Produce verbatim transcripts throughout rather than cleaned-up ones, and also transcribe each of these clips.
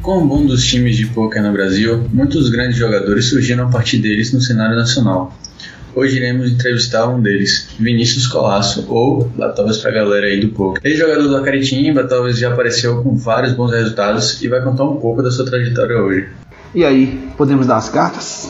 Com o boom dos times de poker no Brasil, muitos grandes jogadores surgiram a partir deles no cenário nacional. Hoje iremos entrevistar um deles, Vinícius Colasso, ou Batovas pra galera aí do poker. Ele é jogador do Acaritim, Batovas já apareceu com vários bons resultados e vai contar um pouco da sua trajetória hoje. E aí, podemos dar as cartas?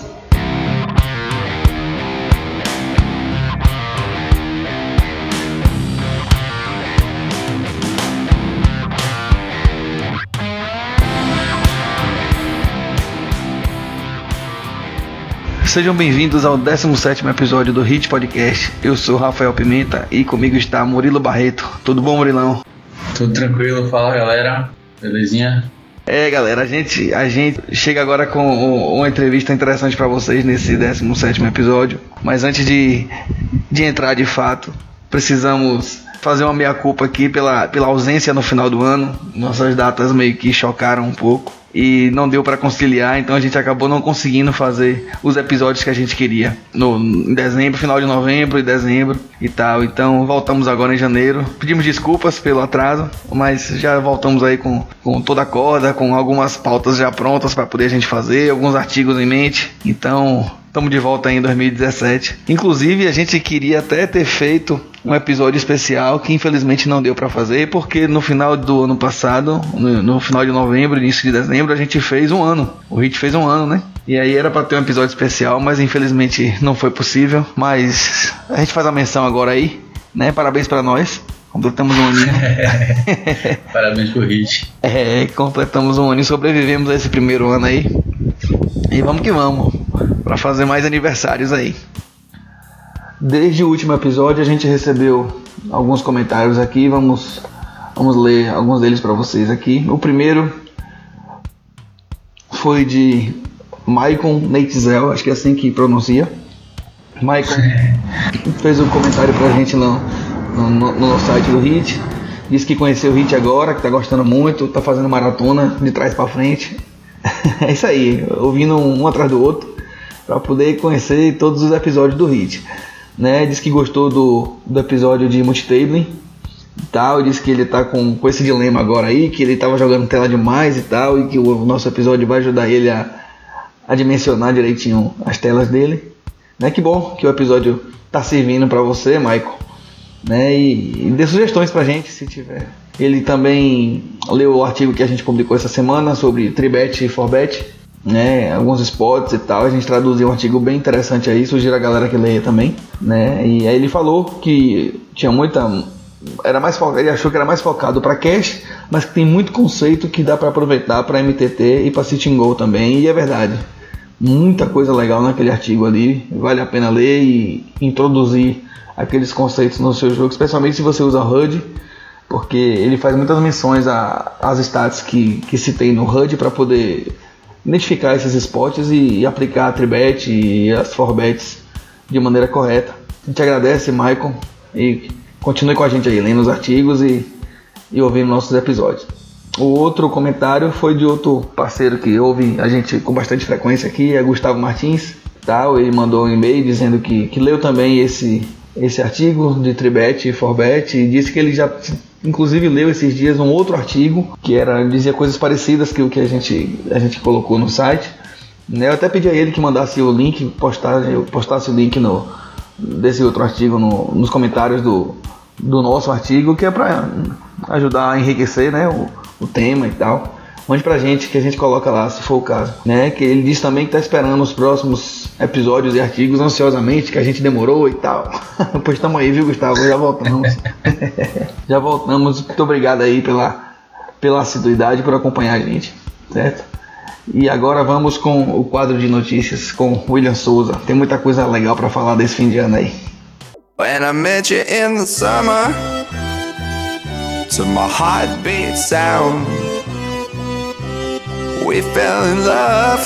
Sejam bem-vindos ao décimo sétimo episódio do Hit Podcast. Eu sou Rafael Pimenta e comigo está Murilo Barreto. Tudo bom, Murilão? Tudo tranquilo, fala galera, belezinha? É, galera, a gente, a gente chega agora com uma entrevista interessante para vocês nesse décimo sétimo episódio. Mas antes de, de entrar de fato, precisamos fazer uma meia-culpa aqui pela, pela ausência no final do ano. Nossas datas meio que chocaram um pouco e não deu para conciliar, então a gente acabou não conseguindo fazer os episódios que a gente queria no, em dezembro, final de novembro e dezembro e tal. Então voltamos agora em janeiro. Pedimos desculpas pelo atraso, mas já voltamos aí com, com toda a corda, com algumas pautas já prontas para poder a gente fazer, alguns artigos em mente. Então estamos de volta aí em dois mil e dezessete. Inclusive a gente queria até ter feito um episódio especial que infelizmente não deu para fazer, porque no final do ano passado, no, no final de novembro, início de dezembro, a gente fez um ano. O Hit fez um ano, né? E aí era para ter um episódio especial, mas infelizmente não foi possível. Mas a gente faz a menção agora aí, né? Parabéns para nós. Completamos um aninho. Parabéns pro Hit. É, completamos um ano e sobrevivemos a esse primeiro ano aí. E vamos que vamos, para fazer mais aniversários aí. Desde o último episódio a gente recebeu alguns comentários aqui, vamos, vamos ler alguns deles para vocês aqui. O primeiro foi de Maicon Neitzel, acho que é assim que pronuncia. Maicon fez um comentário pra gente no, no, no nosso site do Hit. Disse que conheceu o Hit agora, que tá gostando muito, tá fazendo maratona de trás para frente. É isso aí, ouvindo um atrás do outro para poder conhecer todos os episódios do Hit. Né, disse que gostou do, do episódio de multitabling e tal, disse que ele tá com, com esse dilema agora aí, que ele tava jogando tela demais e tal, e que o, o nosso episódio vai ajudar ele a, a dimensionar direitinho as telas dele, né, que bom que o episódio tá servindo para você, Michael, né, e, e dê sugestões pra gente se tiver. Ele também leu o artigo que a gente publicou essa semana sobre três bet e quatro bet, né, alguns spots e tal. A gente traduziu um artigo bem interessante aí, sugiro a galera que leia também, né, e aí ele falou que tinha muita, era mais focado, ele achou que era mais focado para cash, mas que tem muito conceito que dá para aproveitar para M T T e para Sitting Go também, e é verdade, muita coisa legal naquele artigo ali, vale a pena ler e introduzir aqueles conceitos no seu jogo, especialmente se você usa H U D, porque ele faz muitas menções às stats que, que se tem no H U D para poder identificar esses spots e, e aplicar a três bet e as quatro bets de maneira correta. A gente agradece, Michael, e continue com a gente aí, lendo os artigos e, e ouvindo nossos episódios. O outro comentário foi de outro parceiro que ouve a gente com bastante frequência aqui, é Gustavo Martins. Tal. Ele mandou um e-mail dizendo que, que leu também esse, esse artigo de três bet e quatro bet e disse que ele já inclusive leu esses dias um outro artigo que era, dizia coisas parecidas que o que a gente, a gente colocou no site, né? Eu até pedi a ele que mandasse o link, postasse, postasse o link no, desse outro artigo no, nos comentários do, do nosso artigo, que é para ajudar a enriquecer, né, o, o tema e tal. Mande pra gente que a gente coloca lá, se for o caso, né? Que ele disse também que tá esperando os próximos episódios e artigos ansiosamente, que a gente demorou e tal. Pois tamo aí, viu, Gustavo? Já voltamos. Já voltamos. Muito obrigado aí pela, pela assiduidade, por acompanhar a gente, certo? E agora vamos com o quadro de notícias com William Souza. Tem muita coisa legal pra falar desse fim de ano aí. When I met you in the summer, to my heartbeat sound, we fell in love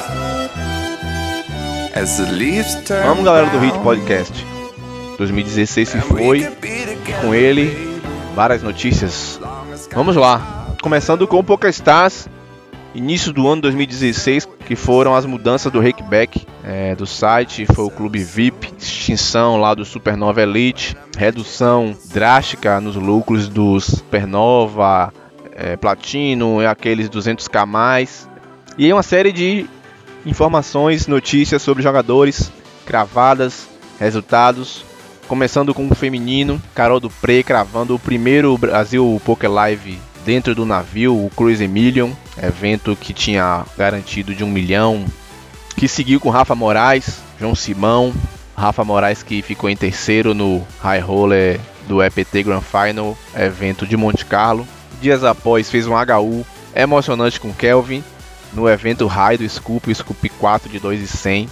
as the leaves turn. Vamos, galera do Hit Podcast. dois mil e dezesseis se foi, e com ele várias notícias. Vamos lá, começando com o PokerStars. Início do ano dois mil e dezesseis, que foram as mudanças do rakeback é, do site, foi o Clube V I P, extinção lá do Supernova Elite, redução drástica nos lucros dos Supernova, é, Platino e aqueles duzentos k mais, E aí uma série de informações, notícias sobre jogadores, cravadas, resultados. Começando com o feminino, Carol Dupré cravando o primeiro Brasil Poker Live dentro do navio, o Cruise Million, evento que tinha garantido de um milhão, que seguiu com Rafa Moraes, João Simão, Rafa Moraes que ficou em terceiro no High Roller do E P T Grand Final, evento de Monte Carlo. Dias após fez um H U emocionante com Kelvin, no evento High do Scoop, o Scoop quatro de dois e cem,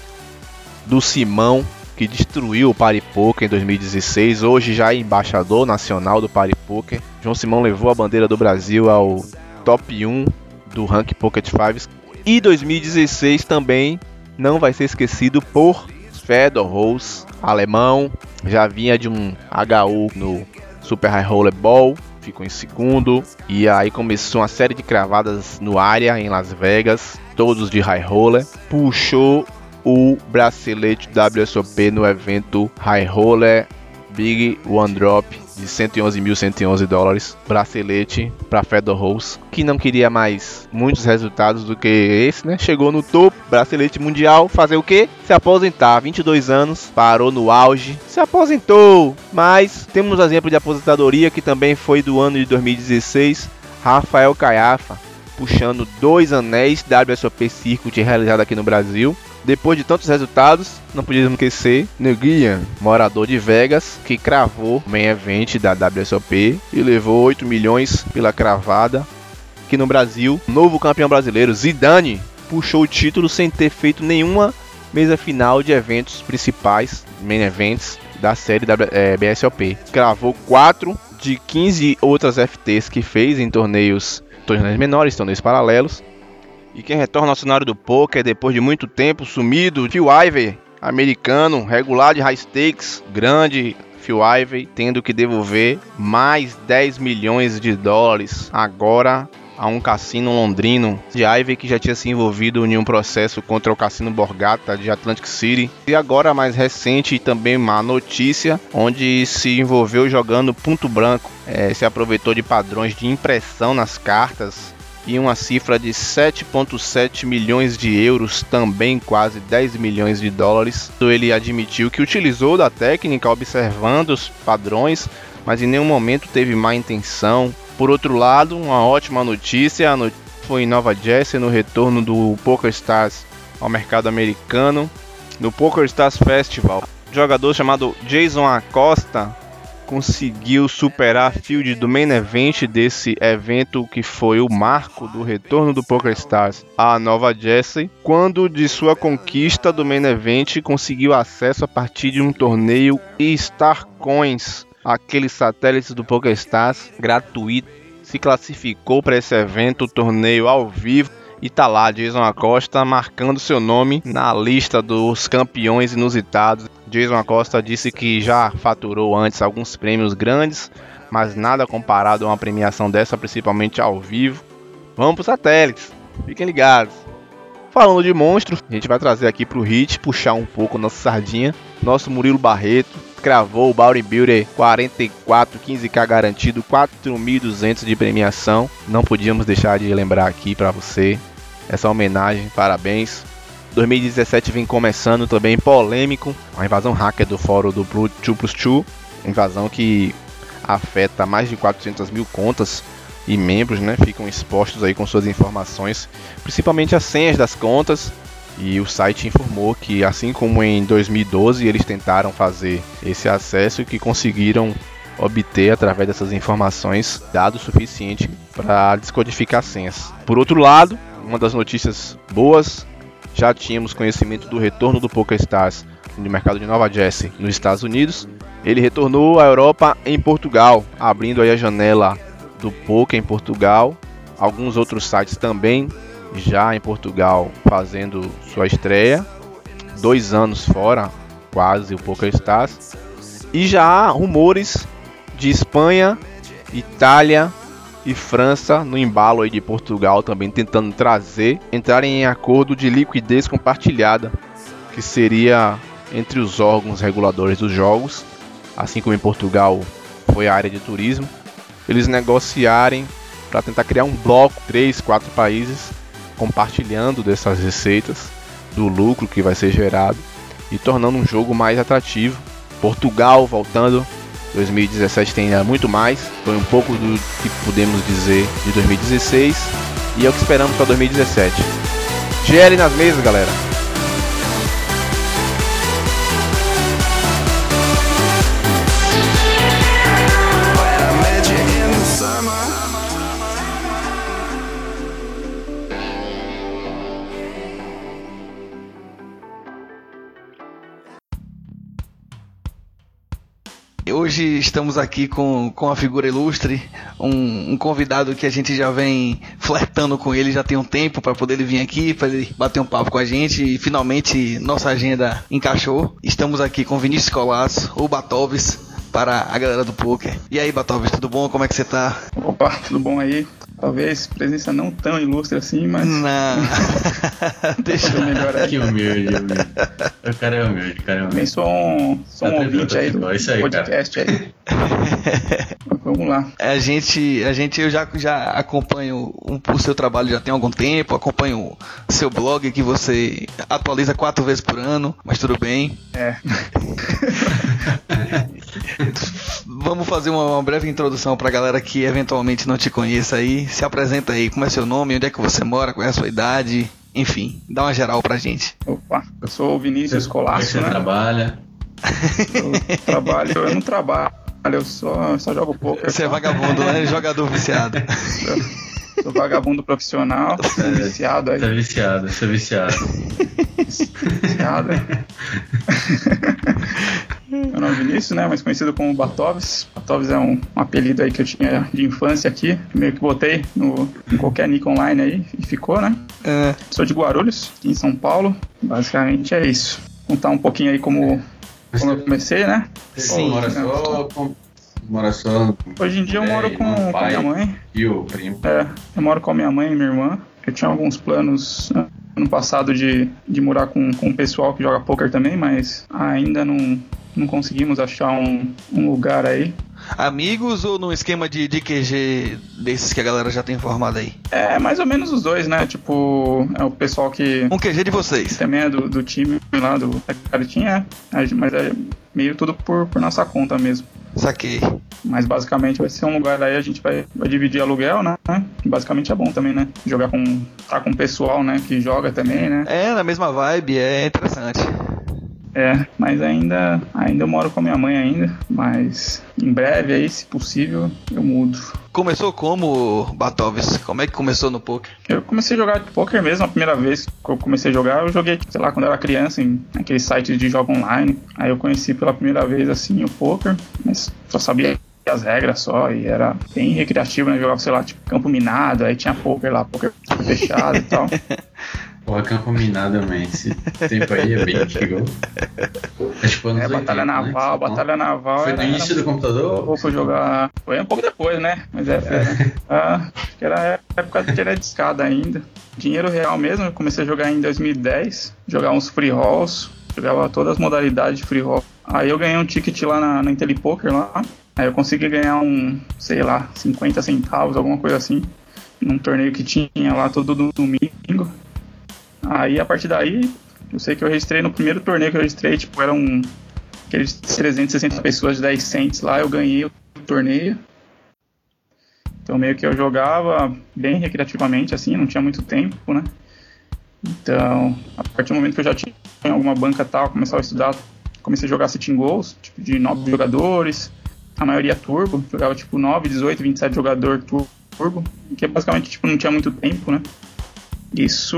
do Simão, que destruiu o Party Poker em dois mil e dezesseis, hoje já é embaixador nacional do Party Poker. João Simão levou a bandeira do Brasil ao top um do Rank Pocket Fives. E dois mil e dezesseis também não vai ser esquecido por Fedor Rose, alemão, já vinha de um H U no Super High Roller Ball, ficou em segundo, e aí começou uma série de cravadas no área em Las Vegas, todos de High Roller, puxou o bracelete W S O P no evento High Roller Big One Drop de cento e onze mil cento e onze dólares, bracelete para Fedor Rose, que não queria mais muitos resultados do que esse, né? Chegou no topo, bracelete mundial, fazer o quê? Se aposentar, vinte e dois anos, parou no auge, se aposentou. Mas temos um exemplo de aposentadoria que também foi do ano de dois mil e dezesseis, Rafael Caiafa, puxando dois anéis W S O P Circuit realizado aqui no Brasil. Depois de tantos resultados, não podíamos esquecer Neguian, morador de Vegas, que cravou o main event da W S O P e levou oito milhões pela cravada. Aqui no Brasil, novo campeão brasileiro, Zidane, puxou o título sem ter feito nenhuma mesa final de eventos principais, main events, da série da B S O P. Cravou quatro de quinze outras F Ts que fez em torneios, torneios menores, torneios paralelos. E quem retorna ao cenário do poker depois de muito tempo sumido, Phil Ivey, americano, regular de high stakes, grande Phil Ivey, tendo que devolver mais dez milhões de dólares agora a um cassino londrino. De Ivey que já tinha se envolvido em um processo contra o Cassino Borgata de Atlantic City. E agora mais recente também uma notícia onde se envolveu jogando ponto branco, é, se aproveitou de padrões de impressão nas cartas e uma cifra de sete vírgula sete milhões de euros, também quase dez milhões de dólares. Ele admitiu que utilizou da técnica observando os padrões, mas em nenhum momento teve má intenção. Por outro lado, uma ótima notícia, a notícia foi em Nova Jersey, no retorno do PokerStars ao mercado americano, no PokerStars Festival. Um jogador chamado Jason Acosta conseguiu superar a field do main event desse evento, que foi o marco do retorno do PokerStars a Nova Jersey, quando de sua conquista do main event conseguiu acesso a partir de um torneio Star Coins, aqueles satélites do PokerStars gratuito. Se classificou para esse evento, torneio ao vivo, e tá lá Jason Acosta marcando seu nome na lista dos campeões inusitados. Jason Acosta disse que já faturou antes alguns prêmios grandes, mas nada comparado a uma premiação dessa, principalmente ao vivo. Vamos para os satélites, fiquem ligados. Falando de monstros, a gente vai trazer aqui para o hit, puxar um pouco nossa sardinha. Nosso Murilo Barreto cravou o Bodybuilder quarenta e quatro, quinze K garantido, quatro mil e duzentos de premiação. Não podíamos deixar de lembrar aqui para você essa homenagem, parabéns. dois mil e dezessete vem começando também polêmico, a invasão hacker do fórum do dois plus dois, invasão que afeta mais de quatrocentas mil contas e membros, né, ficam expostos aí com suas informações, principalmente as senhas das contas. E o site informou que, assim como em dois mil e doze, eles tentaram fazer esse acesso e que conseguiram obter, através dessas informações, dados suficientes para descodificar senhas. Por outro lado, uma das notícias boas, já tínhamos conhecimento do retorno do PokerStars no mercado de Nova Jersey, nos Estados Unidos. Ele retornou à Europa em Portugal, abrindo aí a janela do poker em Portugal. Alguns outros sites também já em Portugal fazendo sua estreia. Dois anos fora, quase, o PokerStars. E já há rumores de Espanha, Itália e França no embalo aí de Portugal, também tentando trazer, entrarem em acordo de liquidez compartilhada, que seria entre os órgãos reguladores dos jogos, assim como em Portugal foi a área de turismo, eles negociarem para tentar criar um bloco, três, quatro países, compartilhando dessas receitas, do lucro que vai ser gerado e tornando um jogo mais atrativo. Portugal voltando, dois mil e dezessete tem ainda muito mais, foi um pouco do que podemos dizer de dois mil e dezesseis e é o que esperamos para dois mil e dezessete. G L nas mesas, galera. Hoje estamos aqui com, com a figura ilustre, um, um convidado que a gente já vem flertando com ele já tem um tempo para poder ele vir aqui, para ele bater um papo com a gente e finalmente nossa agenda encaixou. Estamos aqui com Vinícius Colasso, o Batoves, para a galera do poker. E aí, Batoves, tudo bom? Como é que você tá? Opa, tudo bom aí? Talvez presença não tão ilustre assim, mas... Não. Deixa eu melhor aqui. Que humilde, humilde. O cara é humilde, o cara é humilde. Também sou um, sou um ouvinte aí do aí, podcast cara. aí. Vamos lá. A gente, a gente, eu já, já acompanho um, o seu trabalho já tem algum tempo, acompanho o seu blog que você atualiza quatro vezes por ano, mas tudo bem. É. Vamos fazer uma, uma breve introdução pra galera que eventualmente não te conheça aí. Se apresenta aí, como é seu nome, onde é que você mora, qual é a sua idade, enfim, dá uma geral pra gente. Opa, eu sou o Vinícius Colasso, Você né? trabalha? Eu trabalho, eu não trabalho, eu só, só jogo poker. Você é vagabundo, né? Jogador viciado. Sou, sou vagabundo profissional, sou viciado aí. Você é viciado, você é viciado. Viciado. Meu nome é Vinícius, né, mais conhecido como Batoves. Batoves é um, um apelido aí que eu tinha de infância aqui, meio que botei no, em qualquer nick online aí e ficou, né? É. Sou de Guarulhos, aqui em São Paulo. Basicamente é isso. Contar um pouquinho aí como, como eu comecei, né? Sim. Mora só com... Mora só... Hoje em dia eu moro com, irmão, com a minha pai mãe. E o primo. É, eu moro com a minha mãe e minha irmã. Eu tinha alguns planos, né, ano passado de, de morar com, com o pessoal que joga poker também, mas ainda não, não conseguimos achar um, um lugar aí. Amigos ou num esquema de, de Q G desses que a galera já tem formado aí? É, mais ou menos os dois, né? Tipo, é o pessoal que Um Q G de vocês. também é do, do time lá, do Caritinha, é, mas é meio tudo por, por nossa conta mesmo. Saquei. Mas basicamente vai ser um lugar aí, a gente vai, vai dividir aluguel, né? Basicamente é bom também, né? Jogar com... tá com o pessoal, né? Que joga também, né? É, na mesma vibe, é interessante. É, mas ainda, ainda eu moro com a minha mãe ainda, mas em breve aí, se possível, eu mudo. Começou como, Batoves? Como é que começou no poker? Eu comecei a jogar poker mesmo, a primeira vez que eu comecei a jogar, eu joguei, sei lá, quando eu era criança, em aqueles sites de jogo online. Aí eu conheci pela primeira vez, assim, o poker, mas só sabia as regras só, e era bem recreativo, né? Jogava, sei lá, tipo, campo minado, aí tinha poker lá, poker fechado e tal. Porra, campo minado, man. Esse tempo aí é bem antigo. É tipo anos É, batalha oitenta, naval, né? batalha naval. Foi era, no início era... do computador? Ou foi jogar. Foi um pouco depois, né? Mas é. é. Ah, acho que era a época que era de escada ainda. Dinheiro real mesmo, eu comecei a jogar em dois mil e dez. Jogar uns free rolls. Jogava todas as modalidades de free roll. Aí eu ganhei um ticket lá na, na IntelliPoker lá. Aí eu consegui ganhar um, sei lá, cinquenta centavos, alguma coisa assim. Num torneio que tinha lá todo domingo. Aí a partir daí, eu sei que eu registrei no primeiro torneio que eu registrei, tipo, eram aqueles trezentas e sessenta pessoas de dez cents lá, eu ganhei o torneio. Então meio que eu jogava bem recreativamente, assim, não tinha muito tempo, né? Então, a partir do momento que eu já tinha alguma banca e tal, começava a estudar, comecei a jogar sitting goals, tipo, de nove jogadores, a maioria turbo, jogava tipo nove, dezoito, vinte e sete jogador turbo, que basicamente tipo, não tinha muito tempo, né? Isso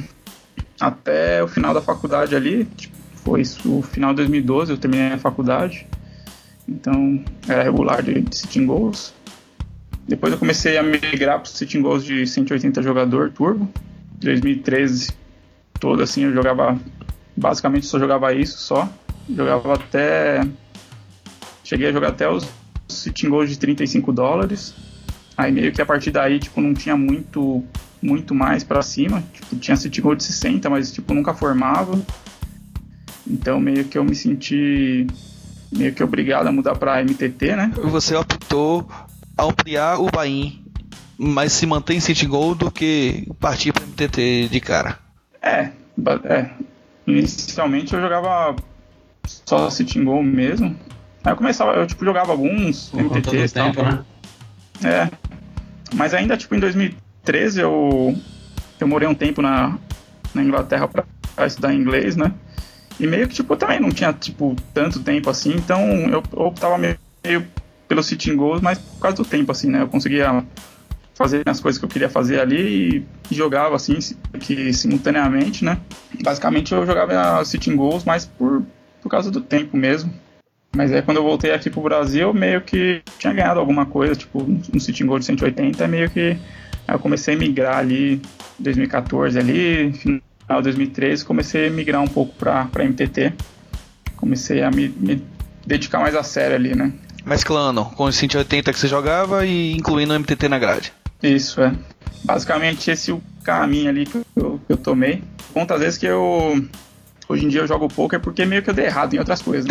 até o final da faculdade ali, tipo, foi isso, o final de dois mil e doze, eu terminei a faculdade, então era regular de, de sitting goals. Depois eu comecei a migrar para os sitting goals de cento e oitenta jogador turbo. dois mil e treze todo assim eu jogava, basicamente só jogava isso só. Jogava até, cheguei a jogar até os sitting goals de trinta e cinco dólares. Aí meio que a partir daí, tipo, não tinha muito, muito mais pra cima. Tipo, tinha sitting goal de sessenta, mas tipo, nunca formava. Então meio que eu me senti meio que obrigado a mudar pra M T T, né? Você optou ampliar o buy-in, mas se mantém em sitting goal do que partir para M T T de cara. É, é. Inicialmente eu jogava só Sitting Goal mesmo. Aí eu começava, eu tipo, jogava alguns Por conta do tempo, né? É. Mas ainda, tipo, em dois mil e treze eu, eu morei um tempo na, na Inglaterra pra, pra estudar inglês, né? E meio que, tipo, eu também não tinha, tipo, tanto tempo assim, então eu, eu optava meio, meio pelo Sitting Goals, mas por causa do tempo, assim, né? Eu conseguia fazer as coisas que eu queria fazer ali e jogava, assim, que, simultaneamente, né? Basicamente eu jogava Sitting Goals mais por, por causa do tempo mesmo. Mas aí quando eu voltei aqui pro Brasil, meio que tinha ganhado alguma coisa, tipo, um Sitting Goal de cento e oitenta, meio que eu comecei a migrar ali em dois mil e catorze ali, final de dois mil e treze, comecei a migrar um pouco pra, pra M T T. Comecei a me, me dedicar mais a sério ali, né? Mesclando com os cento e oitenta que você jogava e incluindo o M T T na grade. Isso, é. Basicamente esse é o caminho ali que eu, que eu tomei. Quantas vezes que eu... Hoje em dia eu jogo poker porque meio que eu dei errado em outras coisas, né?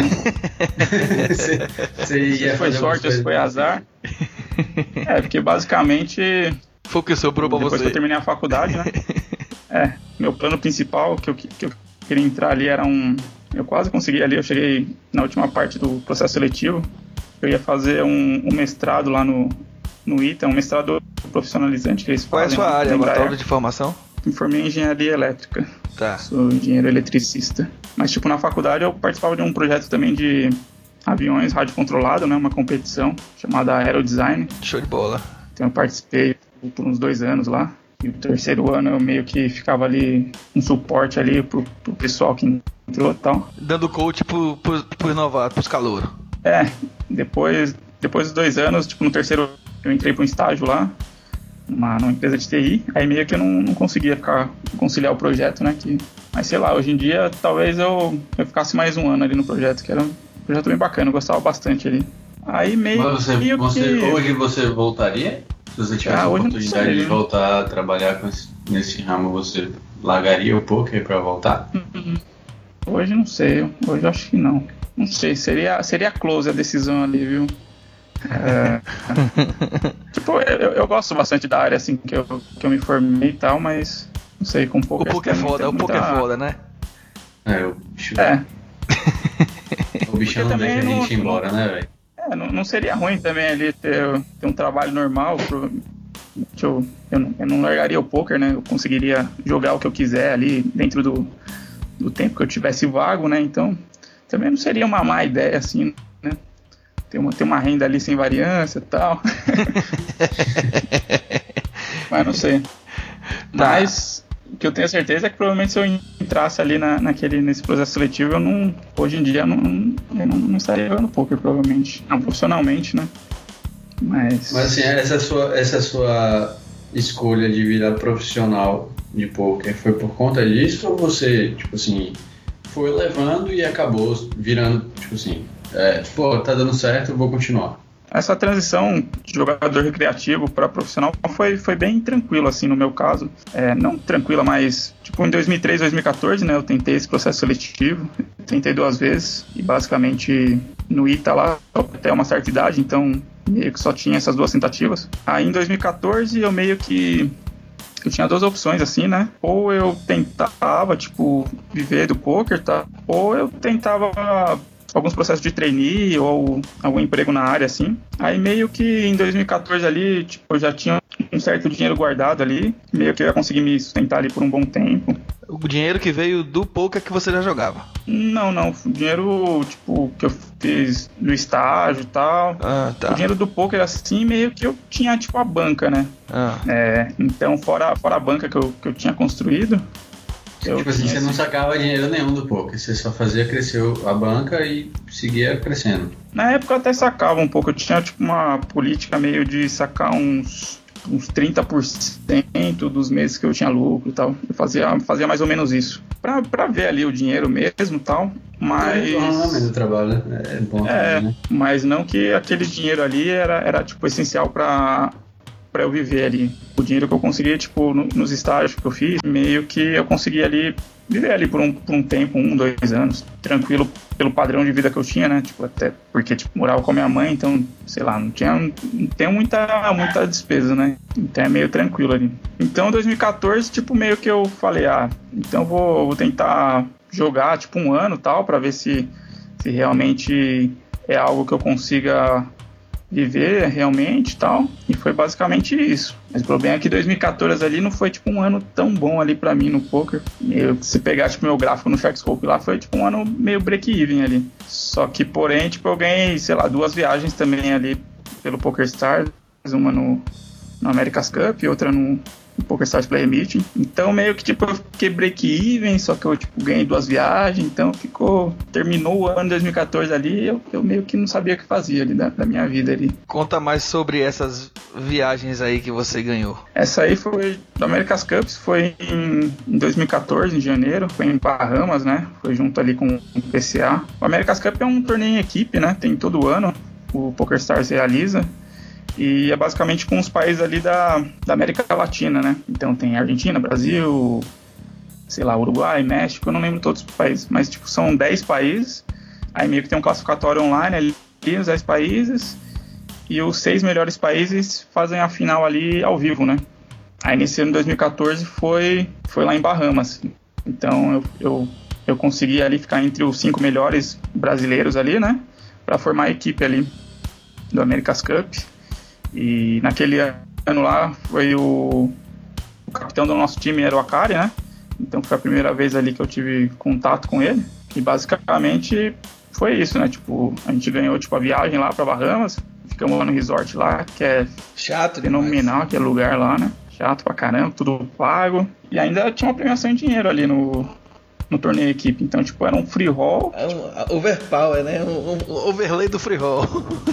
Se foi sorte ou se foi azar. É, porque basicamente... Foi o que sobrou pra depois você. Depois que eu terminei a faculdade, né? É, meu plano principal que eu, que eu queria entrar ali era um... Eu quase consegui ali, eu cheguei na última parte do processo seletivo. Eu ia fazer um, um mestrado lá no, no I T A, um mestrado profissionalizante que eles fazem. Qual é a sua área, Batalha de formação? Me formei em engenharia elétrica. Tá. Sou engenheiro eletricista. Mas, tipo, na faculdade eu participava de um projeto também de aviões radiocontrolado, né? Uma competição chamada Aerodesign. Show de bola. Então eu participei por uns dois anos lá. E o terceiro ano eu meio que ficava ali, um suporte ali pro, pro pessoal que entrou e tal. Dando coach pro, pro, pros novatos, pros calouros. É, depois, depois dos dois anos, tipo, no terceiro eu entrei para um estágio lá, numa, numa empresa de T I, aí meio que eu não, não conseguia ficar, conciliar o projeto, né, que, mas sei lá, hoje em dia talvez eu, eu ficasse mais um ano ali no projeto, que era um projeto bem bacana, eu gostava bastante ali. Aí meio, mas você, meio você, que... Hoje você voltaria? Se você tivesse ah, a oportunidade sei, de voltar a trabalhar com esse, nesse ramo, você largaria o poker para voltar? Hoje não sei, hoje eu acho que não. Não sei, seria, seria close a decisão ali, viu? É, tipo, eu, eu gosto bastante da área assim que eu, que eu me formei e tal, mas não sei, com pouco. O poker é foda, o poker é foda, né? É, o bicho. É. O bichão não deixa a gente ir embora, né, velho? É, não, não seria ruim também ali ter, ter um trabalho normal. Pro, eu, eu, não, eu não largaria o poker, né? Eu conseguiria jogar o que eu quiser ali dentro do, do tempo que eu tivesse vago, né? Então também não seria uma má ideia, assim, né? Ter uma, ter uma renda ali sem variância e tal. Mas não sei. Tá. Mas o que eu tenho certeza é que provavelmente se eu entrasse ali na, naquele, nesse processo seletivo, eu não, hoje em dia eu não, eu não, não estaria jogando poker, provavelmente. Não, profissionalmente, né? Mas... Mas assim, essa sua, essa sua escolha de virar profissional de poker foi por conta disso ou você, tipo assim... foi levando e acabou virando, tipo assim, é, pô, tá dando certo, eu vou continuar. Essa transição de jogador recreativo para profissional foi, foi bem tranquila, assim, no meu caso. É, não tranquila, mas, tipo, em dois mil e treze, dois mil e catorze, né, eu tentei esse processo seletivo, tentei duas vezes, e basicamente no I T A lá, até uma certa idade, então meio que só tinha essas duas tentativas. Aí em dois mil e catorze eu meio que... eu tinha duas opções, assim, né? Ou eu tentava, tipo, viver do poker, tá? Ou eu tentava alguns processos de trainee ou algum emprego na área, assim. Aí meio que em dois mil e catorze ali, tipo, eu já tinha um certo dinheiro guardado ali. Meio que eu ia conseguir me sustentar ali por um bom tempo. O dinheiro que veio do poker que você já jogava? Não, não. O dinheiro, tipo, que eu fiz no estágio e tal. Ah, tá. O dinheiro do poker, assim, meio que eu tinha, tipo, a banca, né? Ah. É, então, fora, fora a banca que eu, que eu tinha construído... Eu tipo assim, tinha, você assim, não sacava dinheiro nenhum do poker. Você só fazia crescer a banca e seguia crescendo. Na época eu até sacava um pouco. Eu tinha, tipo, uma política meio de sacar uns... uns trinta por cento dos meses que eu tinha lucro e tal. Eu fazia, fazia mais ou menos isso. Pra, pra ver ali o dinheiro mesmo e tal. Mas... é o nome do trabalho, é bom. É, também, né? Mas não que aquele dinheiro ali era, era tipo, essencial pra, pra eu viver ali. O dinheiro que eu conseguia, tipo, no, nos estágios que eu fiz, meio que eu conseguia ali viver ali por um, por um tempo, um, dois anos, tranquilo pelo padrão de vida que eu tinha, né? Tipo, até porque, tipo, morava com a minha mãe, então, sei lá, não tinha, não tem muita, muita despesa, né? Então é meio tranquilo ali. Então, em dois mil e catorze, tipo, meio que eu falei, ah, então eu vou, vou tentar jogar, tipo, um ano e tal, pra ver se, se realmente é algo que eu consiga viver realmente e tal, e foi basicamente isso. Mas o problema é que dois mil e catorze ali não foi tipo um ano tão bom ali pra mim no poker. Eu, se pegar tipo meu gráfico no Sharkscope lá, foi tipo um ano meio break-even ali. Só que porém, tipo, eu ganhei, sei lá, duas viagens também ali pelo PokerStars, uma no, no America's Cup e outra no, no PokerStars Player Meeting. Então meio que tipo eu fiquei break-even, só que eu tipo ganhei duas viagens, então ficou, terminou o ano de dois mil e catorze ali, eu, eu meio que não sabia o que fazia ali da, da minha vida ali. Conta mais sobre essas viagens aí que você ganhou. Essa aí foi do America's Cup, foi em, em dois mil e catorze, em janeiro, foi em Bahamas, né? Foi junto ali com o P C A. O America's Cup é um torneio em equipe, né? Tem todo ano, o PokerStars realiza. E é basicamente com os países ali da, da América Latina, né? Então tem Argentina, Brasil, sei lá, Uruguai, México, eu não lembro todos os países, mas tipo, são dez países, aí meio que tem um classificatório online ali, os dez países, e os seis melhores países fazem a final ali ao vivo, né? Aí nesse ano de dois mil e catorze foi, foi lá em Bahamas, então eu, eu, eu consegui ali ficar entre os cinco melhores brasileiros ali, né? Pra formar a equipe ali do America's Cup. E naquele ano lá foi o, o capitão do nosso time era o Akari, né? Então foi a primeira vez ali que eu tive contato com ele. E basicamente foi isso, né? Tipo, a gente ganhou tipo a viagem lá pra Bahamas, ficamos lá no resort lá, que é chato fenomenal, aquele lugar lá, né? Chato pra caramba, tudo pago. E ainda tinha uma premiação em dinheiro ali no, no torneio equipe. Então, tipo, era um free roll. É um overpower, né? Um, um overlay do free roll.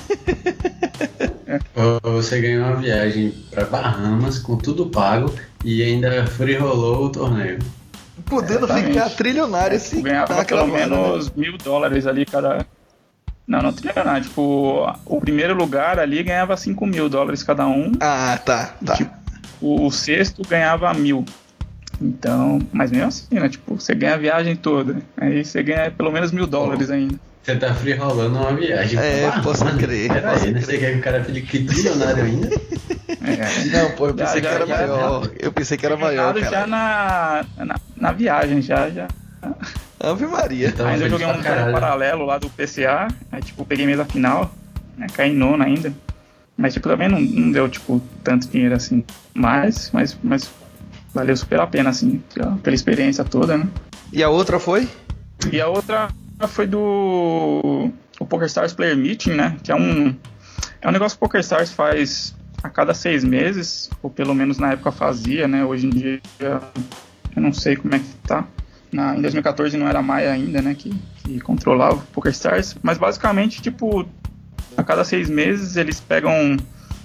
Você ganhou uma viagem pra Bahamas com tudo pago e ainda free rolou o torneio. Podendo Exatamente. Ficar trilionário assim. É, ganhava pelo menos né? mil dólares ali cada. Não, não trilionário. Tipo, o primeiro lugar ali ganhava cinco mil dólares cada um. Ah, tá. tá. Tipo, o, o sexto ganhava mil. Então, mas mesmo assim, né? Tipo, você ganha a viagem toda. Aí você ganha pelo menos mil dólares oh. ainda. Você tá free rolando uma viagem. É, ah, posso mano, crer. Peraí, posso né? crer. Você quer que o cara fique trilionário ainda? É. Não, pô, eu pensei já, que era já, maior. Já, eu pensei que era maior, cara. Já na, na, na viagem, já, já. Ave Maria. Então, ainda eu joguei um torneio paralelo lá do P C A, aí tipo, peguei mesa final, né, caí em nona ainda. Mas tipo, também não, não deu tipo tanto dinheiro assim. Mas, mas, mas valeu super a pena, assim, pela experiência toda, né? E a outra foi? E a outra foi do o PokerStars Player Meeting, né? Que é um, é um negócio que o PokerStars faz a cada seis meses, ou pelo menos na época fazia, né? Hoje em dia eu não sei como é que tá. Na, em dois mil e catorze não era a Maia ainda, né? Que, que controlava o PokerStars. Mas basicamente, tipo, a cada seis meses eles pegam...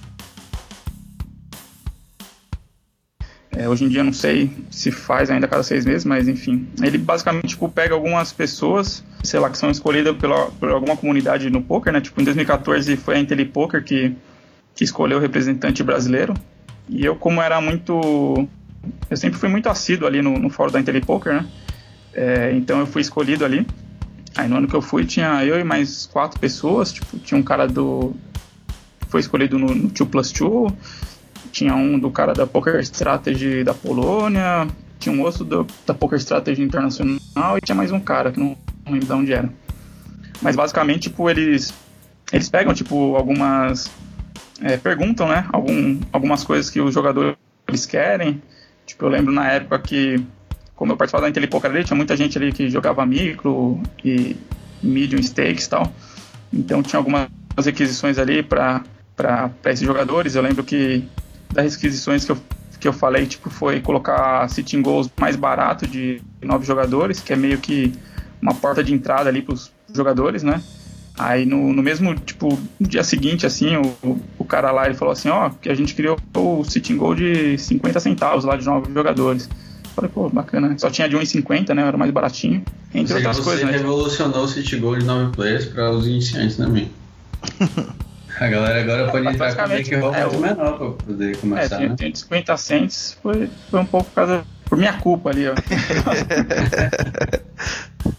É, hoje em dia eu não sei se faz ainda a cada seis meses, mas enfim. Ele basicamente tipo, pega algumas pessoas, sei lá, que são escolhidas pela, por alguma comunidade no poker, né? Tipo, em dois mil e catorze foi a IntelliPoker que, que escolheu o representante brasileiro. E eu, como era muito... Eu sempre fui muito assíduo ali no, no fórum da IntelliPoker, né? É, então eu fui escolhido ali. Aí no ano que eu fui tinha eu e mais quatro pessoas. Tipo, tinha um cara do... Foi escolhido no, no dois plus dois. Tinha um do cara da Poker Strategy da Polônia, tinha um outro do, da Poker Strategy Internacional e tinha mais um cara que não, não lembro de onde era. Mas basicamente, tipo, eles, eles pegam, tipo, algumas... É, perguntam, né, algum, algumas coisas que os jogadores querem. Tipo, eu lembro na época que, como eu participava da IntelliPoker ali, tinha muita gente ali que jogava micro e medium stakes e tal. Então tinha algumas requisições ali para para esses jogadores. Eu lembro que das requisições que eu, que eu falei, tipo, foi colocar sitting goals mais barato de nove jogadores, que é meio que uma porta de entrada ali para os jogadores, né? Aí no, no mesmo, tipo, no dia seguinte, assim, o, o cara lá, ele falou assim, ó, que a gente criou o sitting goal de cinquenta centavos lá de nove jogadores. Eu falei, pô, bacana. Só tinha de um e cinquenta, né? Era mais baratinho. Entre Ou seja, outras você coisas, né? revolucionou o sitting goal de nove players para os iniciantes também. A galera agora pode entrar com o bankroll é, muito menor para poder começar, é, né? Tem cinquenta cents, foi, foi um pouco por causa... Por minha culpa ali, ó.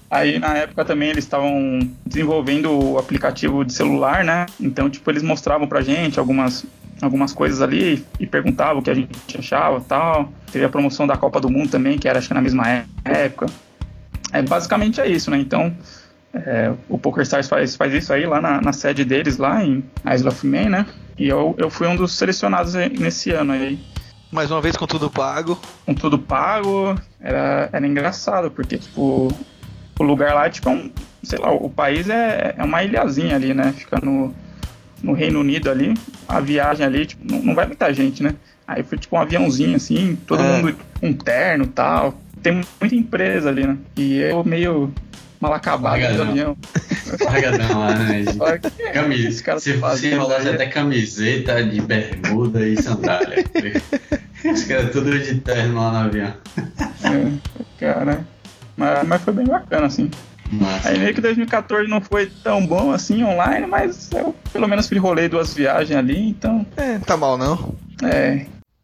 Aí na época também eles estavam desenvolvendo o aplicativo de celular, né? Então, tipo, eles mostravam pra gente algumas, algumas coisas ali e perguntavam o que a gente achava e tal. Teve a promoção da Copa do Mundo também, que era acho que na mesma época. É, basicamente é isso, né? Então, é, o PokerStars faz, faz isso aí lá na, na sede deles, lá em Isle of Man, né? E eu, eu fui um dos selecionados nesse ano aí. Mais uma vez com tudo pago. Com tudo pago, era, era engraçado, porque, tipo, o lugar lá, tipo, é um, sei lá, o país é, é uma ilhazinha ali, né? Fica no, no Reino Unido ali. A viagem ali, tipo, não, não vai muita gente, né? Aí foi, tipo, um aviãozinho, assim, todo é. mundo com terno e tal. Tem muita empresa ali, né? E eu meio mal acabado do avião. Largadão lá, né? Camisa. Se você rolasse até camiseta de bermuda e sandália. Os caras tudo de terno lá no avião. É, cara. Mas, mas foi bem bacana, assim. Nossa. Aí meio que dois mil e catorze não foi tão bom assim online, mas eu pelo menos fui rolei duas viagens ali, então. É, tá mal não. É.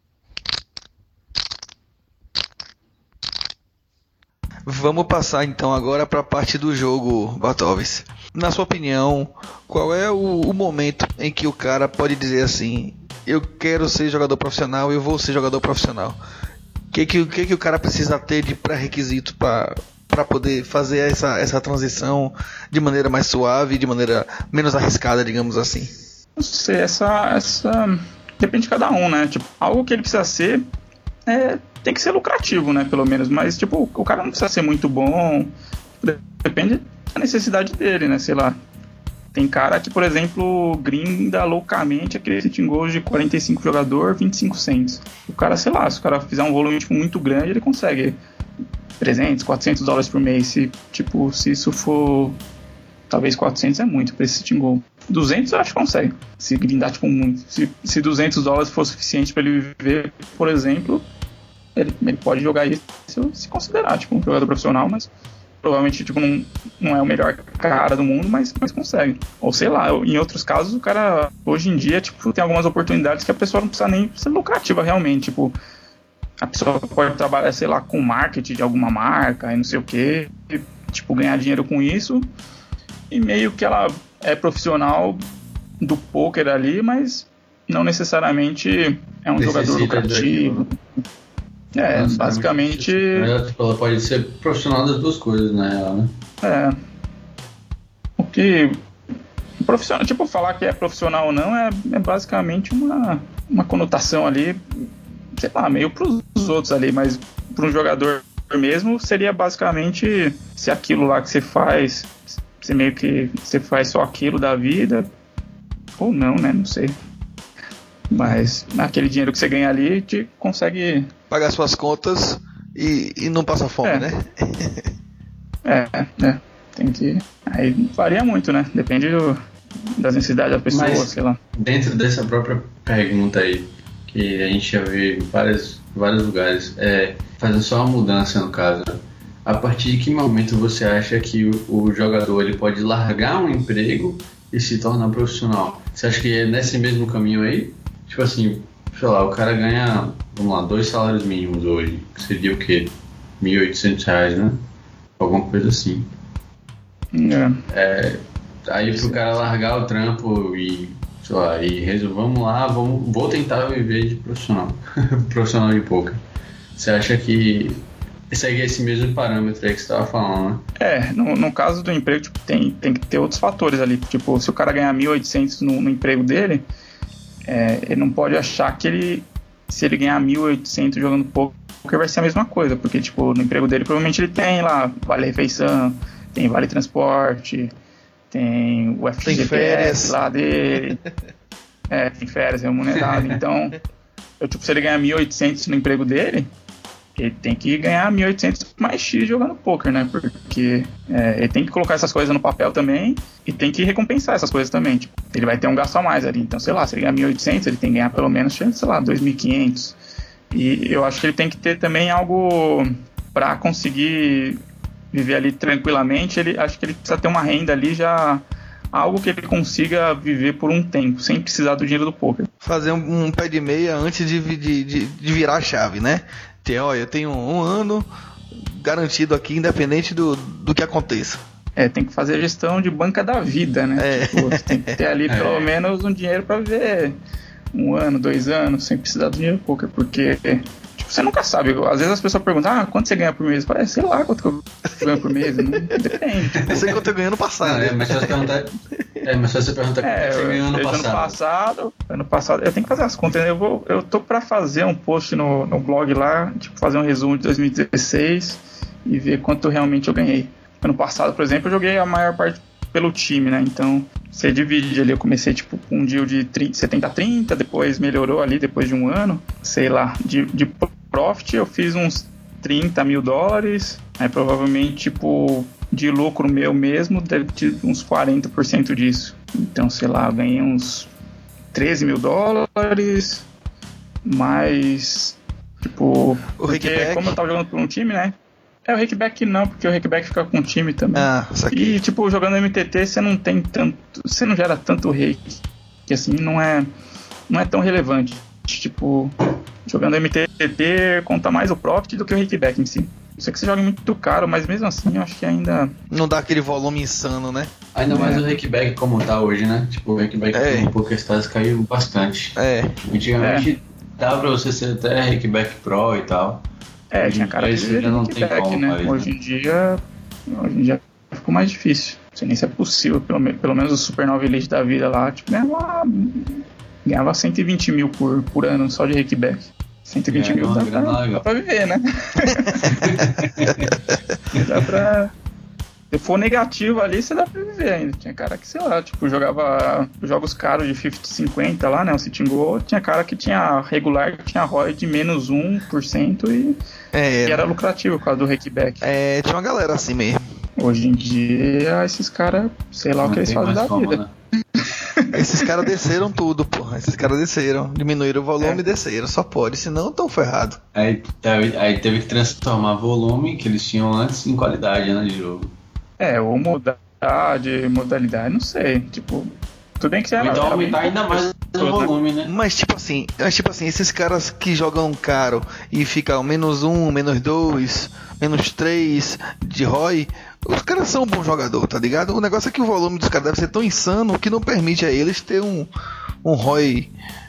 Vamos passar então agora para a parte do jogo, Bartoves. Na sua opinião, qual é o, o momento em que o cara pode dizer assim: eu quero ser jogador profissional, eu vou ser jogador profissional? O que, que, que, que o cara precisa ter de pré-requisito para para poder fazer essa, essa transição de maneira mais suave, de maneira menos arriscada, digamos assim? Não sei, essa, essa depende de cada um, né? Tipo, algo que ele precisa ser é, tem que ser lucrativo, né? Pelo menos, mas tipo, o cara não precisa ser muito bom, depende da necessidade dele, né? Sei lá. Tem cara que, por exemplo, grinda loucamente aquele sitting goals de quarenta e cinco jogador, vinte e cinco cents. O cara, sei lá, se o cara fizer um volume tipo, muito grande, ele consegue trezentos, quatrocentos dólares por mês. Se, tipo, se isso for... Talvez quatrocentos é muito para esse sitting goal. duzentos eu acho que consegue. Se grindar, tipo, muito. Se, se duzentos dólares for suficiente para ele viver, por exemplo, ele, ele pode jogar isso se considerar, tipo, um jogador profissional, mas... Provavelmente, tipo, não, não é o melhor cara do mundo, mas, mas consegue. Ou sei lá, em outros casos, o cara, hoje em dia, tipo, tem algumas oportunidades que a pessoa não precisa nem ser lucrativa realmente. Tipo, a pessoa pode trabalhar, sei lá, com marketing de alguma marca e não sei o quê, e, tipo, ganhar dinheiro com isso. E meio que ela é profissional do poker ali, mas não necessariamente é um Necessita jogador lucrativo. É, Nossa, basicamente... Ela, tipo, ela pode ser profissional das duas coisas, né? Ela, né? É. O que... Profissional, tipo, falar que é profissional ou não é, é basicamente uma, uma conotação ali, sei lá, meio pros outros ali, mas para um jogador mesmo seria basicamente se aquilo lá que você faz, se meio que você faz só aquilo da vida, ou não, né? Não sei. Mas aquele dinheiro que você ganha ali te consegue pagar suas contas e, e não passa fome, é. né? é, é, tem que... Aí varia muito, né? Depende do, das necessidades da pessoa, Mas, sei lá. Dentro dessa própria pergunta aí, que a gente já vê em vários, vários lugares, é, fazendo só uma mudança no caso, a partir de que momento você acha que o, o jogador ele pode largar um emprego e se tornar profissional? Você acha que é nesse mesmo caminho aí? Tipo assim, sei lá, o cara ganha, vamos lá, dois salários mínimos hoje, que seria o quê? mil e oitocentos reais, né? Alguma coisa assim. É. É, aí pro cara largar o trampo e, sei lá, e resolver, vamos lá, vamos, vou tentar viver de profissional, profissional de poker. Você acha que segue esse mesmo parâmetro aí que você tava falando, né? É, no, no caso do emprego, tipo, tem, tem que ter outros fatores ali. Tipo, se o cara ganhar mil e oitocentos no, no emprego dele... É, ele não pode achar que ele, se ele ganhar mil e oitocentos jogando poker, vai ser a mesma coisa, porque tipo, no emprego dele provavelmente ele tem lá vale refeição, tem vale transporte, tem o F G T S lá dele, é, tem férias remunerado. Então, eu, tipo, se ele ganhar mil e oitocentos no emprego dele, ele tem que ganhar mil e oitocentos mais X jogando poker, né? Porque é, ele tem que colocar essas coisas no papel também e tem que recompensar essas coisas também. Tipo, ele vai ter um gasto a mais ali. Então, sei lá, se ele ganhar mil e oitocentos, ele tem que ganhar pelo menos, sei lá, dois mil e quinhentos. E eu acho que ele tem que ter também algo para conseguir viver ali tranquilamente. Ele, acho que ele precisa ter uma renda ali já... Algo que ele consiga viver por um tempo, sem precisar do dinheiro do poker. Fazer um, um pé de meia antes de, de, de, de virar a chave, né? Ter, olha, eu tenho um ano, garantido aqui, independente do, do que aconteça. É, tem que fazer a gestão de banca da vida, né? É. Tipo, você tem que ter ali pelo menos um dinheiro pra viver um ano, dois anos, sem precisar do dinheiro poker, porque tipo, você nunca sabe. Às vezes as pessoas perguntam, ah, quanto você ganha por mês? Fala, é, sei lá quanto que eu ganho por mês. Não, depende. Eu sei quanto eu ganhei ano passado. Não, é, mas se você perguntar, é, mas se você perguntar quanto É, você eu, ganhou ano ano passado. passado. Ano passado, eu tenho que fazer as contas. Né? Eu, vou, eu tô pra fazer um post no, no blog lá, tipo, fazer um resumo de dois mil e dezesseis e ver quanto realmente eu ganhei. Ano passado, por exemplo, eu joguei a maior parte pelo time, né? Então, você divide ali. Eu comecei, tipo, com um deal de setenta a trinta, depois melhorou ali, depois de um ano. Sei lá, de, de profit eu fiz uns trinta mil dólares. Aí, provavelmente, tipo, de lucro meu mesmo, deve ter uns quarenta por cento disso. Então, sei lá, eu ganhei uns treze mil dólares, mais, tipo... O porque Rickback? como eu tava jogando por um time, né? É, o Rickback não, porque o Rickback fica com o time também. Ah, isso aqui. E, tipo, jogando M T T, você não tem tanto... Você não gera tanto rake, que assim, não é, não é tão relevante. Tipo, jogando M T T, conta mais o profit do que o Rickback em si. Eu sei que você joga muito caro, mas mesmo assim, eu acho que ainda... Não dá aquele volume insano, né? Ainda mais É. o Rickback como tá hoje, né? Tipo, o Rickback É. no PokerStars caiu bastante. É. Antigamente dava pra você ser até Rickback Pro e tal. É, Hoje tinha em cara dia de isso já não tem Rickback, como né? mais, né? Hoje em dia... Hoje em dia ficou mais difícil. Não sei nem se é possível, pelo, me- pelo menos o Supernova Elite da vida lá, tipo, ganhava, ganhava cento e vinte mil por, por ano só de Rickback. cento e vinte É, mil uma dá grana pra, legal. dá pra viver, né? Dá pra... Se for negativo ali, você dá pra viver ainda. Tinha cara que, sei lá, tipo, jogava jogos caros de cinquenta cinquenta lá, né? O Sitting Go. Tinha cara que tinha regular, que tinha R O I de menos um por cento e, É, e era lucrativo por causa do Rickback. é, tinha uma galera assim mesmo. Hoje em dia, esses caras, sei lá o que Não eles tem fazem mais da como, vida. né? Esses caras desceram tudo, porra. Esses caras desceram. Diminuíram o volume É. e desceram. Só pode, senão tão ferrado. Aí, teve- aí teve que transformar volume que eles tinham antes em qualidade, né, de jogo. É, ou mudar de modalidade, não sei. Tipo, tudo bem que você Ou era- então era aumentar bem ainda mais o pessoas, né? volume, né? Mas tipo assim, mas tipo assim, esses caras que jogam caro e ficam menos um, menos dois, menos três de R O I, os caras são um bom jogador, tá ligado? O negócio é que o volume dos caras deve ser tão insano que não permite a eles ter um, um R O I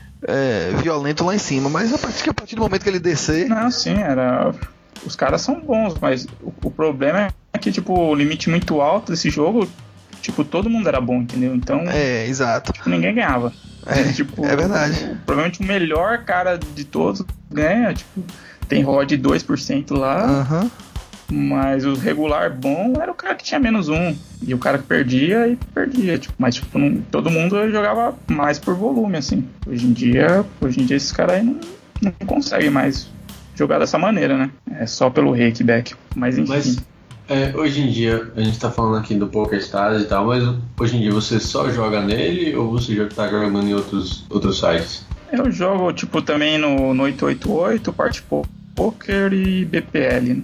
é, violento lá em cima. Mas a partir, a partir do momento que ele descer, Não, sim, era. Os caras são bons, mas o, o problema é que, tipo, o limite muito alto desse jogo, tipo, todo mundo era bom, entendeu? Então, é, exato. tipo, ninguém ganhava. É, tipo, é verdade. o- provavelmente o melhor cara de todos ganha, tipo, tem R O I de dois por cento lá, Aham. mas o regular bom era o cara que tinha menos um. E o cara que perdia e perdia. Tipo, mas tipo, não- todo mundo jogava mais por volume, assim. Hoje em dia, hoje em dia esses caras aí não, não conseguem mais jogar dessa maneira, né? É só pelo Rickback. Mas enfim. Mas é, hoje em dia, a gente tá falando aqui do PokerStars e tal, mas hoje em dia você só joga nele ou você já tá jogando em outros, outros sites? Eu jogo, tipo, também no, no oito oito oito, Party Po- Poker e B P L.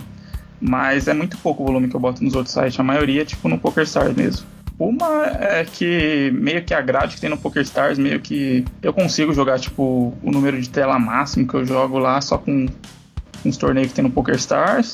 Mas é muito pouco o volume que eu boto nos outros sites. A maioria é, tipo, no PokerStars mesmo. Uma é que meio que a grade que tem no PokerStars, meio que eu consigo jogar, tipo, o número de tela máximo que eu jogo lá só com uns torneios que tem no PokerStars.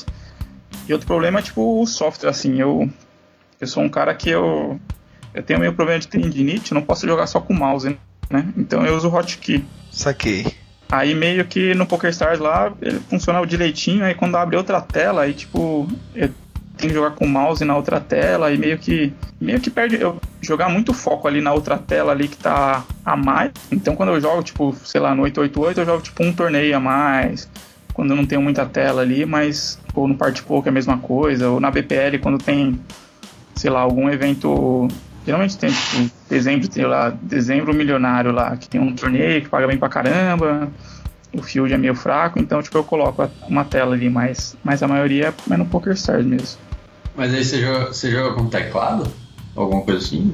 E outro problema é, tipo, o software, assim, eu, eu sou um cara que eu, eu tenho meio problema de tendinite, eu não posso jogar só com mouse, né? Então eu uso o hotkey. Saquei. Aí meio que no PokerStars lá, ele funcionava direitinho, aí quando abre outra tela, aí tipo, eu tenho que jogar com o mouse na outra tela, aí meio que meio que perde, eu jogar muito foco ali na outra tela ali que tá a mais. Então quando eu jogo, tipo, sei lá, no oito oito oito, eu jogo tipo um torneio a mais, quando eu não tenho muita tela ali, mas ou no Party Poker é a mesma coisa, ou na B P L quando tem, sei lá, algum evento. Geralmente tem, tipo, dezembro, tem lá, dezembro milionário lá, que tem um torneio que paga bem pra caramba, o field é meio fraco, então, tipo, eu coloco uma tela ali, mas, mas a maioria é no PokerStars mesmo. Mas aí você joga, você joga com teclado? Alguma coisa assim?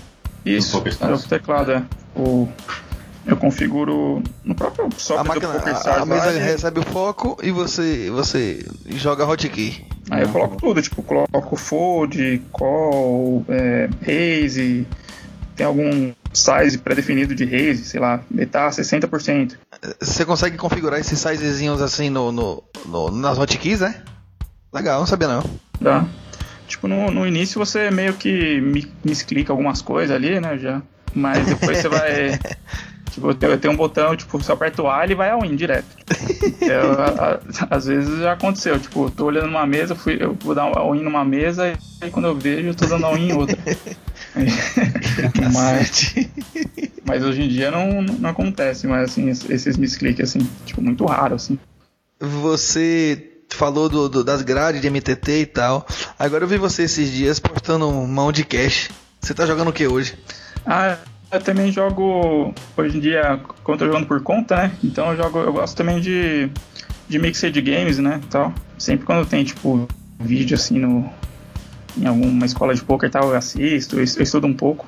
Isso, No PokerStars? o teclado é. O, eu configuro no próprio software A máquina, do PokerStars a, a mesa lá, e- recebe o foco e você, você joga hotkey. Aí eu coloco tudo, tipo, coloco fold, call, é, raise, tem algum size pré-definido de raise, sei lá, metade sessenta por cento. Você consegue configurar esses sizezinhos assim no, no, no- nas hotkeys, né? Legal, não sabia não. Dá. Tipo, no, no início você meio que me, me explica algumas coisas ali, né, já. Mas depois você vai... Tipo, eu tenho um botão, tipo, se eu aperto o A, ele vai ao in direto. Eu, a, a, às vezes já aconteceu, tipo, eu tô olhando numa mesa, fui, eu vou dar all in numa mesa e quando eu vejo eu tô dando all in em outra. mas, mas hoje em dia não, não acontece, mas assim, esses misclick, assim, tipo, muito raro, assim. Você falou do, do, das grades de M T T e tal. Agora eu vi você esses dias postando mão de cash. Você tá jogando o que hoje? Ah, eu também jogo, hoje em dia, como eu tô jogando por conta, né? Então eu jogo, eu gosto também de, de mixed games, né? Tal. Sempre quando tem, tipo, vídeo assim no, em alguma escola de poker e tal, eu assisto, eu, eu estudo um pouco.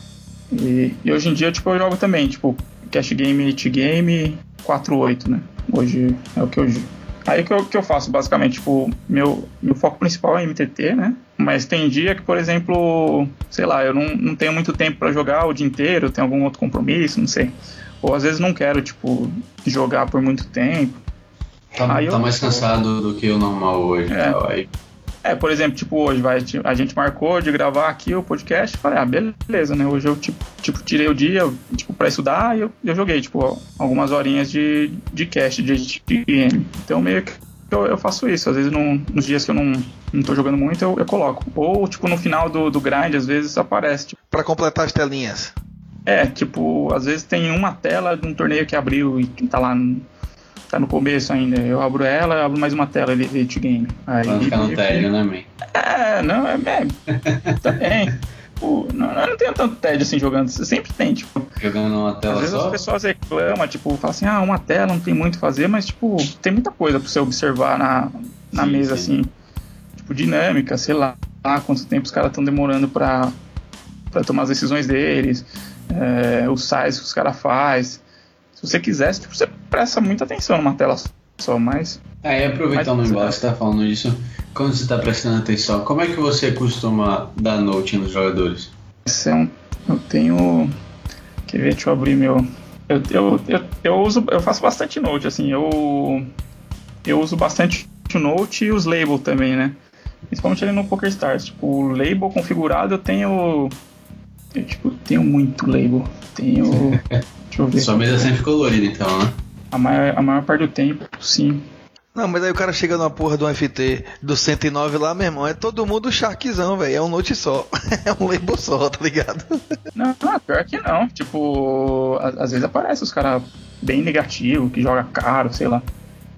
E, e hoje em dia, tipo, eu jogo também, tipo, cash game, eight game, quatro oito, né? Hoje é o que eu jogo. Aí o que eu, que eu faço, basicamente, tipo, meu, meu foco principal é M T T, né? Mas tem dia que, por exemplo, sei lá, eu não, não tenho muito tempo pra jogar o dia inteiro, tenho algum outro compromisso, não sei. Ou às vezes não quero, tipo, jogar por muito tempo. Tá, aí tá eu, mais cansado do que o normal hoje. É. Tal, aí. É, por exemplo, tipo, hoje vai, a gente marcou de gravar aqui o podcast, falei, ah, beleza, né? Hoje eu, tipo, tipo tirei o dia, tipo, pra estudar e eu, eu joguei, tipo, algumas horinhas de, de cast, de, de game. Então, meio que eu, eu faço isso. Às vezes, não, nos dias que eu não, não tô jogando muito, eu, eu coloco. Ou, tipo, no final do, do grind, às vezes aparece, tipo... Pra completar as telinhas. É, tipo, às vezes tem uma tela de um torneio que abriu e tá lá... No, tá no começo ainda, eu abro ela, eu abro mais uma tela de Elite Game. Aí, pra não ficar no tédio, né, man? É, não, é, é também. Pô, não, eu não tenho tanto tédio assim jogando, você sempre tem, tipo. Jogando numa tela às vezes só? as pessoas reclamam, tipo, falam assim, ah, uma tela não tem muito o que fazer, mas, tipo, tem muita coisa pra você observar na, na sim, mesa, sim. assim. Tipo, dinâmica, sei lá, quanto tempo os caras estão demorando pra, pra tomar as decisões deles, é, o size que os caras fazem. Se você quisesse, tipo, você presta muita atenção numa tela só, mas... É, e aproveitando o embalo, você tá falando disso, quando você tá prestando atenção, como é que você costuma dar note nos jogadores? Esse é um... Eu tenho... Quer ver? Deixa eu abrir meu... Eu, eu, eu, eu, uso, eu faço bastante note, assim, eu... Eu uso bastante o note e os label também, né? Principalmente ali no PokerStars. Tipo, o label configurado eu tenho... Eu, tipo, tenho muito label. Tenho... Deixa eu ver. Sua mesa sempre colorida, então, né? A maior, a maior parte do tempo, sim. Não, mas aí o cara chega numa porra do F T do cento e nove lá, meu irmão, é todo mundo Sharkzão, velho. É um note só. É um label só, tá ligado? Não, não, pior que não. Tipo, a, às vezes aparece os caras bem negativos, que joga caro, sei lá.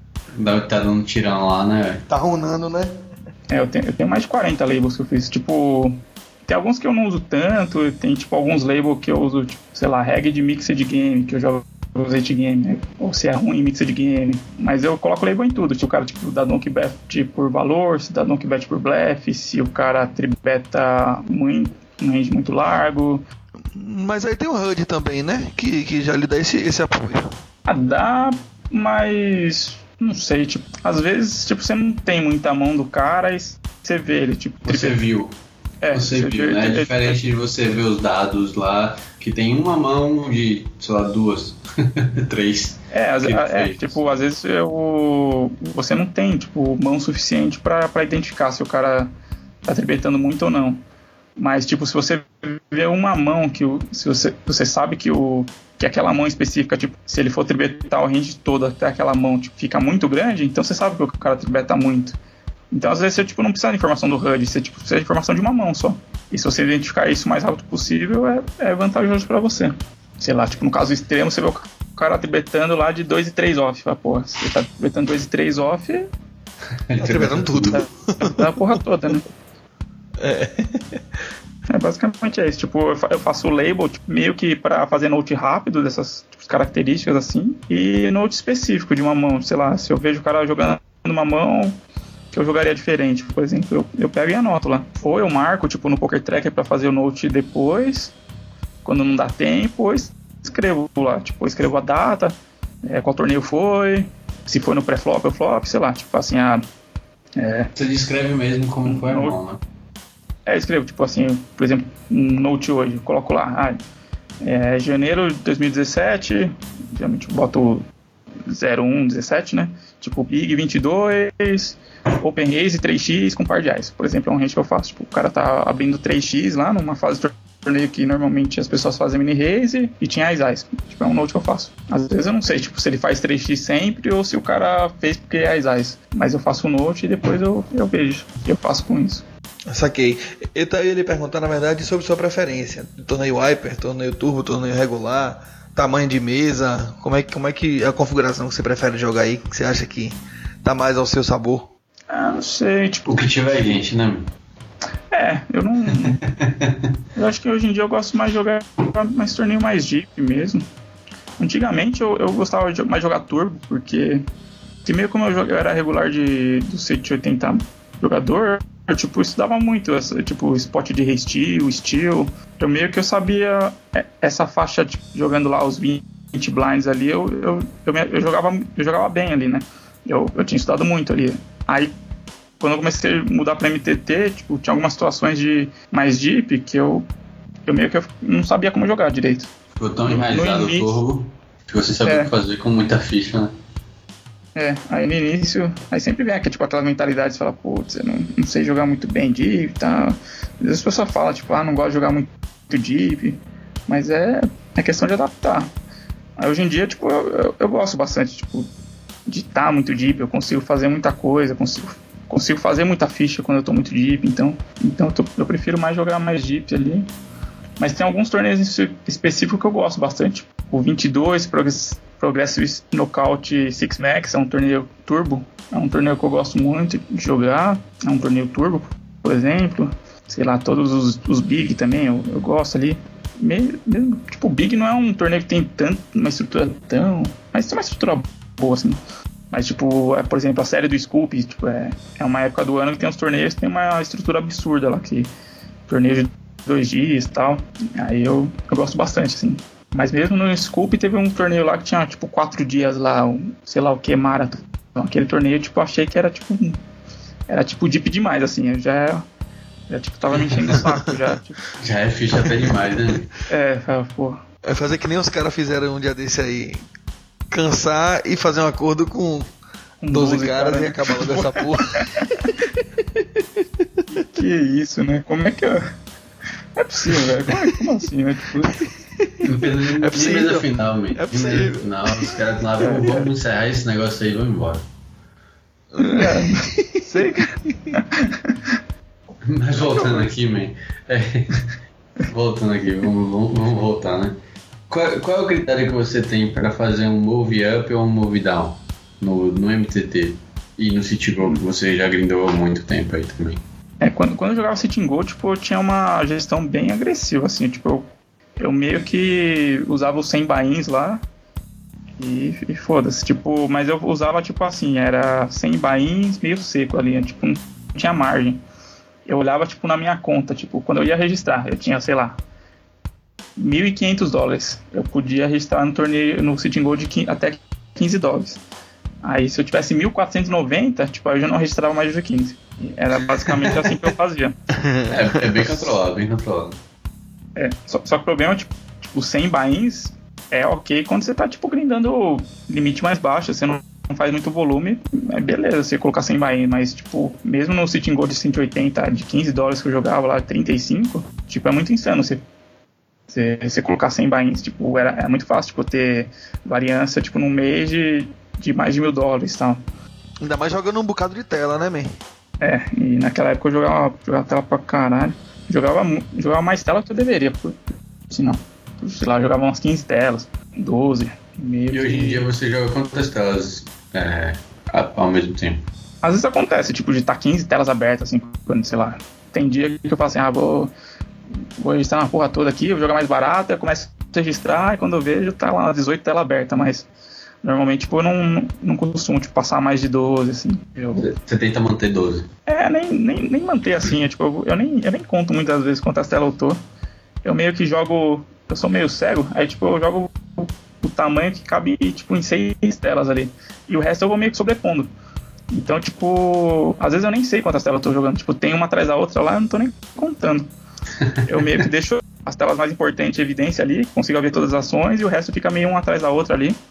Dá que tá dando tirão lá, né, velho? Tá runando, né? É, eu tenho, eu tenho mais de quarenta labels que eu fiz. Tipo, tem alguns que eu não uso tanto, tem tipo alguns labels que eu uso, tipo, sei lá, reggae de mixed game, que eu jogo eight game, né? Ou se é ruim mixed game. Mas eu coloco label em tudo. Se o cara tipo, dá donk bet por valor, se dá donk bet por blefe, se o cara tribeta muito, um range muito largo. Mas aí tem o H U D também, né? Que, que já lhe dá esse, esse apoio. Ah, dá, mas não sei, tipo, às vezes tipo, você não tem muita mão do cara e você vê ele, tipo, Você tribeta. viu. É, Você viu, vê, né? É é, diferente de você ver os dados lá, que tem uma mão de, sei lá, duas, três. É, as, que é, fez. tipo, às vezes eu, você não tem, tipo, mão suficiente pra, pra identificar se o cara tá tribetando muito ou não. Mas, tipo, se você vê uma mão que o, se você, você sabe que o que aquela mão específica, tipo, se ele for tribetar o range todo até aquela mão, tipo, fica muito grande, então você sabe que o cara tribeta muito. Então, às vezes, você tipo, não precisa da informação do H U D, você tipo, precisa da informação de uma mão só. E se você identificar isso o mais rápido possível, é, é vantajoso pra você. Sei lá, tipo, no caso extremo, você vê o cara tribetando lá de dois e três off. Fala, porra, se ele tá tribetando dois e três off... Tá tribetando tudo. Dá, dá a porra toda, né? É. É, basicamente é isso. Tipo, eu faço o label tipo, meio que pra fazer note rápido dessas tipo, características assim. E note específico de uma mão. Sei lá, se eu vejo o cara jogando uma mão... que eu jogaria diferente, por exemplo, eu, eu pego e anoto lá. Ou eu marco, tipo, no Poker Tracker pra fazer o note depois, quando não dá tempo, ou escrevo lá, tipo, eu escrevo a data, é, qual torneio foi, se foi no pré-flop ou flop, sei lá, tipo assim, a... É, Você descreve mesmo como foi a mão, né? É, eu escrevo, tipo assim, por exemplo, um note hoje, eu coloco lá, ah, é, janeiro de dois mil e dezessete, geralmente eu boto zero um dezessete, né? Tipo, Big vinte e dois, Open Race três x com par de Ais. Por exemplo, é um range que eu faço. Tipo, o cara tá abrindo três x lá numa fase de torneio que normalmente as pessoas fazem mini race e tinha as Ais. Tipo, é um note que eu faço. Às vezes eu não sei, tipo, se ele faz três x sempre ou se o cara fez porque é as Ais. Mas eu faço o note e depois eu, eu vejo o que eu faço com isso. Saquei. Eu ia lhe perguntar, na verdade, sobre sua preferência. Torneio Hyper, torneio Turbo, torneio regular, tamanho de mesa, como é, como é que é a configuração que você prefere jogar aí, que você acha que tá mais ao seu sabor? Ah, não sei, tipo... O que tiver gente, né? É, eu não... eu acho que hoje em dia eu gosto mais de jogar mais torneio mais deep mesmo. Antigamente eu, eu gostava de mais jogar Turbo, porque... Primeiro, como eu, eu era regular de, do cento e oitenta jogador... Eu, tipo, estudava muito, essa, tipo, spot de re-steal, steal. Eu meio que eu sabia essa faixa, tipo, jogando lá os vinte blinds ali, eu, eu, eu, eu, jogava, eu jogava bem ali, né? Eu, eu tinha estudado muito ali. Aí, quando eu comecei a mudar pra M T T, tipo, tinha algumas situações de mais deep que eu, eu meio que eu não sabia como jogar direito. Ficou tão enraizado o turbo que você sabia é. o que fazer com muita ficha, né? É, aí no início, aí sempre vem aqui, tipo, aquela mentalidade, você fala, putz, eu não, não sei jogar muito bem deep e tal. Às vezes as pessoas falam, tipo, ah, não gosto de jogar muito deep, mas é, é questão de adaptar. Aí hoje em dia, tipo, eu, eu, eu gosto bastante, tipo, de estar muito deep, eu consigo fazer muita coisa, consigo, consigo fazer muita ficha quando eu tô muito deep, então, então eu, tô, eu prefiro mais jogar mais deep ali. Mas tem alguns torneios específicos que eu gosto bastante, o vinte e dois, Progress, Progressive Knockout Six Max, é um torneio turbo, é um torneio que eu gosto muito de jogar, é um torneio turbo, por exemplo, sei lá, todos os, os Big também, eu, eu gosto ali, mesmo, mesmo, tipo, o Big não é um torneio que tem tanto, uma estrutura tão, mas tem uma estrutura boa, assim, mas tipo, é, por exemplo, a série do Scoop, tipo, é, é uma época do ano que tem uns torneios que tem uma estrutura absurda lá, que torneio de dois dias e tal, aí eu, eu gosto bastante, assim. Mas mesmo no Scoop teve um torneio lá que tinha tipo quatro dias lá, um, sei lá o que, Marathon. Então, aquele torneio, tipo, achei que era tipo era tipo deep demais, assim, eu já, já tipo, tava me enchendo o saco, já. Tipo... Já é ficha até demais, né? É, pô. É fazer que nem os caras fizeram um dia desse aí, cansar e fazer um acordo com doze caras cara, e acabar logo essa porra. Que, que isso, né? Como é que é? É possível, velho. Como, como assim, né? Tipo... É possível. Mesa final, man. É possível. Final, os caras lá vão, vamos encerrar esse negócio aí e vamos embora. É, sei, cara. Mas voltando aqui, man. É, voltando aqui, vamos, vamos, vamos voltar, né? Qual, qual é o critério que você tem para fazer um move up ou um move down no, no M T T e no City Go, que você já grindou há muito tempo aí também? É, quando, quando eu jogava Sitting Go, tipo, eu tinha uma gestão bem agressiva, assim, tipo, eu, eu meio que usava os cem buy-ins lá e, e foda-se, tipo, mas eu usava, tipo assim, era cem buy-ins meio seco ali, tipo, não tinha margem. Eu olhava, tipo, na minha conta, tipo, quando eu ia registrar, eu tinha, sei lá, mil e quinhentos dólares, eu podia registrar no torneio, no Sitting Go de quinze, até quinze dólares. Aí se eu tivesse mil quatrocentos e noventa, tipo, aí eu já não registrava mais de quinze. Era basicamente assim que eu fazia. É, é bem controlado, bem controlado. É, só, só que o problema é, tipo, tipo cem buy-ins é ok quando você tá, tipo, grindando limite mais baixo, você não, não faz muito volume, é beleza você colocar cem buy-ins, mas, tipo, mesmo no Sitting Go de cento e oitenta, de quinze dólares que eu jogava lá, trinta e cinco, tipo, é muito insano você, você, você colocar cem buy-ins, tipo, era, é muito fácil, tipo, ter variância, tipo, num mês de, de mais de mil dólares e tal. Ainda mais jogando um bocado de tela, né, man? É, e naquela época eu jogava, jogava tela pra caralho. Jogava, jogava mais tela que eu deveria, por, senão. Sei lá, eu jogava umas quinze telas, doze, meio. E hoje em dia você joga quantas telas é, ao mesmo tempo? Às vezes acontece, tipo, de estar tá quinze telas abertas, assim, quando, sei lá. Tem dia que eu falo assim, ah, vou, vou registrar uma porra toda aqui, vou jogar mais barato, eu começo a registrar, e quando eu vejo, tá lá dezoito telas abertas, mas. Normalmente, tipo, eu não, não costumo, tipo, passar mais de doze, assim. Eu... Você tenta manter doze? É, nem, nem, nem manter assim, é, tipo, eu, eu, nem, eu nem conto muitas vezes quantas telas eu tô. Eu meio que jogo, eu sou meio cego, aí, tipo, eu jogo o, o tamanho que cabe, tipo, em seis telas ali. E o resto eu vou meio que sobrepondo. Então, tipo, às vezes eu nem sei quantas telas eu tô jogando. Tipo, tem uma atrás da outra lá, eu não tô nem contando. Eu meio que deixo as telas mais importantes em evidência ali, consigo ver todas as ações, e o resto fica meio uma atrás da outra ali.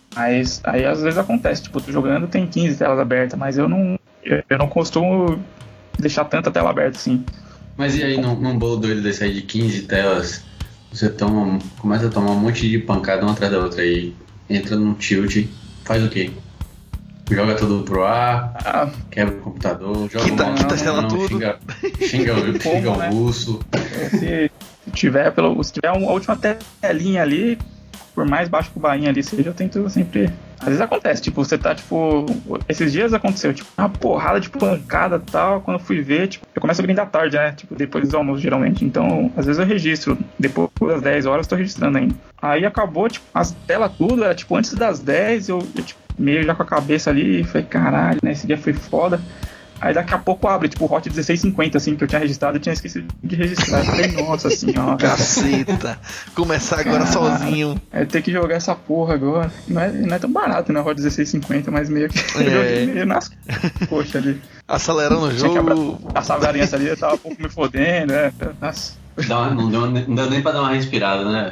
Mas aí às vezes acontece, tipo, eu tô jogando, tem quinze telas abertas, mas eu não, eu, eu não costumo deixar tanta tela aberta assim. Mas e aí, num, num bolo doido desse aí de quinze telas, você toma, começa a tomar um monte de pancada uma atrás da outra aí, entra num tilt, faz o quê? Joga tudo pro ar, Ah, quebra o computador, joga Quita- uma quita mão, as telas não, tudo. xinga, xinga, o- xinga né? o russo. se, se tiver pelo, se tiver uma última telinha ali, por mais baixo que o bainha ali seja, eu tento sempre. Às vezes acontece, tipo, você tá, tipo. Esses dias aconteceu, tipo, uma porrada de pancada e tal. Quando eu fui ver, tipo, eu começo a grindar tarde, né? Tipo, depois do almoço, geralmente. Então, às vezes eu registro. Depois das dez horas, eu tô registrando ainda. Aí acabou, tipo, as telas tudo, era tipo antes das dez, eu, eu tipo, meio já com a cabeça ali, falei, caralho, né? Esse dia foi foda. Aí daqui a pouco abre, tipo, o Hot dezesseis cinquenta, assim, que eu tinha registrado, eu tinha esquecido de registrar. Eu falei, nossa senhora. Caceta. Começar agora Caralho. sozinho. É ter que jogar essa porra agora. Não é, não é tão barato, né? O Hot dezesseis cinquenta, mas meio que É. eu joguei meio nas coxas ali. Acelerando o Tinha que jogo. abraçar a variância ali, eu tava um pouco me fodendo, né? Nossa. Dá uma- não, deu, não deu nem pra dar uma respirada, né?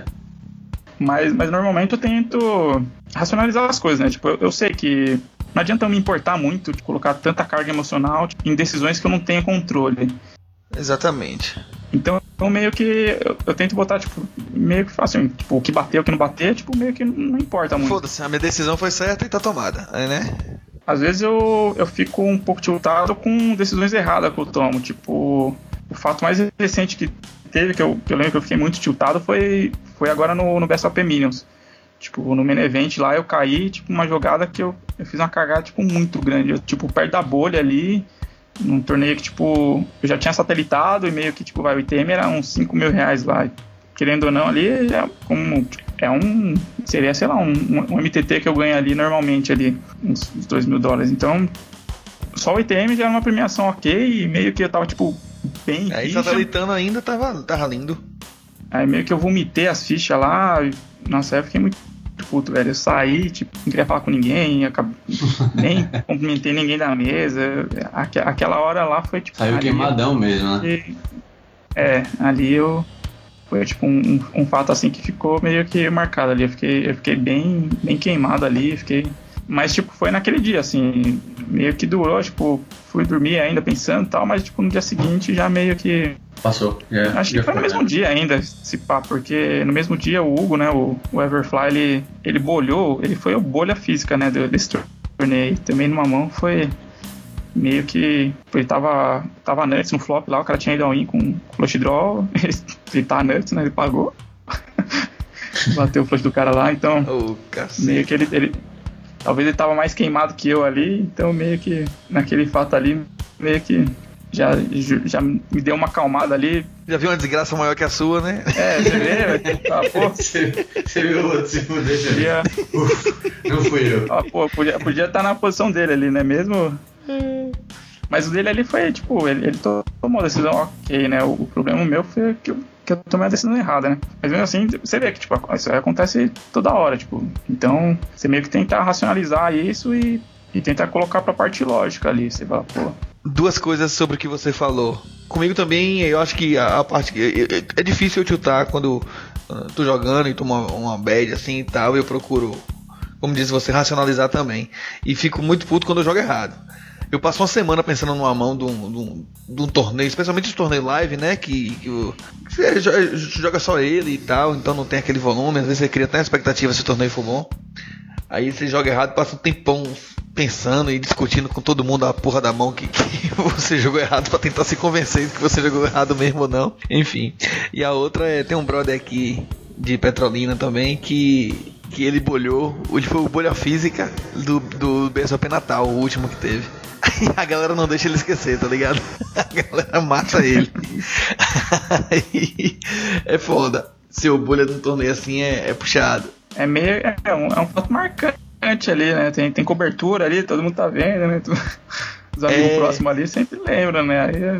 Mas, mas normalmente eu tento racionalizar as coisas, né? Tipo, eu, eu sei que não adianta eu me importar muito de colocar tanta carga emocional tipo, em decisões que eu não tenho controle. Exatamente. Então, eu meio que eu, eu tento botar, tipo, meio que faço assim, tipo, o que bateu, o que não bater, tipo, meio que não importa muito. Foda-se, a minha decisão foi certa e tá tomada, aí, né? Às vezes eu, eu fico um pouco tiltado com decisões erradas que eu tomo. Tipo, o fato mais recente que teve, que eu, que eu lembro que eu fiquei muito tiltado, foi, foi agora no, no Best of Minions. Tipo, no main event lá eu caí, tipo, uma jogada que eu, eu fiz uma cagada, tipo, muito grande. Eu, tipo, perto da bolha ali, num torneio que, tipo, eu já tinha satelitado e meio que, tipo, vai, o I T M era uns cinco mil reais lá. Querendo ou não, ali é como... Tipo, é um... Seria, sei lá, um, um M T T que eu ganho ali normalmente, ali, uns, uns dois mil dólares. Então, só o I T M já era uma premiação ok e meio que eu tava, tipo, bem Aí rija. satelitando ainda tava, tava lindo. Aí meio que eu vomitei as fichas lá. E, nossa, eu fiquei muito puto, velho. Eu saí, tipo, não queria falar com ninguém, acabei, nem cumprimentei ninguém da mesa. Aque, aquela hora lá foi, tipo... Saiu ali queimadão mesmo, né? eu- É, ali eu... Foi tipo um, um, um fato assim que ficou meio que marcado ali. Eu fiquei, eu fiquei bem, bem queimado ali, fiquei. Mas tipo, foi naquele dia, assim, meio que durou, tipo, fui dormir ainda pensando e tal, mas tipo, no dia seguinte já meio que. Passou. Já, Acho já que foi no mesmo né? dia ainda, se pá, porque no mesmo dia o Hugo, né, o, o Everfly, ele, ele bolhou, ele foi a bolha física, né, desse torneio. Também numa mão foi meio que. Ele tava, tava nuts no flop lá, o cara tinha ido ao in com flush draw, ele tá nuts, né? Ele pagou. Bateu o flush do cara lá, então. Ô, cacete. Meio que ele, ele. Talvez ele tava mais queimado que eu ali, então meio que naquele fato ali, meio que já, já me deu uma acalmada ali. Já viu uma desgraça maior que a sua, né? É, você vê, ah, pô, Você, você viu o outro se fuder, você viu? podia, Uf, não fui eu. ah, pô, podia, podia estar na posição dele ali, né? Mesmo. Mas o dele ali foi, tipo, ele, ele tomou a decisão ok, né? O, o problema meu foi que eu, que eu tomei a decisão errada, né? Mas mesmo assim, você vê que, tipo, isso aí acontece toda hora, tipo. Então, você meio que tentar racionalizar isso e, e tentar colocar pra parte lógica ali. Você fala, pô. Duas coisas sobre o que você falou. Comigo também, eu acho que a, a parte que é, é difícil eu tiltar quando uh, tô jogando e tomo uma, uma bad assim e tal, eu procuro, como disse você, racionalizar também. E fico muito puto quando eu jogo errado. Eu passo uma semana pensando numa mão de um, de um, de um torneio, especialmente os torneios live, né? Que, que o, você joga só ele e tal, então não tem aquele volume. Às vezes você cria até a expectativa se o torneio for bom. Aí você joga errado, passa um tempão pensando e discutindo com todo mundo a porra da mão que, que você jogou errado pra tentar se convencer de que você jogou errado mesmo ou não. Enfim. E a outra é, tem um brother aqui de Petrolina também que, que ele bolhou, ele foi o bolha física do, do B S O P Natal, o último que teve. Aí a galera não deixa ele esquecer, tá ligado? A galera mata ele. Aí é foda. Seu bolha num torneio assim é, é puxado. É meio. É um, é um fato marcante ali, né? Tem, tem cobertura ali, todo mundo tá vendo, né? Os amigos É. próximos ali sempre lembram, né? Aí é.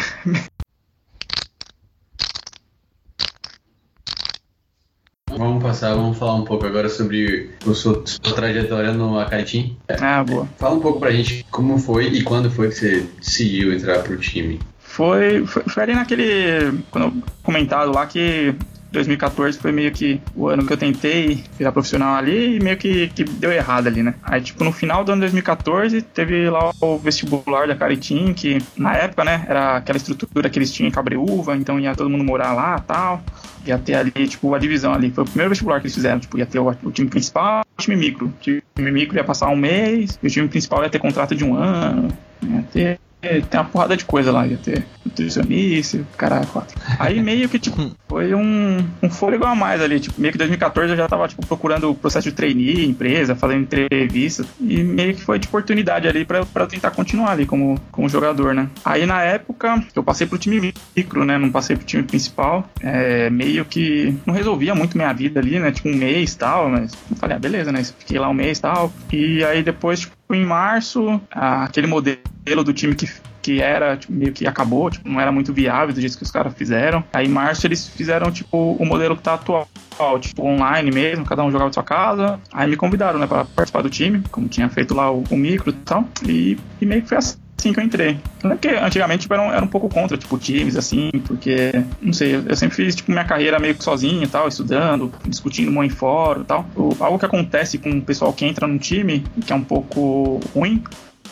Vamos passar, vamos falar um pouco agora sobre a sua, sua trajetória no Akaitin. Ah, boa. Fala um pouco pra gente como foi e quando foi que você decidiu entrar pro time. Foi, foi, foi ali naquele. Quando eu comentado lá que dois mil e catorze foi meio que o ano que eu tentei virar profissional ali e meio que, que deu errado ali, né? Aí, tipo, no final do ano dois mil e catorze, teve lá o vestibular da Caritim, que na época, né, era aquela estrutura que eles tinham em Cabreúva, então ia todo mundo morar lá e tal. Ia ter ali, tipo, a divisão ali. Foi o primeiro vestibular que eles fizeram. Tipo, ia ter o, o time principal e o time micro. O time micro ia passar um mês e o time principal ia ter contrato de um ano. Ia ter... Tem uma porrada de coisa lá, ia ter nutricionista, caralho, quatro. Aí meio que, tipo, foi um, um fôlego a mais ali, tipo, meio que em dois mil e catorze eu já tava, tipo, procurando o processo de trainee, empresa, fazendo entrevista, e meio que foi de oportunidade ali pra, pra eu tentar continuar ali como, como jogador, né. Aí na época, eu passei pro time micro, né, não passei pro time principal, é, meio que não resolvia muito minha vida ali, né, tipo, um mês e tal, mas eu falei, ah, beleza, né, fiquei lá um mês e tal, e aí depois, tipo, em março, aquele modelo do time que, que era, tipo, meio que acabou, tipo, não era muito viável do jeito que os caras fizeram. Aí em março eles fizeram, tipo, o modelo que tá atual, tipo, online mesmo, cada um jogava de sua casa. Aí me convidaram, né, pra participar do time, como tinha feito lá o, o micro e tal, e, e meio que foi assim que eu entrei. Porque antigamente, tipo, era, um, era um pouco contra, tipo, times, assim, porque, não sei, eu sempre fiz, tipo, minha carreira meio que sozinho e tal, estudando, discutindo muito em fórum e tal. O, algo que acontece com o pessoal que entra no time, que é um pouco ruim,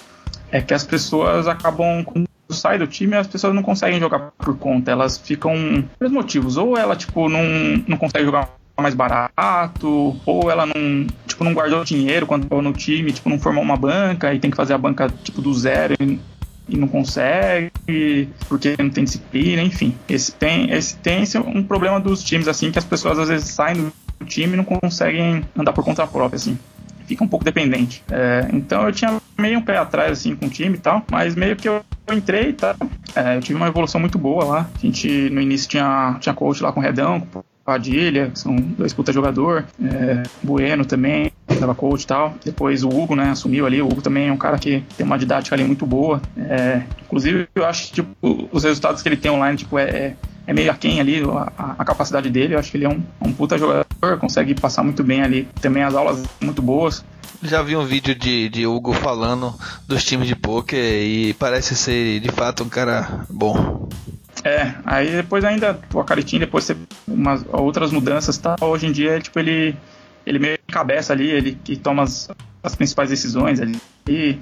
é que as pessoas acabam, quando sai do time, as pessoas não conseguem jogar por conta, elas ficam, por motivos, ou ela, tipo, não, não consegue jogar mais barato, ou ela não, tipo, não guardou dinheiro quando estava no time, tipo, não formou uma banca e tem que fazer a banca, tipo, do zero e, e não consegue, porque não tem disciplina, enfim. Esse tem, esse tem esse um problema dos times, assim, que as pessoas às vezes saem do time e não conseguem andar por conta própria, assim. Fica um pouco dependente. É, então eu tinha meio um pé atrás, assim, com o time e tal, mas meio que eu entrei, tá? É, eu tive uma evolução muito boa lá. A gente, no início, tinha, tinha coach lá com o Redão, com Padilha, que são dois puta jogador, é, Bueno também, tava coach e tal. Depois o Hugo, né, assumiu ali. O Hugo também é um cara que tem uma didática ali muito boa. É, inclusive, eu acho que, tipo, os resultados que ele tem online, tipo, é, é meio aquém ali, a, a capacidade dele. Eu acho que ele é um, um puta jogador, consegue passar muito bem ali. Também as aulas muito boas. Já vi um vídeo de, de Hugo falando dos times de poker e parece ser, de fato, um cara bom. É, aí depois ainda o Acaritim, depois teve umas outras mudanças, tá? Hoje em dia, tipo, ele, ele meio que cabeça ali, ele que toma as, as principais decisões ali, e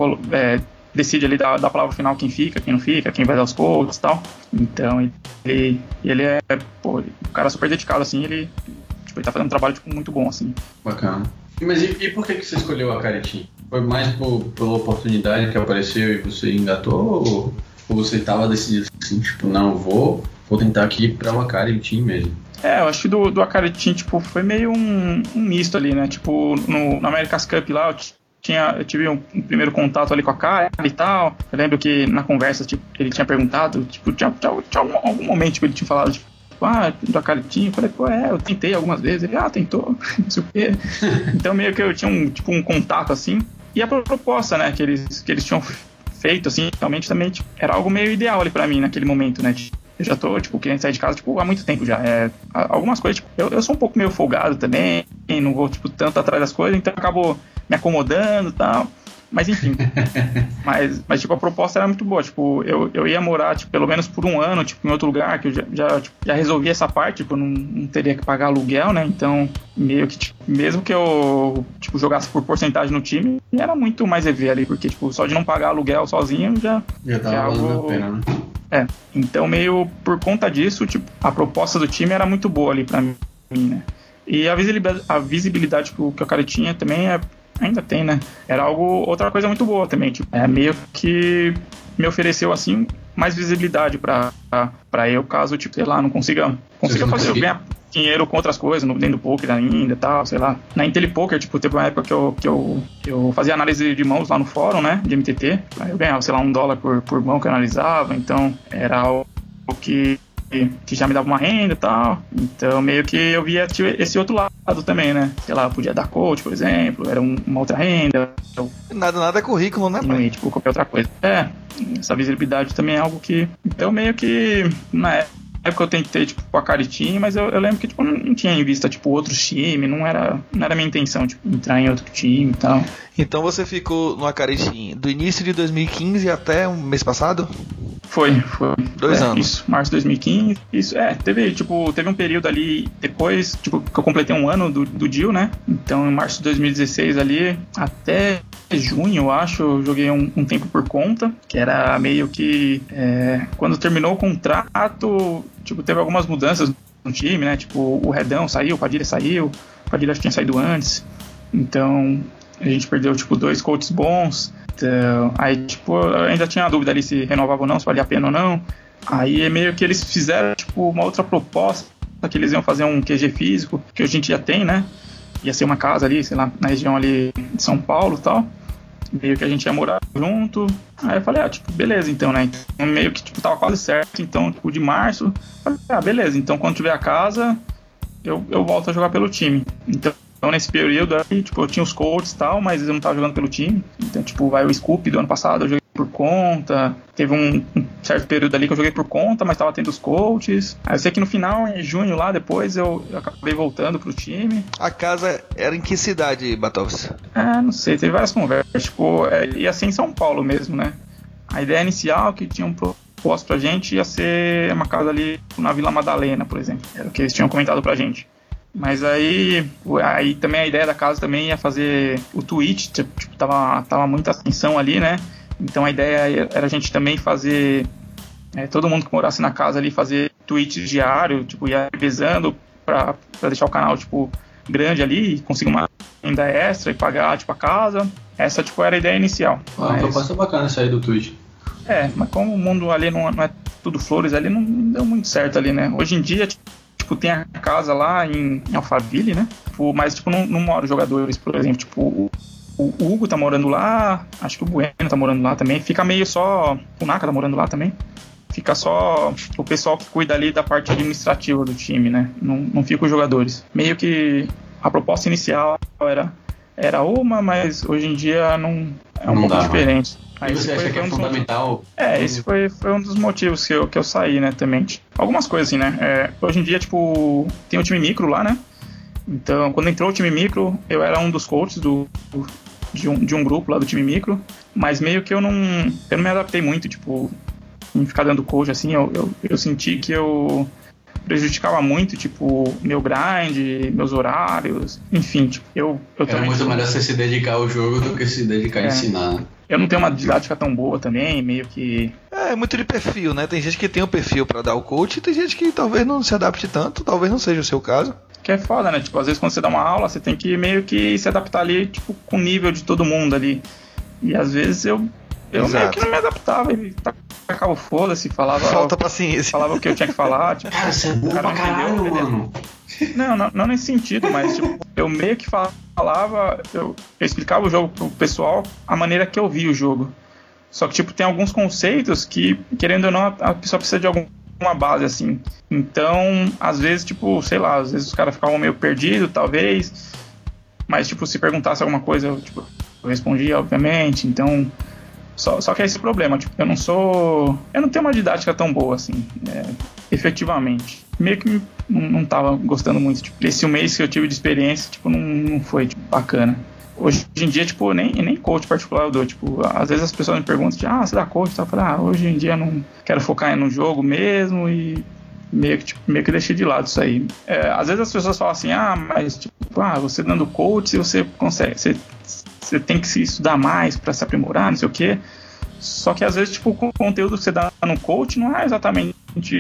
é, decide ali da, da palavra final quem fica, quem não fica, quem vai dar os coaches e tal. Então, ele, ele é, pô, um cara super dedicado, assim, ele, tipo, ele tá fazendo um trabalho, tipo, muito bom, assim. Bacana. Mas e, e por que, que você escolheu a Acaritim? Foi mais por, pela oportunidade que apareceu e você engatou, ou... Ou você estava decidido assim, tipo, não, vou, vou tentar aqui para o Acaritim mesmo? É, eu acho que do, do Acaritim, tipo, foi meio um, um misto ali, né? Tipo, no, no America's Cup lá, eu, tinha, eu tive um, um primeiro contato ali com a Kari e tal. Eu lembro que na conversa, tipo, ele tinha perguntado, tipo, tinha, tinha, tinha algum, algum momento, tipo, ele tinha falado, tipo, ah, do Acaritim. Eu falei, pô, é, eu tentei algumas vezes. Ele, ah, tentou, não sei o quê. Então, meio que eu tinha um, tipo, um contato, assim. E a proposta, né, que eles, que eles tinham feito, assim, realmente também, tipo, era algo meio ideal ali pra mim naquele momento, né? Eu já tô, tipo, querendo sair de casa, tipo, há muito tempo já. É, algumas coisas, tipo, eu, eu sou um pouco meio folgado também, não vou, tipo, tanto atrás das coisas, então eu acabo me acomodando e tal. Mas enfim, mas, mas tipo, a proposta era muito boa, tipo, eu, eu ia morar, tipo, pelo menos por um ano, tipo, em outro lugar, que eu já, já, tipo, já resolvi essa parte, tipo, não, não teria que pagar aluguel, né, então, meio que, tipo, mesmo que eu, tipo, jogasse por porcentagem no time, era muito mais E V ali, porque, tipo, só de não pagar aluguel sozinho, já... Já tava valendo algo... a pena, né? É, então, meio, por conta disso, tipo, a proposta do time era muito boa ali pra mim, né, e a visibilidade, a visibilidade que o, que o cara tinha também é ainda tem, né? Era algo, outra coisa muito boa também, tipo, é meio que me ofereceu, assim, mais visibilidade pra, pra, pra eu, caso, tipo, sei lá, não consiga, consiga fazer, ganhar dinheiro com outras coisas, no, dentro do poker ainda e tal, sei lá. Na IntelliPoker, tipo, teve uma época que eu, que eu, eu fazia análise de mãos lá no fórum, né, de M T T, aí eu ganhava, sei lá, um dólar por, por mão que eu analisava, então era algo que que já me dava uma renda e tal, então meio que eu via esse outro lado também, né, sei lá, eu podia dar coach, por exemplo, era um, uma outra renda. Eu... Nada, nada é currículo, né, pai? E, tipo, qualquer outra coisa. É, essa visibilidade também é algo que, então meio que, na época eu tentei, tipo, com a Caritim, mas eu, eu lembro que, tipo, não, não tinha em vista, tipo, outros times, não era, não era minha intenção, tipo, entrar em outro time e tal. Então você ficou no Acaritim do início de dois mil e quinze até o mês passado? Foi, foi. Dois é, anos. Isso, março de dois mil e quinze. Isso, é, teve, tipo, teve um período ali depois, tipo, que eu completei um ano do, do D I U, né? Então, em março de dois mil e dezesseis ali, até junho, eu acho, eu joguei um, um tempo por conta, que era meio que, é, quando terminou o contrato, tipo, teve algumas mudanças no time, né? Tipo, o Redão saiu, o Padilha saiu, o Padilha acho que tinha saído antes. Então, a gente perdeu, tipo, dois coaches bons. Então, aí, tipo, eu ainda tinha a dúvida ali se renovava ou não, se valia a pena ou não. Aí é meio que eles fizeram, tipo, uma outra proposta, que eles iam fazer um Q G físico, que a gente já tem, né? Ia ser uma casa ali, sei lá, na região ali de São Paulo e tal. Meio que a gente ia morar junto. Aí eu falei, ah, tipo, beleza, então, né? Então, meio que, tipo, tava quase certo. Então, tipo, de março, falei, ah, beleza, então quando tiver a casa, eu, eu volto a jogar pelo time. Então, Então, nesse período aí, tipo, eu tinha os coaches e tal, mas eu não tava jogando pelo time. Então, tipo, vai o Scoop do ano passado, eu joguei por conta. Teve um, um certo período ali que eu joguei por conta, mas tava tendo os coaches. Aí eu sei que no final, em junho lá, depois, eu, eu acabei voltando pro time. A casa era em que cidade, Batovs? Ah, não sei, teve várias conversas. Tipo, é, ia ser em São Paulo mesmo, né? A ideia inicial que tinham proposto pra gente ia ser uma casa ali na Vila Madalena, por exemplo. Era o que eles tinham comentado pra gente. Mas aí, aí também a ideia da casa também ia fazer o Twitch, tipo, tava, tava muita atenção ali, né? Então a ideia era a gente também fazer, é, todo mundo que morasse na casa ali, fazer Twitch diário, tipo, ia revezando pra, pra deixar o canal, tipo, grande ali, conseguir uma renda extra e pagar, tipo, a casa. Essa, tipo, era a ideia inicial. Ah, mas... proposta bacana essa aí do Twitch. É, mas como o mundo ali não, não é tudo flores ali, não deu muito certo ali, né? Hoje em dia, tipo, Tipo, tem a casa lá em, em Alphaville, né? Tipo, mas, tipo, não, não moram jogadores, por exemplo. Tipo, o, o Hugo tá morando lá, acho que o Bueno tá morando lá também. Fica meio só... O Naka tá morando lá também. Fica só o pessoal que cuida ali da parte administrativa do time, né? Não, não fica os jogadores. Meio que a proposta inicial era, era uma, mas hoje em dia não é um não pouco dá, diferente. Aí você acha que é um fundamental? É, esse foi, foi um dos motivos que eu, que eu saí, né, também. Algumas coisas assim, né, é, hoje em dia, tipo, tem o time micro lá, né, então, quando entrou o time micro, eu era um dos coaches do, de, um, de um grupo lá do time micro, mas meio que eu não, eu não me adaptei muito, tipo, em ficar dando coach, assim, eu, eu, eu senti que eu prejudicava muito, tipo, meu grind, meus horários, enfim, tipo, eu... eu Era muito melhor você se dedicar ao jogo do que se dedicar é. a ensinar. Eu não tenho uma didática tão boa também, meio que... É, muito de perfil, né? Tem gente que tem o perfil pra dar o coach e tem gente que talvez não se adapte tanto, talvez não seja o seu caso. Que é foda, né? Tipo, às vezes quando você dá uma aula, você tem que meio que se adaptar ali, tipo, com o nível de todo mundo ali. E às vezes eu, eu meio que não me adaptava, e tacava o foda-se, falava... Falta paciência. Falava o que eu tinha que falar, tipo... Cara, você é burro pra caralho, mano. Não, não, não nesse sentido, mas tipo, eu meio que falava, eu, eu explicava o jogo pro pessoal a maneira que eu via o jogo. Só que, tipo, tem alguns conceitos que, querendo ou não, a pessoa precisa de alguma base, assim. Então, às vezes, tipo, sei lá, às vezes os caras ficavam meio perdidos, talvez. Mas, tipo, se perguntasse alguma coisa, eu, tipo, eu respondia, obviamente. Então, só, só que é esse o problema, tipo, eu não sou... Eu não tenho uma didática tão boa, assim, é, efetivamente. Meio que não, não tava gostando muito. Tipo, esse um mês que eu tive de experiência, tipo, não, não foi, tipo, bacana. Hoje em dia, tipo, nem, nem coach particular eu dou. Tipo, às vezes as pessoas me perguntam, tipo, ah, você dá coach? Eu falo, ah, hoje em dia não quero focar no jogo mesmo e meio que, tipo, meio que deixei de lado isso aí. É, às vezes as pessoas falam assim, ah, mas, tipo, ah, você dando coach, você consegue, você, você tem que se estudar mais pra se aprimorar, não sei o quê. Só que às vezes, tipo, o conteúdo que você dá no coach não é exatamente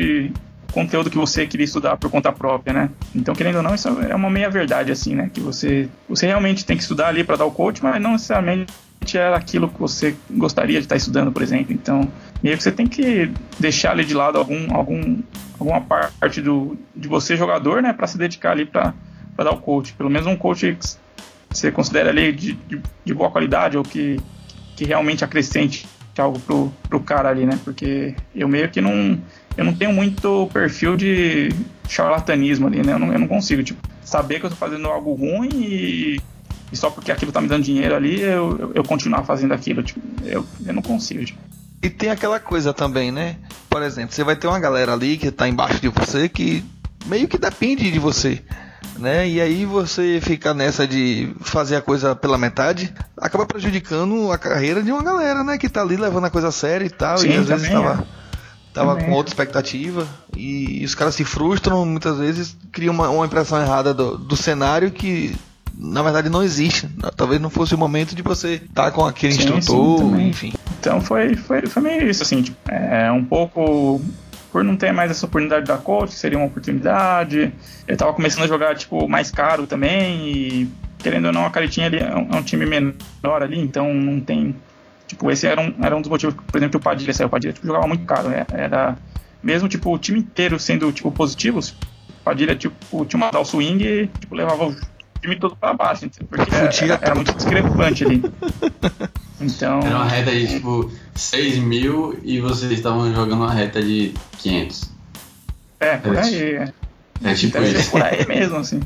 conteúdo que você queria estudar por conta própria, né? Então, querendo ou não, isso é uma meia-verdade, assim, né? Que você, você realmente tem que estudar ali para dar o coach, mas não necessariamente é aquilo que você gostaria de estar estudando, por exemplo. Então, meio que você tem que deixar ali de lado algum, algum, alguma parte do, de você, jogador, né? Para se dedicar ali para dar o coach. Pelo menos um coach que você considera ali de, de, de boa qualidade ou que, que realmente acrescente algo pro, pro cara ali, né? Porque eu meio que não... Eu não tenho muito perfil de charlatanismo ali, né? Eu não, eu não consigo, tipo, saber que eu tô fazendo algo ruim e, e só porque aquilo tá me dando dinheiro ali, eu, eu, eu continuar fazendo aquilo, tipo, eu, eu não consigo, tipo. E tem aquela coisa também, né? Por exemplo, você vai ter uma galera ali que tá embaixo de você que meio que depende de você, né? E aí você fica nessa de fazer a coisa pela metade, acaba prejudicando a carreira de uma galera, né? Que tá ali levando a coisa a sério e tal. Sim, e às vezes também, tava, é. tava também. com outra expectativa. E, e os caras se frustram, muitas vezes criam uma, uma impressão errada do, do cenário que na verdade não existe. Talvez não fosse o momento de você estar tá com aquele Sim, instrutor, sim, enfim. Então foi, foi, foi meio isso, assim, tipo, é um pouco por não ter mais essa oportunidade da coach, seria uma oportunidade. Eu tava começando a jogar, tipo, mais caro também e, querendo ou não, a Caritinha ali é um, é um time menor ali, então não tem... Tipo, esse era um, era um dos motivos, por exemplo, que o Padilha saiu. O Padilha tipo, jogava muito caro, né? Era... Mesmo, tipo, o time inteiro sendo, tipo, positivos, o Padilha, tipo, tinha uma dar o swing e, tipo, levava o time todo pra baixo, porque era, era muito discrepante ali. Então... Era uma reta de, tipo, seis mil e vocês estavam jogando uma reta de quinhentos. É, por aí. É, é tipo deve isso. ser por aí mesmo, assim.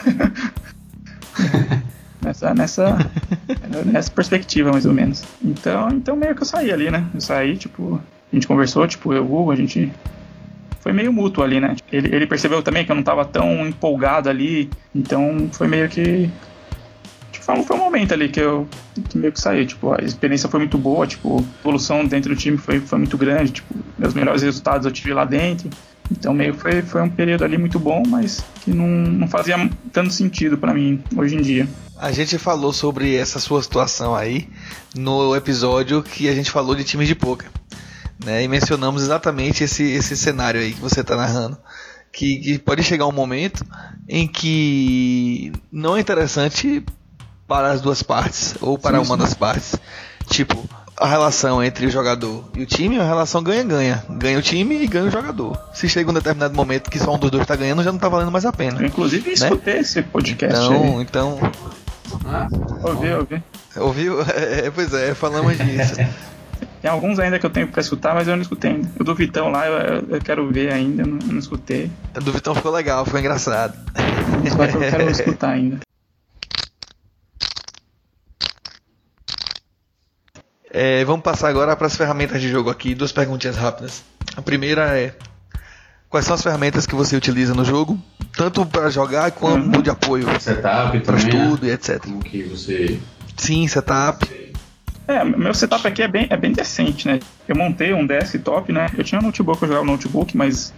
nessa, nessa, nessa perspectiva, mais ou menos. Então, então meio que eu saí ali, né? Eu saí, tipo, a gente conversou, tipo, eu, Hugo, a gente... Foi meio mútuo ali, né? Ele, ele percebeu também que eu não tava tão empolgado ali, então foi meio que... Tipo, foi, um, foi um momento ali que eu que meio que saí, tipo, a experiência foi muito boa, tipo, a evolução dentro do time foi, foi muito grande, tipo, meus melhores resultados eu tive lá dentro, então meio que foi, foi um período ali muito bom, mas que não, não fazia tanto sentido pra mim hoje em dia. A gente falou sobre essa sua situação aí no episódio que a gente falou de times de poker, né? E mencionamos exatamente esse, esse cenário aí que você está narrando, que, que pode chegar um momento em que não é interessante para as duas partes ou para sim, uma sim. das partes, tipo a relação entre o jogador e o time é uma relação ganha-ganha, ganha o time e ganha o jogador. Se chega um determinado momento que só um dos dois está ganhando, já não está valendo mais a pena. Eu, inclusive, né? Escutei esse podcast. Então, aí. então ah, ouvi, ouvi. Ouviu? É, pois é, falamos disso. Tem alguns ainda que eu tenho pra escutar, mas eu não escutei ainda. O do Vitão lá, eu, eu quero ver ainda, eu não, eu não escutei. O do Vitão ficou legal, ficou engraçado. Só que eu quero escutar ainda. É, vamos passar agora para as ferramentas de jogo aqui, duas perguntinhas rápidas. A primeira é: quais são as ferramentas que você utiliza no jogo, tanto para jogar quanto uhum. de apoio? Setup para estudo e etcétera. Como que você... Sim, setup. É, meu setup aqui é bem, é bem decente, né? Eu montei um desktop, né? Eu tinha um notebook, eu jogava no notebook, mas...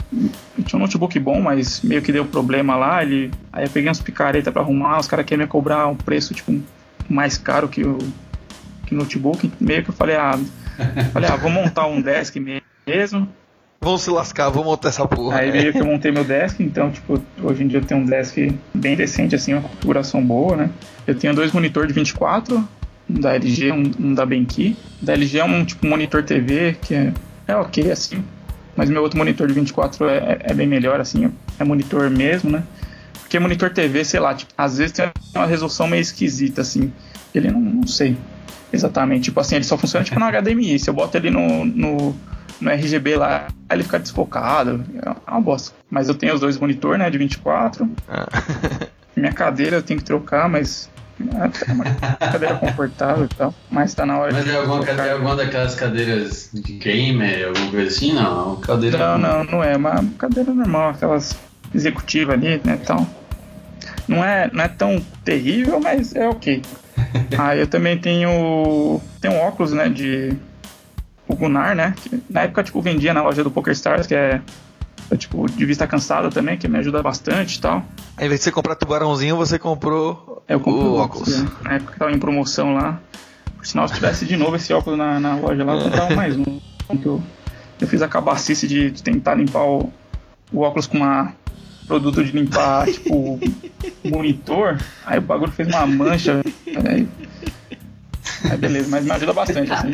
Eu tinha um notebook bom, mas meio que deu problema lá. Ele... Aí eu peguei uns picaretas pra arrumar, os caras queriam me cobrar um preço, tipo, mais caro que o, que o notebook. Meio que eu falei, ah... falei, ah, vou montar um desk mesmo. Vamos se lascar, vou montar essa porra. Aí meio que eu montei meu desk, então, tipo, hoje em dia eu tenho um desk bem decente, assim, uma configuração boa, né? Eu tenho dois monitores de vinte e quatro... Um da L G, um, um da Benki. Da L G é um tipo monitor T V que é, é ok, assim. Mas meu outro monitor de vinte e quatro é, é bem melhor, assim. É monitor mesmo, né? Porque monitor T V, sei lá, tipo, às vezes tem uma resolução meio esquisita, assim. Ele não, não sei exatamente. Tipo assim, ele só funciona tipo no H D M I. Se eu boto ele no, no, no R G B lá, ele fica desfocado. É uma bosta. Mas eu tenho os dois monitores, né, de vinte e quatro. Ah. Minha cadeira eu tenho que trocar, mas... É uma cadeira confortável e tal, mas tá na hora mas de... Mas é alguma, cadeira, alguma daquelas cadeiras de gamer, alguma coisa assim? Não, cadeira... Não, não, não é, uma cadeira normal, aquelas executivas ali, né, tal. Não é, não é tão terrível, mas é ok. Aí ah, eu também tenho... Tenho um óculos, né, de... O Gunnar, né, que na época, tipo, vendia na loja do PokerStars, que é... Eu, tipo, de vista cansada também, que me ajuda bastante e tal. Ao invés de você comprar tubarãozinho, você comprou eu comprei o óculos. óculos. Na época que tava em promoção lá. Por sinal, se tivesse de novo esse óculos na, na loja lá, eu comprava mais um. Eu, eu fiz a cabacice de, de tentar limpar o, o óculos com uma produto de limpar, tipo, monitor. Aí o bagulho fez uma mancha. Aí, aí beleza, mas me ajuda bastante, assim.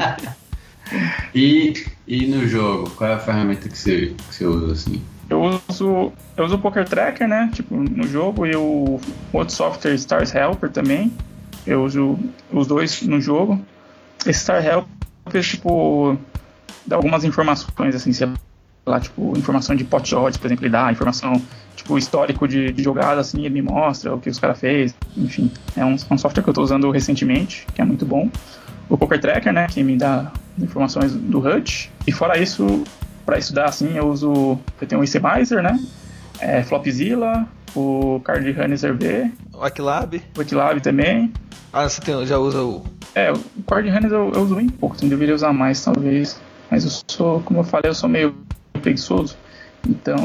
E, e no jogo, qual é a ferramenta que você, que você usa assim? Eu uso, eu uso o Poker Tracker, né? Tipo, no jogo, e o outro software Stars Helper também. Eu uso os dois no jogo. Esse Star Helper, tipo, dá algumas informações, assim, sei lá, tipo, informação de pot odds, por exemplo, ele dá informação, tipo, histórico de, de jogada, assim, ele me mostra o que os caras fez, enfim. É um, um software que eu tô usando recentemente, que é muito bom. O Poker Tracker, né, que me dá informações do H U D. E fora isso, para estudar, assim, eu uso, eu tenho o Icemizer, né, é, Flopzilla, o Card Runner V, o Aquilab. O Aquilab também. Ah, você tem, já usa o... É, o Card Runner eu, eu uso bem pouco, então eu deveria usar mais, talvez. Mas eu sou, como eu falei, eu sou meio preguiçoso. Então,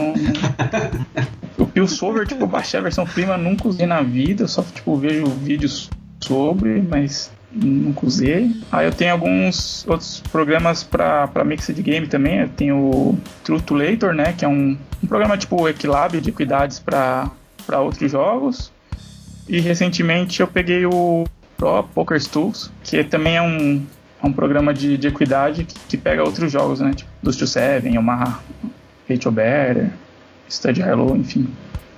o Pilsover, tipo, eu baixei a versão prima, nunca usei na vida, eu só, tipo, vejo vídeos sobre, mas nunca usei. Aí eu tenho alguns outros programas pra, pra Mixed Game também, eu tenho o Trutulator, né, que é um, um programa tipo Equilab de equidades pra, pra outros jogos. E recentemente eu peguei o Pro Poker Tools, que também é um, é um programa de, de equidade que, que pega outros jogos, né, tipo Dust to Seven, Omaha Rachel Better, Study Hello, enfim.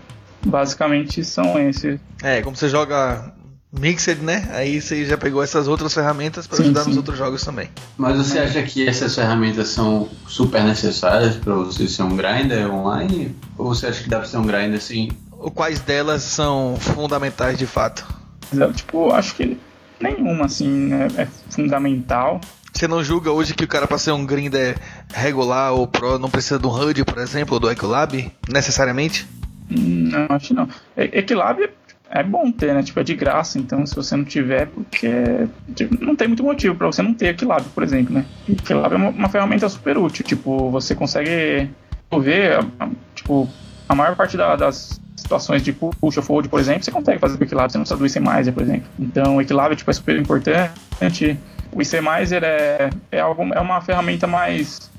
Basicamente são esses. É, como você joga Mixed, né? Aí você já pegou essas outras ferramentas para ajudar sim. nos outros jogos também. Mas você acha que essas ferramentas são super necessárias para você ser um grinder online? Ou você acha que dá para ser um grinder assim? Ou quais delas são fundamentais de fato? Eu, tipo, acho que nenhuma assim é, é fundamental. Você não julga hoje que o cara para ser um grinder regular ou pro não precisa de um H U D, por exemplo, ou do Equilab, necessariamente? Não, acho que não. Equilab é bom ter, né? Tipo, é de graça, então se você não tiver, porque tipo, não tem muito motivo para você não ter Equilab, por exemplo, né? Equilab é uma, uma ferramenta super útil, tipo, você consegue ver, tipo, a maior parte da, das situações de push ou fold, por exemplo, você consegue fazer com o Equilab, você não precisa do Icemizer, por exemplo. Então, o Equilab, tipo, é super importante. O Icemizer é, é, algo, é uma ferramenta mais...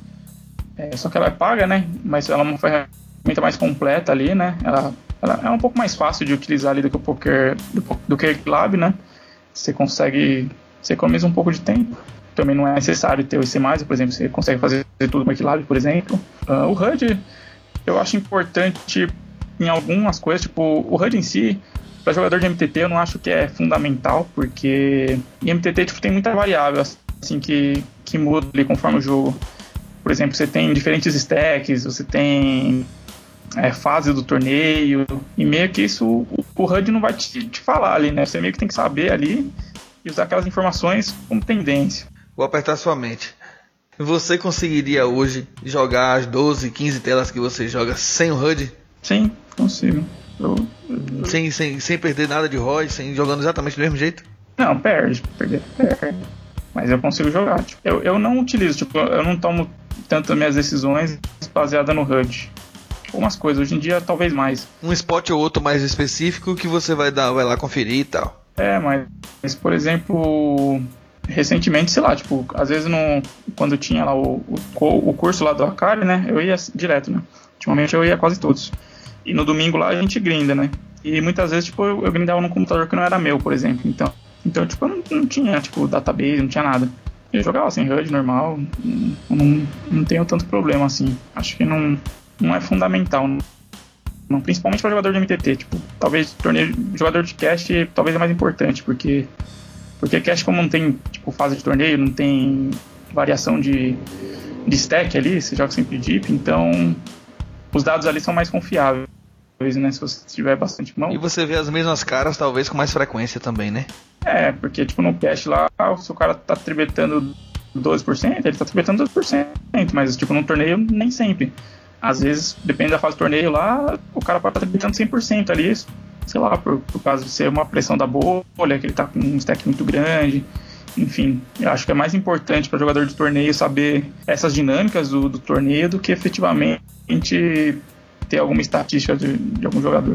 É, só que ela é paga, né? Mas ela é uma ferramenta mais completa ali, né? Ela, ela é um pouco mais fácil de utilizar ali do que o Poker, do, do que o Equilab, né? Você consegue... Você economiza um pouco de tempo. Também não é necessário ter o Icemizer, por exemplo. Você consegue fazer tudo com o Equilab, por exemplo. Uh, o H U D, eu acho importante em algumas coisas. Tipo, o H U D em si... Para jogador de M T T eu não acho que é fundamental, porque em M T T tipo, tem muita variável assim, que, que muda ali conforme o jogo. Por exemplo, você tem diferentes stacks, você tem é, fase do torneio, e meio que isso o, o H U D não vai te, te falar ali, né? Você meio que tem que saber ali e usar aquelas informações como tendência. Vou apertar sua mente. Você conseguiria hoje jogar as doze, quinze telas que você joga sem o H U D? Sim, consigo. Eu, eu... Sem, sem, sem perder nada de R O I, sem jogando exatamente do mesmo jeito? Não, perde, perder, perde. Mas eu consigo jogar. Tipo, eu, eu não utilizo, tipo, eu não tomo tanto minhas decisões baseadas no H U D. Algumas coisas, hoje em dia talvez mais. Um spot ou outro mais específico que você vai dar, vai lá conferir e tal. É, mas, mas por exemplo, recentemente, sei lá, tipo, às vezes no, quando tinha lá o, o, o curso lá do Akari, né, eu ia direto, né. Ultimamente eu ia quase todos. E no domingo lá a gente grinda, né? E muitas vezes, tipo, eu, eu grindava num computador que não era meu, por exemplo. Então, então tipo, eu não, não tinha, tipo, database, não tinha nada. Eu jogava sem H U D normal, não, não, não tenho tanto problema, assim. Acho que não, não é fundamental, não, principalmente para jogador de M T T. Tipo, talvez torneio, jogador de cast talvez é mais importante, porque, porque cast como não tem, tipo, fase de torneio, não tem variação de, de stack ali, você joga sempre deep, então... Os dados ali são mais confiáveis, né? Se você tiver bastante mão. E você vê as mesmas caras, talvez com mais frequência também, né? É, porque tipo no cash lá, se o cara tá tribetando doze por cento, ele tá tribetando doze por cento. Mas tipo no torneio, nem sempre. Às vezes, depende da fase do torneio lá, o cara pode estar tá tribetando cem por cento ali, sei lá, por, por causa de ser uma pressão da bolha, que ele tá com um stack muito grande. Enfim, eu acho que é mais importante para jogador de torneio saber essas dinâmicas do, do torneio do que efetivamente ter alguma estatística de, de algum jogador.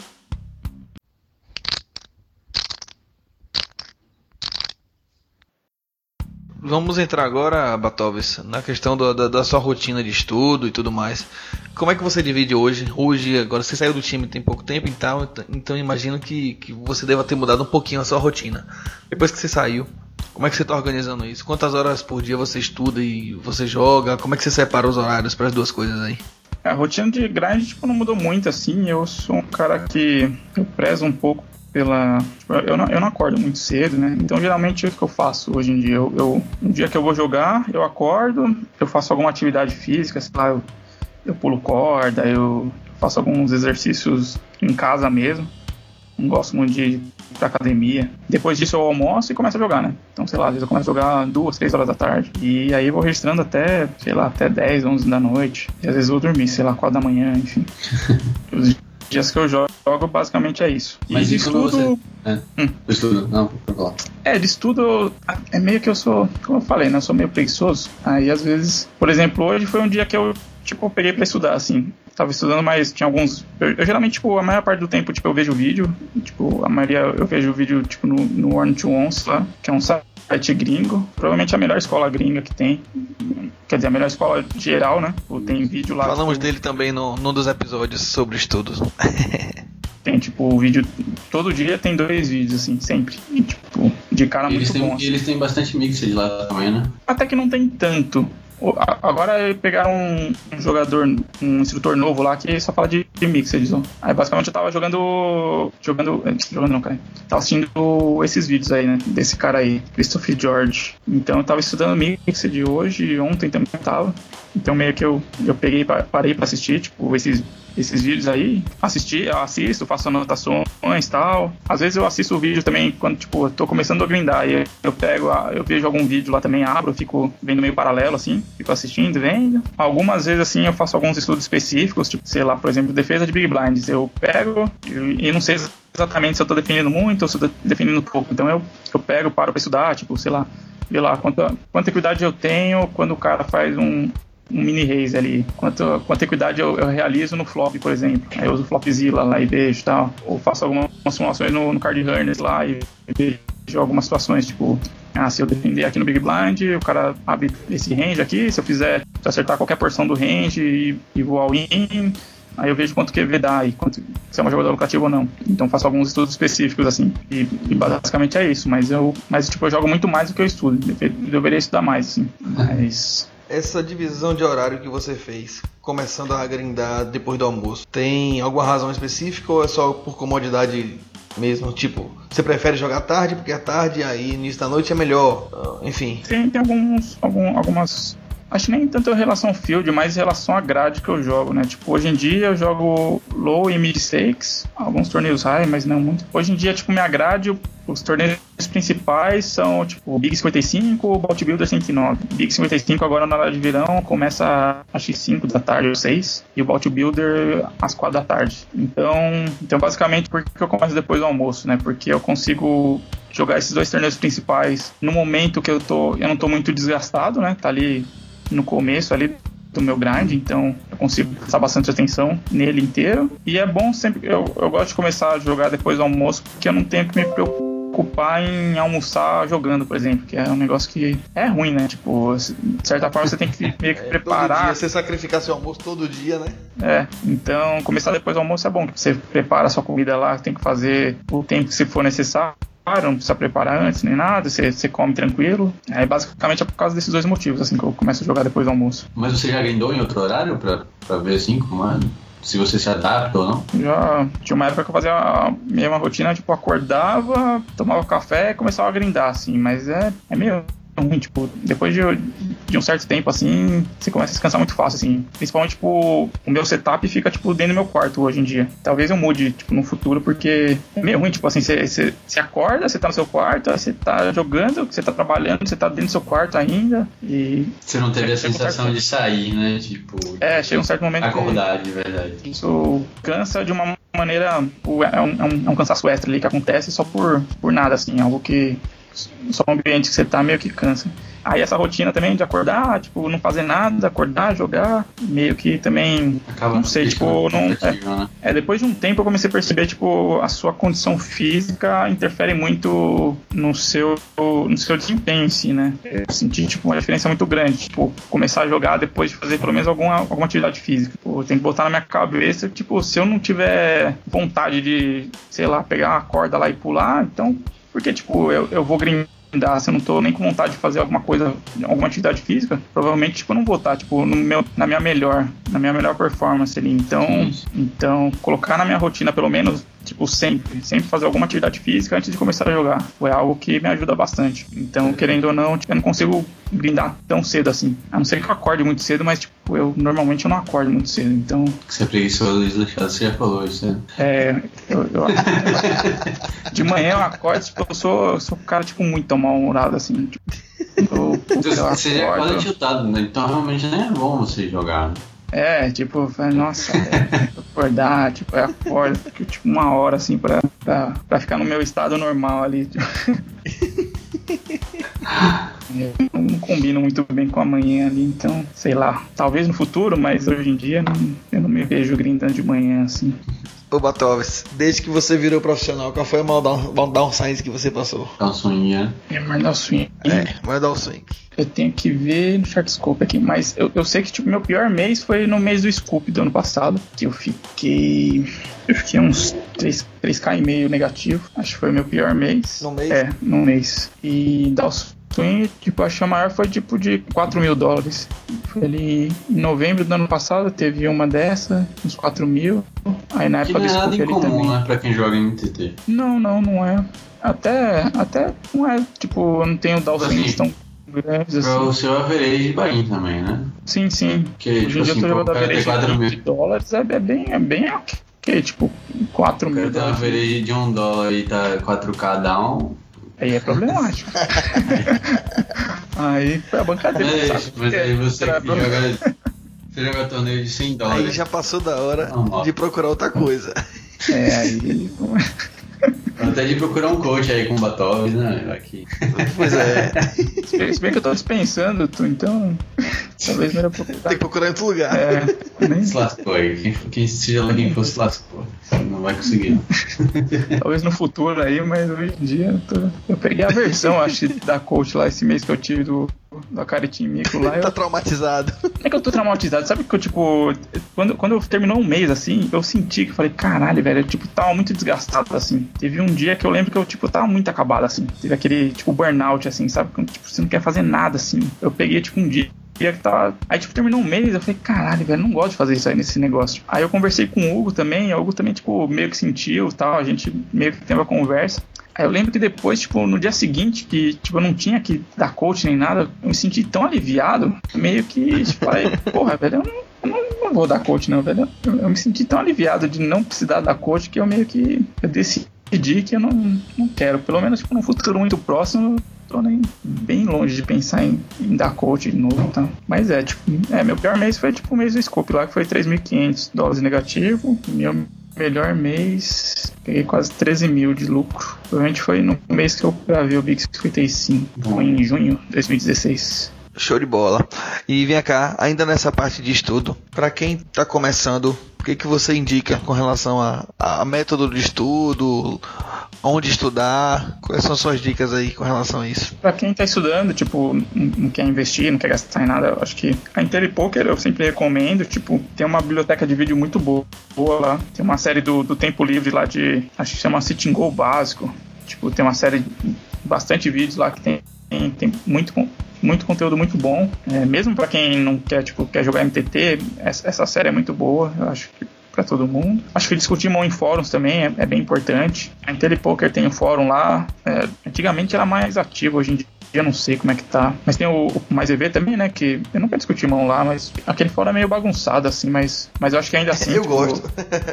Vamos entrar agora, Batoves, na questão do, da, da sua rotina de estudo e tudo mais. Como é que você divide hoje? Hoje, agora você saiu do time tem pouco tempo, então, então imagino que, que você deva ter mudado um pouquinho a sua rotina. Depois que você saiu, como é que você está organizando isso? Quantas horas por dia você estuda e você joga? Como é que você separa os horários para as duas coisas aí? A rotina de grind tipo, não mudou muito, assim. Eu sou um cara que eu prezo um pouco pela... Tipo, eu, não, eu não acordo muito cedo, né? Então, geralmente, o que eu faço hoje em dia? Eu, eu, no dia que eu vou jogar, eu acordo, eu faço alguma atividade física, sei lá, eu eu pulo corda, eu faço alguns exercícios em casa mesmo. Não gosto muito de ir pra academia. Depois disso eu almoço e começo a jogar, né? Então, sei lá, às vezes eu começo a jogar duas, três horas da tarde. E aí eu vou registrando até, sei lá, até dez, onze da noite. E às vezes eu vou dormir, sei lá, quatro da manhã, enfim. Os dias que eu jogo, basicamente é isso. Mas e de estudo... estudo... Você... É, hum. estudo, não, por falar. É, de estudo, é meio que eu sou, como eu falei, né? Eu sou meio preguiçoso. Aí às vezes, por exemplo, hoje foi um dia que eu, tipo, peguei pra estudar, assim. Tava estudando, mas tinha alguns... Eu, eu geralmente, tipo, a maior parte do tempo, tipo, eu vejo vídeo. Tipo, a maioria eu vejo vídeo, tipo, no, no One to Once lá, que é um site gringo. Provavelmente a melhor escola gringa que tem. Quer dizer, a melhor escola geral, né? Tem vídeo lá. Falamos tipo, dele também no, num dos episódios sobre estudos. Tem, tipo, o vídeo... Todo dia tem dois vídeos, assim, sempre. E, tipo, de cara eles muito têm, bom. E eles têm bastante mixed lá também, né? Até que não tem tanto. Agora pegaram um, um jogador, um instrutor novo lá que só fala de, de mixed. Ó. Aí basicamente eu tava jogando. Jogando. Jogando não, cara. Tava assistindo esses vídeos aí, né? Desse cara aí, Christopher George. Então eu tava estudando mixed hoje, ontem também tava. Então meio que eu, eu peguei, parei pra assistir, tipo, esses, esses vídeos aí. Assisti, eu assisto, faço anotações e tal. Às vezes eu assisto o vídeo também quando, tipo, eu tô começando a grindar. E eu pego, eu vejo algum vídeo lá também, abro, eu fico vendo meio paralelo, assim. Fico assistindo, vendo. Algumas vezes, assim, eu faço alguns estudos específicos, tipo, sei lá, por exemplo, defesa de Big Blinds. Eu pego e, e não sei exatamente se eu tô defendendo muito ou se eu tô defendendo pouco. Então eu, eu pego, paro pra estudar, tipo, sei lá, ver lá quanta, quanta equidade eu tenho quando o cara faz um... um mini raise ali, quanto, quanta equidade eu, eu realizo no flop, por exemplo. Aí eu uso o Flopzilla lá e vejo e tal. Ou faço algumas simulações no, no Card Harness lá e vejo algumas situações, tipo, ah, se eu defender aqui no Big Blind, o cara abre esse range aqui, se eu fizer, se eu acertar qualquer porção do range e, e vou all-in, aí eu vejo quanto Q V dá e quanto, se é um jogador lucrativo ou não. Então faço alguns estudos específicos, assim. E, e basicamente é isso. Mas eu, mas, tipo, eu jogo muito mais do que eu estudo. Eu deveria estudar mais, assim. Mas... Essa divisão de horário que você fez, começando a grindar depois do almoço, tem alguma razão específica ou é só por comodidade mesmo? Tipo, você prefere jogar tarde porque é tarde, aí início da noite é melhor, enfim. Tem, tem alguns, algum, algumas... Acho que nem tanto em relação ao field, mas em relação à grade que eu jogo, né? Tipo, hoje em dia eu jogo low e mid stakes, alguns torneios high, mas não muito. Hoje em dia, tipo, minha grade, os torneios principais são, tipo, Big cinquenta e cinco ou Bout Builder cento e nove. Big cinquenta e cinco agora na hora de verão começa às cinco da tarde ou seis, e o Bout Builder às quatro da tarde. Então, então, basicamente, por que eu começo depois do almoço, né? Porque eu consigo jogar esses dois torneios principais no momento que eu tô, eu não tô muito desgastado, né? Tá ali no começo ali do meu grind, então eu consigo prestar bastante atenção nele inteiro. E é bom sempre, eu, eu gosto de começar a jogar depois do almoço, porque eu não tenho que me preocupar em almoçar jogando, por exemplo, que é um negócio que é ruim, né? Tipo, de certa forma você tem que meio que é, preparar. Todo dia, você sacrificar seu almoço todo dia, né? É, então começar depois do almoço é bom, que você prepara a sua comida lá, tem que fazer o tempo que se for necessário. Não precisa preparar antes nem nada, você, você come tranquilo. Aí basicamente é por causa desses dois motivos assim que eu começo a jogar depois do almoço. Mas você já grindou em outro horário pra, pra ver assim como é? Se você se adapta ou não? Já tinha uma época que eu fazia a mesma rotina, tipo, acordava, tomava café e começava a grindar, assim, mas é, é meio ruim, tipo, depois de, de um certo tempo, assim, você começa a descansar muito fácil, assim. Principalmente, tipo, o meu setup fica, tipo, dentro do meu quarto hoje em dia. Talvez eu mude, tipo, no futuro, porque é meio ruim, tipo, assim, você, você, você acorda, você tá no seu quarto, você tá jogando, você tá trabalhando, você tá dentro do seu quarto ainda, e... Você não teve a sensação de sair, né, tipo... É, chega um certo momento acordar, de verdade. Isso cansa de uma maneira... É um, é um, é um cansaço extra ali que acontece só por, por nada, assim, algo que... Só o ambiente que você tá meio que cansa. Aí essa rotina também de acordar, tipo, não fazer nada, acordar, jogar, meio que também, acaba não sei, tipo, não, é, né? é, depois de um tempo eu comecei a perceber, tipo, a sua condição física interfere muito no seu, no seu desempenho em si, né? Eu senti, tipo, uma diferença muito grande, tipo, começar a jogar depois de fazer pelo menos alguma, alguma atividade física. Tipo, eu tenho que botar na minha cabeça, tipo, se eu não tiver vontade de, sei lá, pegar uma corda lá e pular, então... Porque, tipo, eu, eu vou grindar, se eu não tô nem com vontade de fazer alguma coisa, alguma atividade física, provavelmente, tipo, eu não vou estar, tipo, no meu, na minha melhor, na minha melhor performance ali. Então, então, colocar na minha rotina, pelo menos, tipo, sempre, sempre fazer alguma atividade física antes de começar a jogar. Foi algo que me ajuda bastante. Então, querendo ou não, tipo, eu não consigo grindar tão cedo assim. A não ser que eu acorde muito cedo, mas, tipo, eu normalmente eu não acordo muito cedo, então... Você é preguiçoso e desleixado, você já falou isso, né? É, eu, eu, de manhã eu acordo, tipo, eu sou, eu sou um cara, tipo, muito mal-humorado, assim, tipo, eu, eu você já acorda tiltado, né? Então realmente nem é bom você jogar, né? É, tipo, nossa, é, acordar, tipo, eu acordo, fico, tipo, uma hora, assim, pra, pra, pra ficar no meu estado normal ali, tipo. Eu não combino muito bem com a manhã ali, então, sei lá, talvez no futuro, mas hoje em dia não, eu não me vejo grindando de manhã, assim. Ô Batoves, desde que você virou profissional, qual foi a maior downside que você passou? Dá um swing, né? É, mas dá o swing. É, maior down swing. Eu tenho que ver no Sharkscope aqui, mas eu, eu sei que, tipo, meu pior mês foi no mês do Scoop do ano passado, que eu fiquei... Eu fiquei uns três mil e meio negativo, acho que foi o meu pior mês. No mês? É, no mês. E down swing, tipo, acho que a maior foi, tipo, de quatro mil dólares. Foi ali em novembro do ano passado, teve uma dessa, uns quatro mil. Aí na época que do não é nada Scoop ali incomum, também. né, pra quem joga em M T T. Não, não, não é. Até, até não é, tipo, eu não tenho down swings Assim, tão grandes assim. Pra o seu average de buy-in também, né? Sim, sim. Que, Hoje tipo em dia assim, eu tô pô, jogando o cara tem average quatro de mil. vinte dólares, é, é bem, é bem ok, tipo, quatro O mil cara tem uma dólares. average de um dólar e tá quatro K down. Aí é problemático. Aí foi a bancadeira. Mas, sabe? mas aí você Era que joga, você joga torneio de cem dólares. Aí já passou da hora Não, de procurar outra coisa. É, aí... Até de procurar um coach aí com Batoves, né? Aqui. Pois é, Se bem que eu tô dispensando, tu, então... Talvez melhor procurar. tem que procurar em outro lugar. É, nem... Se lascou aí. Quem, quem seja lá quem for se lascou. Você não vai conseguir, não. Talvez no futuro aí, mas hoje em dia eu, tô... eu peguei a versão, acho, da coach lá esse mês que eu tive do, do Akaritim Mico lá. Tá Eu... traumatizado. Não é que eu tô traumatizado, sabe que eu, tipo, quando, quando eu terminou um mês, assim, eu senti que eu falei, caralho, velho, eu, tipo, tava muito desgastado, assim. Teve um dia que eu lembro que eu, tipo, tava muito acabado, assim. Teve aquele, tipo, burnout, assim, sabe? Quando, tipo, você não quer fazer nada, assim. Eu peguei, tipo, um dia que tava... Aí, tipo, terminou um mês, eu falei, caralho, velho, não gosto de fazer isso aí nesse negócio. Aí eu conversei com o Hugo também, o Hugo também, tipo, meio que sentiu, tal, a gente meio que teve uma conversa. Aí eu lembro que depois, tipo, no dia seguinte, que, tipo, eu não tinha que dar coach nem nada, eu me senti tão aliviado, meio que, tipo, falei, porra, velho, eu não, eu não, não vou dar coach não, velho. Eu, eu me senti tão aliviado de não precisar dar coach que eu meio que eu decidi que eu não, não quero. Pelo menos, tipo, num futuro muito próximo, tô nem bem longe de pensar em, em dar coach de novo, tá? Mas é, tipo, é, meu pior mês foi, tipo, o mês do Scope lá, que foi três mil e quinhentos dólares negativo, meu melhor mês, peguei quase treze mil de lucro. Provavelmente foi no mês que eu gravei o Big cinquenta e cinco, foi em junho de dois mil e dezesseis. Show de bola. E vem cá, ainda nessa parte de estudo, para quem tá começando, o que que você indica com relação a, a método de estudo, onde estudar, quais são suas dicas aí com relação a isso? Pra quem tá estudando, tipo, não, não quer investir, não quer gastar em nada, eu acho que a IntelliPoker eu sempre recomendo, tipo, tem uma biblioteca de vídeo muito boa, boa lá, tem uma série do, do tempo livre lá de, acho que chama Sitting Goal básico, tipo, tem uma série, bastante vídeos lá que tem, tem, tem muito muito conteúdo muito bom, é, mesmo para quem não quer, tipo, quer jogar M T T, essa, essa série é muito boa, eu acho que para todo mundo. Acho que discutir mão em fóruns também é, é bem importante. A IntelliPoker tem um fórum lá, é, antigamente era mais ativo, hoje em dia eu não sei como é que tá, mas tem o, o Mais E V também, né, que eu não quero discutir mão lá, mas aquele fórum é meio bagunçado assim, mas, mas eu acho que ainda assim eu tipo, gosto.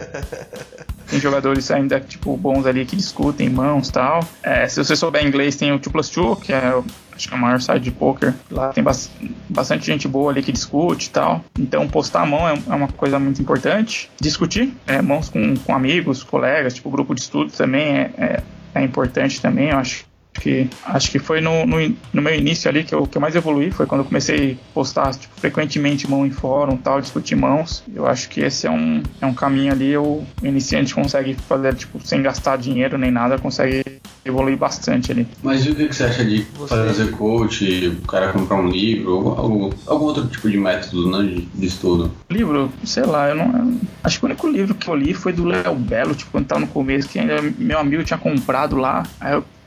tem jogadores ainda, tipo, bons ali que discutem mãos e tal. É, se você souber inglês, tem o two plus two, que é, acho que é o maior site de poker. Lá tem bas- bastante gente boa ali que discute e tal. Então, postar a mão é, é uma coisa muito importante. Discutir é, mãos com, com amigos, colegas, tipo, grupo de estudo também é, é, é importante também, eu acho. Que, acho que foi no, no, no meu início ali que eu, que eu mais evoluí, foi quando eu comecei a postar tipo, frequentemente mão em fórum tal, discutir mãos. Eu acho que esse é um, é um caminho ali, o iniciante consegue fazer tipo, sem gastar dinheiro nem nada, consegue evoluir bastante ali. Mas e o que você acha de fazer coach, o cara comprar um livro, ou algum, algum outro tipo de método, né, de, de estudo? Livro, sei lá, eu não. Eu, acho que o único livro que eu li foi do Léo Belo, tipo, quando tava no começo, que ainda meu amigo tinha comprado lá, aí eu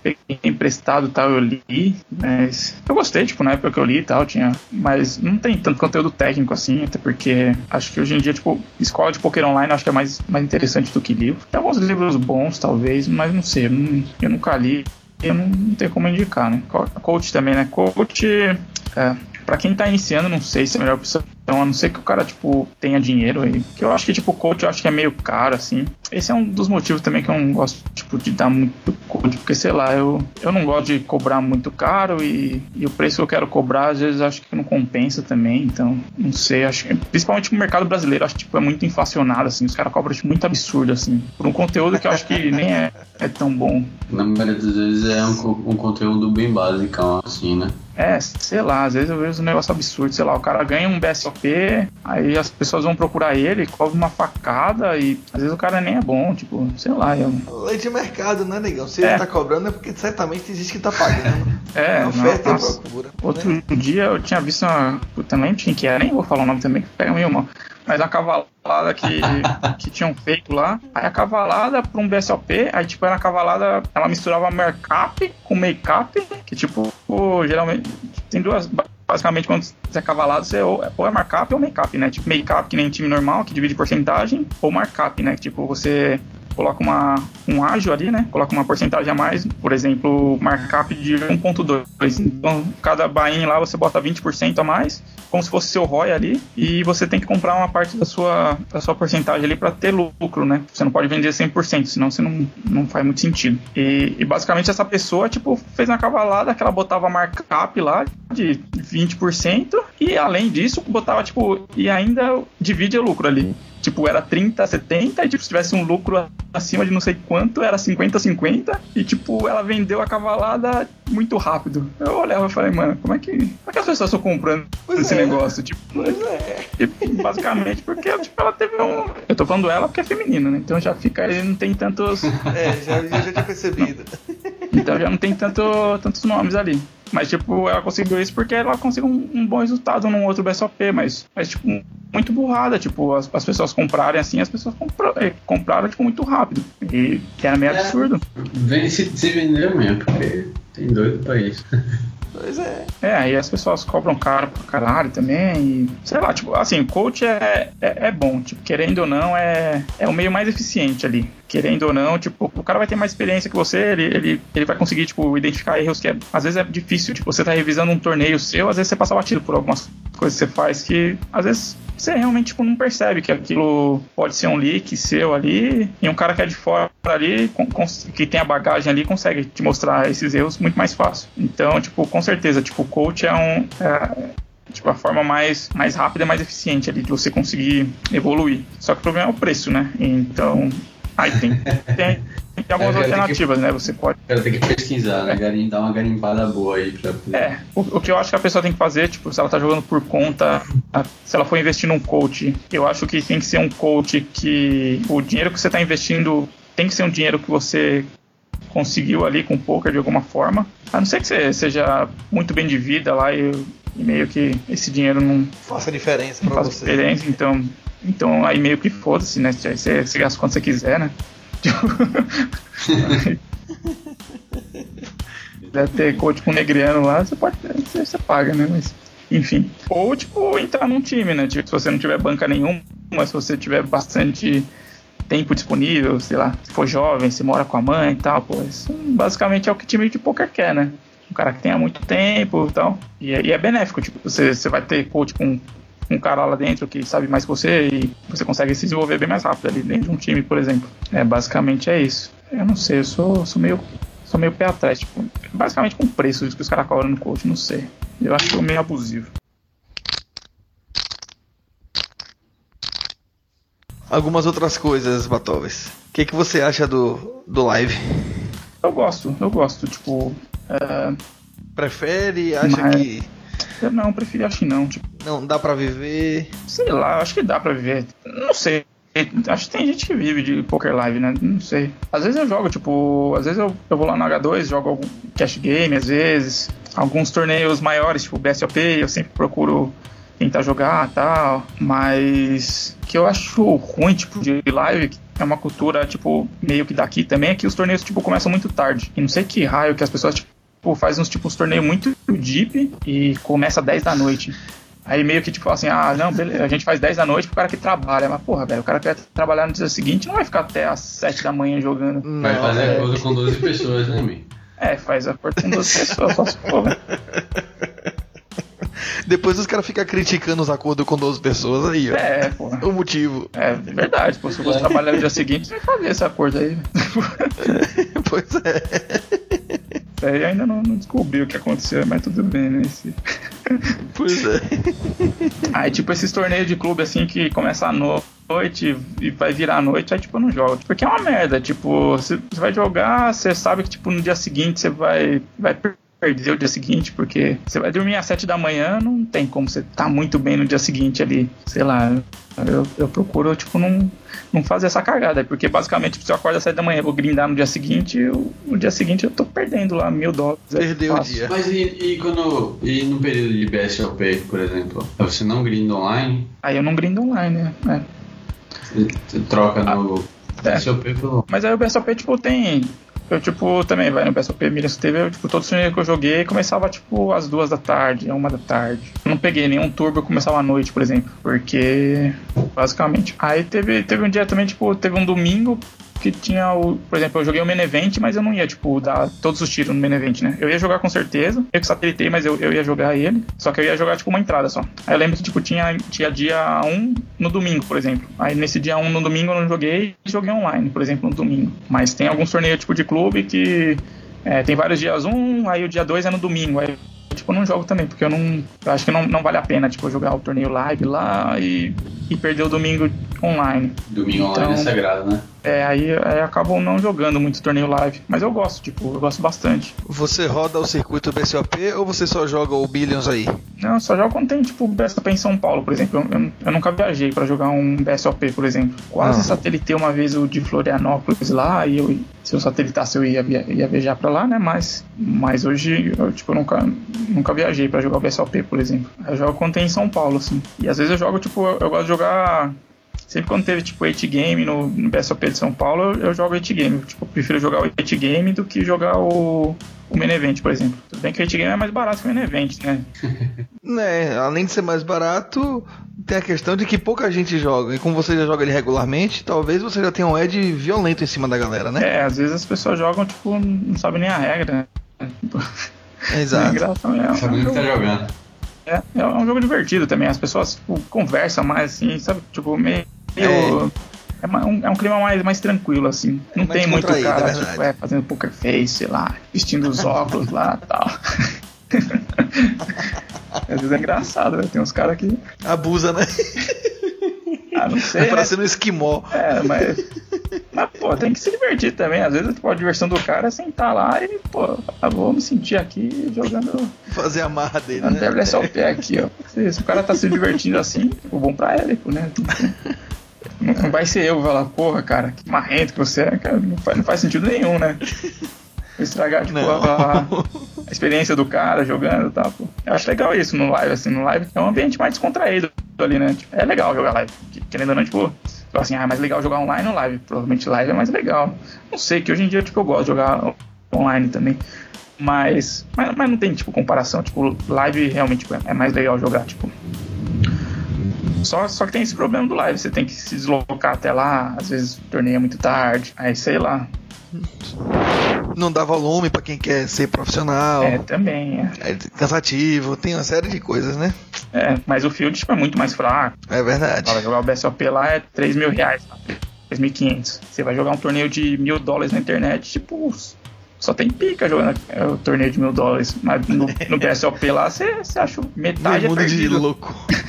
peguei emprestado e tal, eu li, mas eu gostei, tipo, na época que eu li e tal, tinha, mas não tem tanto conteúdo técnico assim, até porque acho que hoje em dia, tipo, escola de poker online eu acho que é mais, mais interessante do que livro. Tem alguns livros bons, talvez, mas não sei, eu, não, eu nunca li, eu não, não tenho como indicar, né? Coach também, né? Coach, é, pra quem tá iniciando, não sei se é a melhor opção. Então, a não ser que o cara, tipo, tenha dinheiro aí. Que eu acho que, tipo, coach eu acho que é meio caro, assim. Esse é um dos motivos também que eu não gosto, tipo, de dar muito coach. Porque, sei lá, eu, eu não gosto de cobrar muito caro e, e o preço que eu quero cobrar, às vezes, acho que não compensa também. Então, não sei, acho que, principalmente no mercado brasileiro, acho que, tipo, é muito inflacionado, assim. Os caras cobram, tipo, muito absurdo, assim. Por um conteúdo que eu acho que nem é, é tão bom. Na maioria das vezes é um, um conteúdo bem básico, assim, né? É, sei lá, às vezes eu vejo um negócio absurdo, sei lá, o cara ganha um B S O P, aí as pessoas vão procurar ele, cobra uma facada e às vezes o cara nem é bom, tipo, sei lá. Eu... Lei de mercado, né, negão? Se é. ele tá cobrando é porque certamente existe que tá pagando. É, a oferta nossa, e procura. Outro né? dia eu tinha visto uma. Puta, nem tinha que era, nem vou falar o nome também, que pega meio mal. Mas a cavalada que, que tinham feito lá. Aí a cavalada pra um B S O P, aí tipo, era a cavalada, ela misturava markup com make-up, que tipo, geralmente tem duas. Basicamente, quando você é cavalado, você ou, ou é markup ou make-up, né? Tipo, make-up que nem time normal, que divide porcentagem, ou markup, né? Que tipo, você coloca uma, um ágio ali, né? Coloca uma porcentagem a mais, por exemplo, markup de um ponto dois. Então, cada buy-in lá você bota vinte por cento a mais, como se fosse seu R O I ali, e você tem que comprar uma parte da sua, da sua porcentagem ali para ter lucro, né? Você não pode vender cem por cento, senão você não, não faz muito sentido. E, e basicamente essa pessoa, tipo, fez uma cavalada que ela botava markup lá de vinte por cento e além disso, botava, tipo, e ainda divide o lucro ali. Tipo, era trinta a setenta e, tipo, se tivesse um lucro acima de não sei quanto, era cinquenta a cinquenta e, tipo, ela vendeu a cavalada muito rápido. Eu olhava e falei, mano, como é que, como é que as pessoas estão comprando pois esse é. negócio? Tipo, pois é. Tipo, basicamente porque, tipo, ela teve um... Eu tô falando ela porque é feminina, né? Então já fica aí, não tem tantos... É, já, já, já tinha percebido. Então já não tem tanto, tantos nomes ali. Mas, tipo, ela conseguiu isso porque ela conseguiu um, um bom resultado num outro B S O P, mas, mas tipo, muito burrada, tipo, as, as pessoas comprarem assim, as pessoas compra, eh, compraram, tipo, muito rápido, e que era meio é, absurdo. Vem se, se vender mesmo, porque tem doido pra isso. Pois é. É, aí as pessoas cobram caro pra caralho também, e, sei lá, tipo, assim, coach é, é, é bom, tipo, querendo ou não, é, é o meio mais eficiente ali. Querendo ou não, tipo, o cara vai ter mais experiência que você, ele, ele, ele vai conseguir, tipo, identificar erros que é, às vezes é difícil, tipo, você tá revisando um torneio seu, às vezes você passa batido por algumas coisas que você faz que, às vezes, você realmente, tipo, não percebe que aquilo pode ser um leak seu ali, e um cara que é de fora ali, com, com, que tem a bagagem ali, consegue te mostrar esses erros muito mais fácil. Então, tipo, com certeza, tipo, o coach é um... É, tipo, a forma mais, mais rápida e mais eficiente ali de você conseguir evoluir. Só que o problema é o preço, né? Então... Aí tem, tem, tem algumas é, alternativas, que, né? Você pode... Ela tem que pesquisar, né? É. Dar uma garimpada boa aí pra poder... É, o, o que eu acho que a pessoa tem que fazer, tipo, se ela tá jogando por conta, se ela for investir num coach, eu acho que tem que ser um coach que o dinheiro que você tá investindo tem que ser um dinheiro que você conseguiu ali com o poker de alguma forma. A não ser que você seja muito bem de vida lá e, e meio que esse dinheiro não... Faça diferença pra faz você. diferença, então... Então aí meio que foda-se, né? Aí você, você gasta quando você quiser, né? Deve ter coach com negriano lá, você pode. Você, você paga, né? Mas, enfim. Ou, tipo, entrar num time, né? Tipo, se você não tiver banca nenhuma, mas se você tiver bastante tempo disponível, sei lá, se for jovem, se mora com a mãe e tal, pô, isso basicamente é o que time de poker quer, né? Um cara que tenha muito tempo e tal. E, e é benéfico, tipo, você, você vai ter coach com. Um cara lá dentro que sabe mais que você e você consegue se desenvolver bem mais rápido ali dentro de um time, por exemplo. É, basicamente é isso. Eu não sei, eu sou, sou meio sou meio pé atrás, tipo, basicamente com o preço que os caras cobram no coach, não sei. Eu acho que é meio abusivo. Algumas outras coisas, Batoves. O que, que você acha do, do live? Eu gosto, eu gosto, tipo... É... Prefere? Acha Mas... que... Eu não, prefiro, acho que não. Tipo, não dá pra viver? Sei lá, acho que dá pra viver. Não sei. Acho que tem gente que vive de poker live, né? Não sei. Às vezes eu jogo, tipo... Às vezes eu, eu vou lá no H dois, jogo algum cash game, às vezes. Alguns torneios maiores, tipo B S O P, eu sempre procuro tentar jogar e tal. Mas... O que eu acho ruim, tipo, de live... é uma cultura, tipo, meio que daqui também, é que os torneios, tipo, começam muito tarde. E não sei que raio que as pessoas, tipo, fazem uns, tipo, uns torneios muito deep e começa às dez da noite. Aí meio que, tipo, assim, ah, não, beleza, a gente faz dez da noite pro cara que trabalha. Mas, porra, velho, o cara que vai trabalhar no dia seguinte não vai ficar até às sete da manhã jogando. Vai Não, fazer é. acordo com doze pessoas, né, Mi? É, faz acordo com duas pessoas, só se for, velho. Depois os caras ficam criticando os acordos com doze pessoas aí, ó. É, porra. O motivo. É verdade, pô, se eu fosse trabalhar no dia seguinte, eu ia fazer esse acordo aí. Pois é. Isso aí ainda não, não descobri o que aconteceu, mas tudo bem, né? Esse... Pois é. Aí, tipo, esses torneios de clube, assim, que começa à noite e vai virar à noite, aí, tipo, eu não jogo. Porque é uma merda, tipo, você vai jogar, você sabe que, tipo, no dia seguinte você vai, vai perder o dia seguinte, porque você vai dormir às sete da manhã, não tem como você tá muito bem no dia seguinte ali, sei lá. Eu, eu procuro, tipo, não, não fazer essa cagada, porque basicamente, tipo, se eu acordo às sete da manhã e vou grindar no dia seguinte, eu, no dia seguinte eu tô perdendo lá mil dólares. Perdeu é o dia. Mas e, e quando. E no período de B S O P, por exemplo? Você não grinda online? Aí eu não grindo online, né? É. Você, você troca no B S O P pelo. Mas aí o B S O P, tipo, tem... Eu, tipo, também vai no B S O P Millions T V, eu, tipo, todos os torneios que eu joguei começava, tipo, às duas da tarde, uma da tarde. Eu não peguei nenhum turbo, eu começava à noite, por exemplo, porque, basicamente. Aí teve, teve um dia também, tipo, teve um domingo que tinha o... Por exemplo, eu joguei o Main Event, mas eu não ia, tipo, dar todos os tiros no Main Event, né? Eu ia jogar com certeza, eu que satelitei, mas eu, eu ia jogar ele, só que eu ia jogar, tipo, uma entrada só. Aí eu lembro que, tipo, tinha, tinha dia um no domingo, por exemplo. Aí nesse dia um no domingo eu não joguei, joguei online, por exemplo, no domingo. Mas tem alguns torneios, tipo, de clube que é, tem vários dias um, aí o dia dois é no domingo, aí tipo, eu não jogo também, porque eu não. Eu acho que não, não vale a pena, tipo, jogar o torneio live lá e, e perder o domingo online. Domingo online Então, é sagrado, né? É, aí, aí acabam não jogando muito torneio live. Mas eu gosto, tipo, eu gosto bastante. Você roda o circuito B S O P ou você só joga o Billions aí? Não, só jogo quando tem, tipo, B S O P em São Paulo, por exemplo. Eu, eu, eu nunca viajei pra jogar um B S O P, por exemplo. Quase Ah. satelitei uma vez o de Florianópolis lá, e eu, se eu satelitasse eu ia, via, ia viajar pra lá, né? Mas, mas hoje, eu, tipo, eu nunca, nunca viajei pra jogar o B S O P, por exemplo. Eu jogo quando tem em São Paulo, assim. E às vezes eu jogo, tipo, eu, eu gosto de jogar... Sempre quando teve, tipo, eight game no, no B S O P de São Paulo, eu, eu jogo eight game. Tipo, eu prefiro jogar o eight game do que jogar o, o Main Event, por exemplo. Tudo bem que o eight game é mais barato que o Main Event, né? Né, além de ser mais barato, tem a questão de que pouca gente joga. E como você já joga ele regularmente, talvez você já tenha um edge violento em cima da galera, né? É, às vezes as pessoas jogam, tipo, não sabem nem a regra, né? Exato. É engraçado, é, Sabe o que tá jogando. é, é um jogo divertido também. As pessoas, tipo, conversam mais, assim, sabe? Tipo, meio... É. É, ma- um, é um clima mais, mais tranquilo, assim. Não É mais tem muito contraído, cara, é verdade. tipo, é, fazendo poker face, sei lá, vestindo os óculos lá e tal. Às vezes é engraçado, né? Tem uns caras que... Abusa, né? Ah, não sei, Tá né? parecendo um esquimó. É, mas... Mas, pô, tem que se divertir também. Às vezes, pô, a diversão do cara é sentar lá e, pô, eu vou me sentir aqui jogando... Fazer a marra dele, Não né? deve só o pé aqui, ó. Se, se o cara tá se divertindo assim, pô, bom pra ele, pô, né? Não, não vai ser eu falar, porra, cara, que marrento que você é, cara. Não faz, não faz sentido nenhum, né? Estragar, tipo, Não. a, a experiência do cara jogando e tal, pô. Eu acho legal isso no live, assim, no live é um ambiente mais descontraído ali, né? Tipo, é legal jogar live. Querendo ou não, tipo, fala assim, ah, é mais legal jogar online ou live? Provavelmente live é mais legal. Não sei, que hoje em dia, tipo, eu gosto de jogar online também. Mas, mas, mas não tem, tipo, comparação. Tipo, live realmente tipo, é mais legal jogar, tipo. Só, só que tem esse problema do live. Você tem que se deslocar até lá. Às vezes o torneio é muito tarde. Aí, sei lá. Não dá volume pra quem quer ser profissional. É, também, é. É cansativo, tem uma série de coisas, né? É, mas o field, tipo, é muito mais fraco. É verdade. Para jogar o B S O P lá é três mil reais. três mil e quinhentos. Você vai jogar um torneio de mil dólares na internet, tipo... Só tem pica jogando é, o torneio de mil dólares. Mas no, no B S O P lá, você acha metade Meu mundo é de perdido. louco.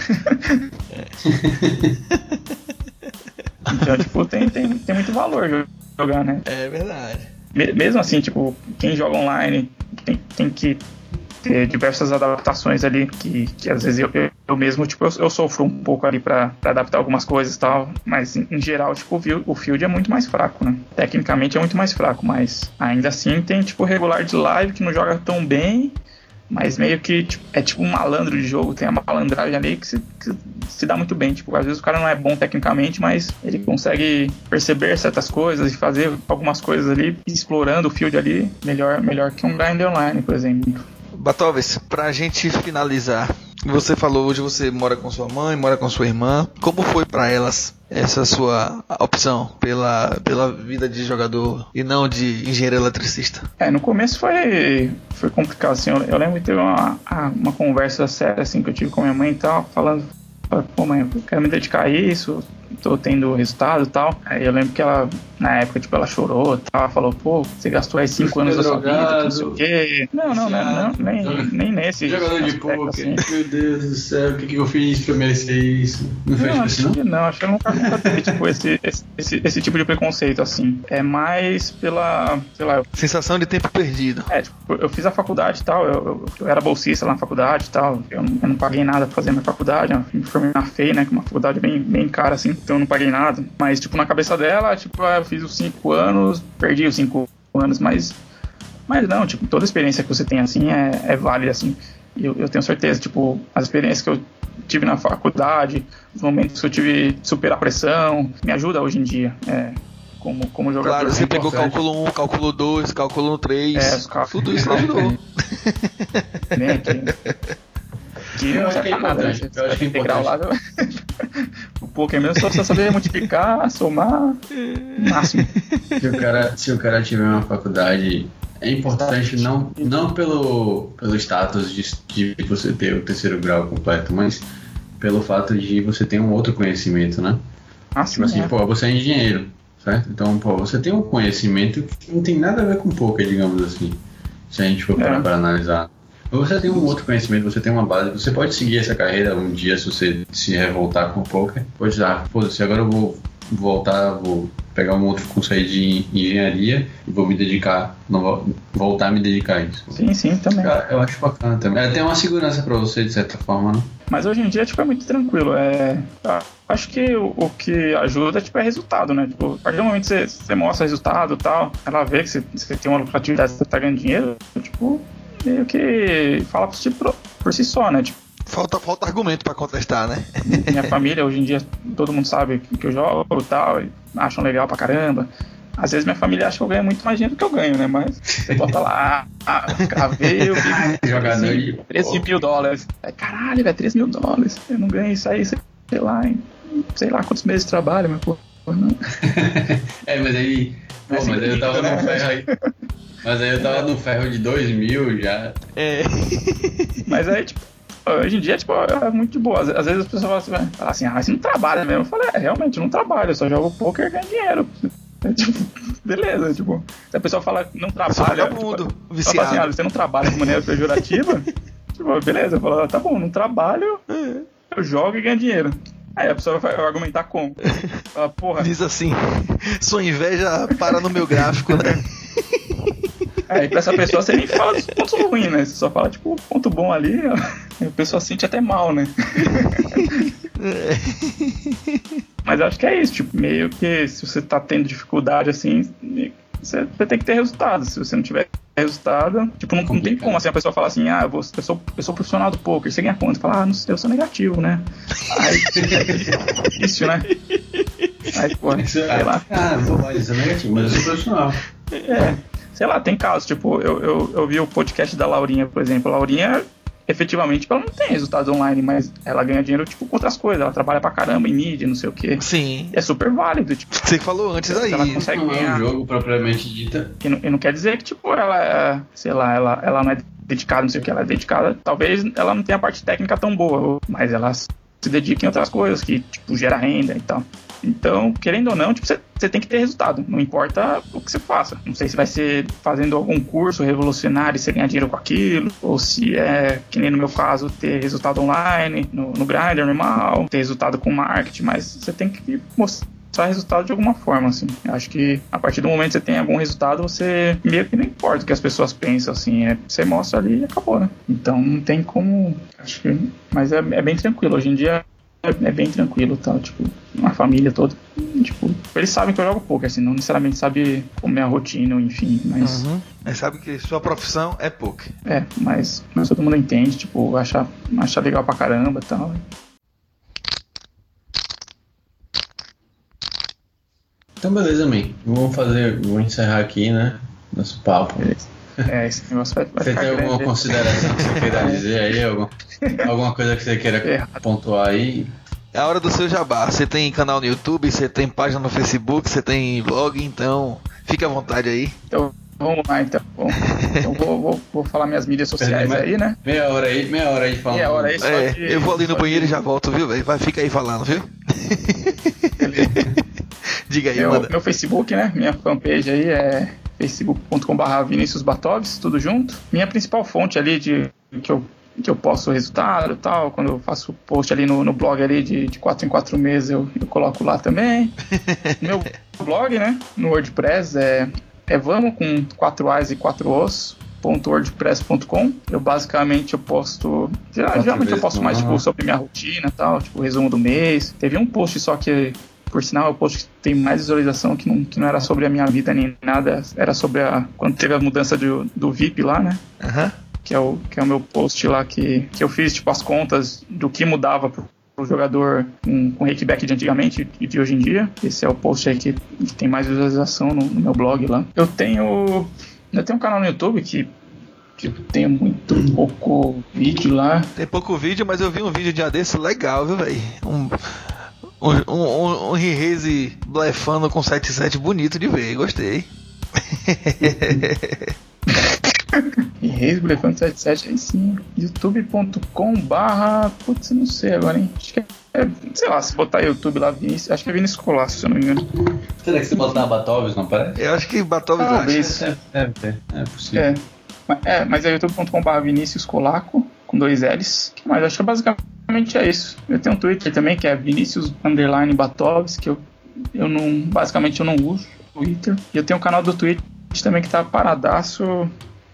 Então, tipo, tem, tem, tem muito valor jo- jogar, né? É verdade. Me- Mesmo assim, tipo, quem joga online tem, tem que ter diversas adaptações ali, que, que às vezes eu, eu, eu mesmo, tipo, eu, eu sofro um pouco ali pra, pra adaptar algumas coisas e tal, mas em, em geral, tipo, o field, o field é muito mais fraco, né? Tecnicamente é muito mais fraco, mas ainda assim tem, tipo, regular de live que não joga tão bem Mas meio que tipo, é tipo um malandro de jogo, tem a malandragem ali que se, que se dá muito bem. Tipo, às vezes o cara não é bom tecnicamente, mas ele consegue perceber certas coisas e fazer algumas coisas ali, explorando o field ali, melhor, melhor que um grind online, por exemplo. Batoves, pra gente finalizar, você falou hoje você mora com sua mãe, mora com sua irmã. Como foi pra elas essa sua opção pela, pela vida de jogador e não de engenheiro eletricista? É, no começo foi, foi complicado, assim, eu, eu lembro de ter uma, uma conversa séria, assim, que eu tive com minha mãe e tal, falando, pô mãe, eu quero me dedicar a isso, tô tendo resultado e tal. Aí eu lembro que ela, na época, tipo, ela chorou, ela falou, pô, você gastou aí cinco anos da sua vida, não sei o quê. Não, não, não, não, nem, nem nesse. Jogador de poker, assim. Meu Deus do céu, o que, que eu fiz pra merecer isso? Não foi não, tipo acho assim, que não? não, acho que eu nunca, nunca teve, tipo, esse, esse, esse tipo de preconceito, assim. É mais pela, sei lá... Eu, sensação de tempo perdido. É, tipo, eu fiz a faculdade e tal, eu, eu, eu era bolsista lá na faculdade e tal, eu, eu não paguei nada pra fazer a minha faculdade, eu me formei na F E I, né, que é uma faculdade bem, bem cara, assim, então eu não paguei nada. Mas, tipo, na cabeça dela, tipo, eu fiz os cinco anos, perdi os cinco anos, mas... Mas não, tipo, toda experiência que você tem, assim, é, é válida, assim. Eu, eu tenho certeza, tipo, as experiências que eu tive na faculdade, os momentos que eu tive de superar a pressão, me ajuda hoje em dia, é, como, como jogador. Claro, você é pegou importante. cálculo um, cálculo dois, cálculo três, É, os cálculos. tudo isso ajudou. Bem aqui. Que Eu não acho que é serve pra nada, né? importante, eu acho que é Integral lá, o poker mesmo só precisa saber multiplicar, somar, máximo. Se o cara, se o cara tiver uma faculdade, é importante não, não pelo, pelo status de, de você ter o terceiro grau completo, mas pelo fato de você ter um outro conhecimento, né? Assim, Tipo assim, é. pô, você é engenheiro, certo? Então, pô, você tem um conhecimento que não tem nada a ver com poker, digamos assim, se a gente for parar É. para analisar. Ou você tem um outro conhecimento, você tem uma base, você pode seguir essa carreira um dia se você se revoltar com o poker. Pode dizer, foda-se, agora eu vou voltar, vou pegar um outro curso aí de engenharia e vou me dedicar, não vou voltar a me dedicar a isso. Sim, sim, também. Cara, eu acho bacana também. É, tem uma segurança pra você, de certa forma, né? Mas hoje em dia, tipo, é muito tranquilo. É, tá, acho que o, o que ajuda, tipo, é resultado, né? Tipo, a partir do momento que você, você mostra resultado e tal, ela vê que você, você tem uma lucratividade, você tá ganhando dinheiro, tipo, meio que fala por si, por, por si só, né? Tipo, Falta, falta argumento pra contestar, né? minha família, hoje em dia, todo mundo sabe que eu jogo e tal, e acham legal pra caramba. Às vezes minha família acha que eu ganho muito mais dinheiro do que eu ganho, né? Mas você bota lá, ah, cravei, eu vi Jogador de treze mil dólares. Aí, caralho, velho, treze mil dólares. Eu não ganho isso aí, sei lá, em sei lá quantos meses de trabalho, mas pô, não. É, mas aí. Pô, mas aí eu tava no ferro aí. Mas aí eu tava no ferro de dois mil já. É. Mas aí, tipo, hoje em dia, tipo, é muito de boa. Às, às vezes as pessoas falam assim, falam assim, ah, você não trabalha mesmo. Eu falei, é, realmente, eu não trabalho, eu só jogo poker e ganho dinheiro. É, tipo, beleza, tipo, se a pessoa fala que não trabalha, vagabundo, tipo, viciado. ela fala assim, ah, você não trabalha de maneira pejorativa, tipo, beleza, eu falo, ah, tá bom, não trabalho, eu jogo e ganho dinheiro. Aí a pessoa vai argumentar como? Fala, porra. Diz assim, sua inveja para no meu gráfico, né? Aí pra essa pessoa você nem fala dos pontos ruins, né? Você só fala, tipo, o ponto bom ali, ó. A pessoa sente até mal, né? Mas eu acho que é isso, tipo, meio que se você tá tendo dificuldade assim, você, você tem que ter resultado. Se você não tiver resultado, tipo, não, não tem como assim a pessoa falar assim, ah, eu, vou, eu, sou, eu sou profissional do poker, você ganha quanto? Fala, ah, não sei, eu sou negativo, né? Aí é difícil, né? Aí, pô, sei lá. Ah, não pode ser negativo, mas eu sou profissional. É, sei lá, tem casos, tipo, eu, eu, eu vi o podcast da Laurinha, por exemplo. A Laurinha, efetivamente, ela não tem resultados online, mas ela ganha dinheiro, tipo, com outras coisas. Ela trabalha pra caramba em mídia, não sei o quê. Sim. É super válido, tipo. Você falou antes aí. Ela consegue Não é ganhar. um jogo propriamente dita. E não, e não quer dizer que, tipo, ela é, sei lá, ela, ela não é dedicada, não sei o que, ela é dedicada. Talvez ela não tenha a parte técnica tão boa, mas ela se dedica em outras coisas, que, tipo, gera renda e tal. Então, querendo ou não, tipo, você tem que ter resultado. Não importa o que você faça. Não sei se vai ser fazendo algum curso revolucionário e você ganhar dinheiro com aquilo, ou se é, que nem no meu caso, ter resultado online, no, no Grindr normal, ter resultado com marketing, mas você tem que mostrar resultado de alguma forma, assim. Eu acho que a partir do momento que você tem algum resultado, você meio que não importa o que as pessoas pensam, assim, é, você mostra ali e acabou, né? Então não tem como, acho que, mas é, é bem tranquilo. Hoje em dia é bem tranquilo, tá? Tipo, uma família toda. Tipo, eles sabem que eu jogo poker, assim, não necessariamente sabe como é a rotina, enfim, mas... Uhum. Eles sabem que sua profissão é poker. É, mas, mas todo mundo entende, tipo, acha, acha legal pra caramba e tal. Então beleza, man. Vamos fazer, vou encerrar aqui, né? Nosso papo. Beleza. É, esse negócio vai, vai Você ficar tem grande. alguma consideração que você queira dizer aí? Algum, alguma coisa que você queira Errado. pontuar aí? É a hora do seu jabá. Você tem canal no YouTube, você tem página no Facebook, você tem blog, então fique à vontade aí. Então, vamos lá, então. Bom, então vou, vou, vou falar minhas mídias sociais Mas- aí, né? Meia hora aí, meia hora aí falando. Meia hora aí, só É, que- eu vou ali no só banheiro que- e já volto, viu, velho? Vai, fica aí falando, viu? Diga aí, Meu, manda. meu Facebook, né? Minha fanpage aí é facebook ponto com barra Vinícius Batovs, tudo junto. Minha principal fonte ali de que eu, que eu posto o resultado e tal, quando eu faço post ali no, no blog ali de, de quatro em quatro meses, eu, eu coloco lá também. Meu blog, né? No WordPress é, é vamos com quatro A's e quatro O's. .wordpress ponto com. Eu basicamente eu posto. Quatro Geralmente eu vezes posto no mais ano. tipo, sobre minha rotina e tal, tipo, resumo do mês. Teve um post só que, por sinal, é o post que tem mais visualização, que não, que não era sobre a minha vida nem nada, era sobre a. Quando teve a mudança do, do V I P lá, né? Aham. Que é o, que é o meu post lá que, que eu fiz, tipo, as contas do que mudava pro, pro jogador com, com rakeback de antigamente e de hoje em dia. Esse é o post aí que, que tem mais visualização no, no meu blog lá. Eu tenho. Eu tenho um canal no YouTube que, que tem muito pouco vídeo lá. Tem pouco vídeo, mas eu vi um vídeo de A desse legal, viu, velho? Um, um, um, um, um Riheze blefando com sete sete bonito de ver, gostei. E Reis Blefando setenta e sete, aí sim. youtube ponto com barra. Putz, eu não sei agora, hein? Acho que é. Sei lá, se botar YouTube lá, Vinícius. Acho que é Vinícius Colasso, se eu não me engano. Será que se botar Batovs não aparece? Eu acho que Batovs Ah, acha. isso. Deve, deve ter, é possível. É. Mas- É, mas é youtube ponto com barra Vinícius Colaco, com dois L's. Mas acho que basicamente é isso. Eu tenho um Twitter também, que é Vinícius Underline Batovs, que eu, eu não. Basicamente eu não uso o Twitter. E eu tenho um canal do Twitch também que tá paradaço.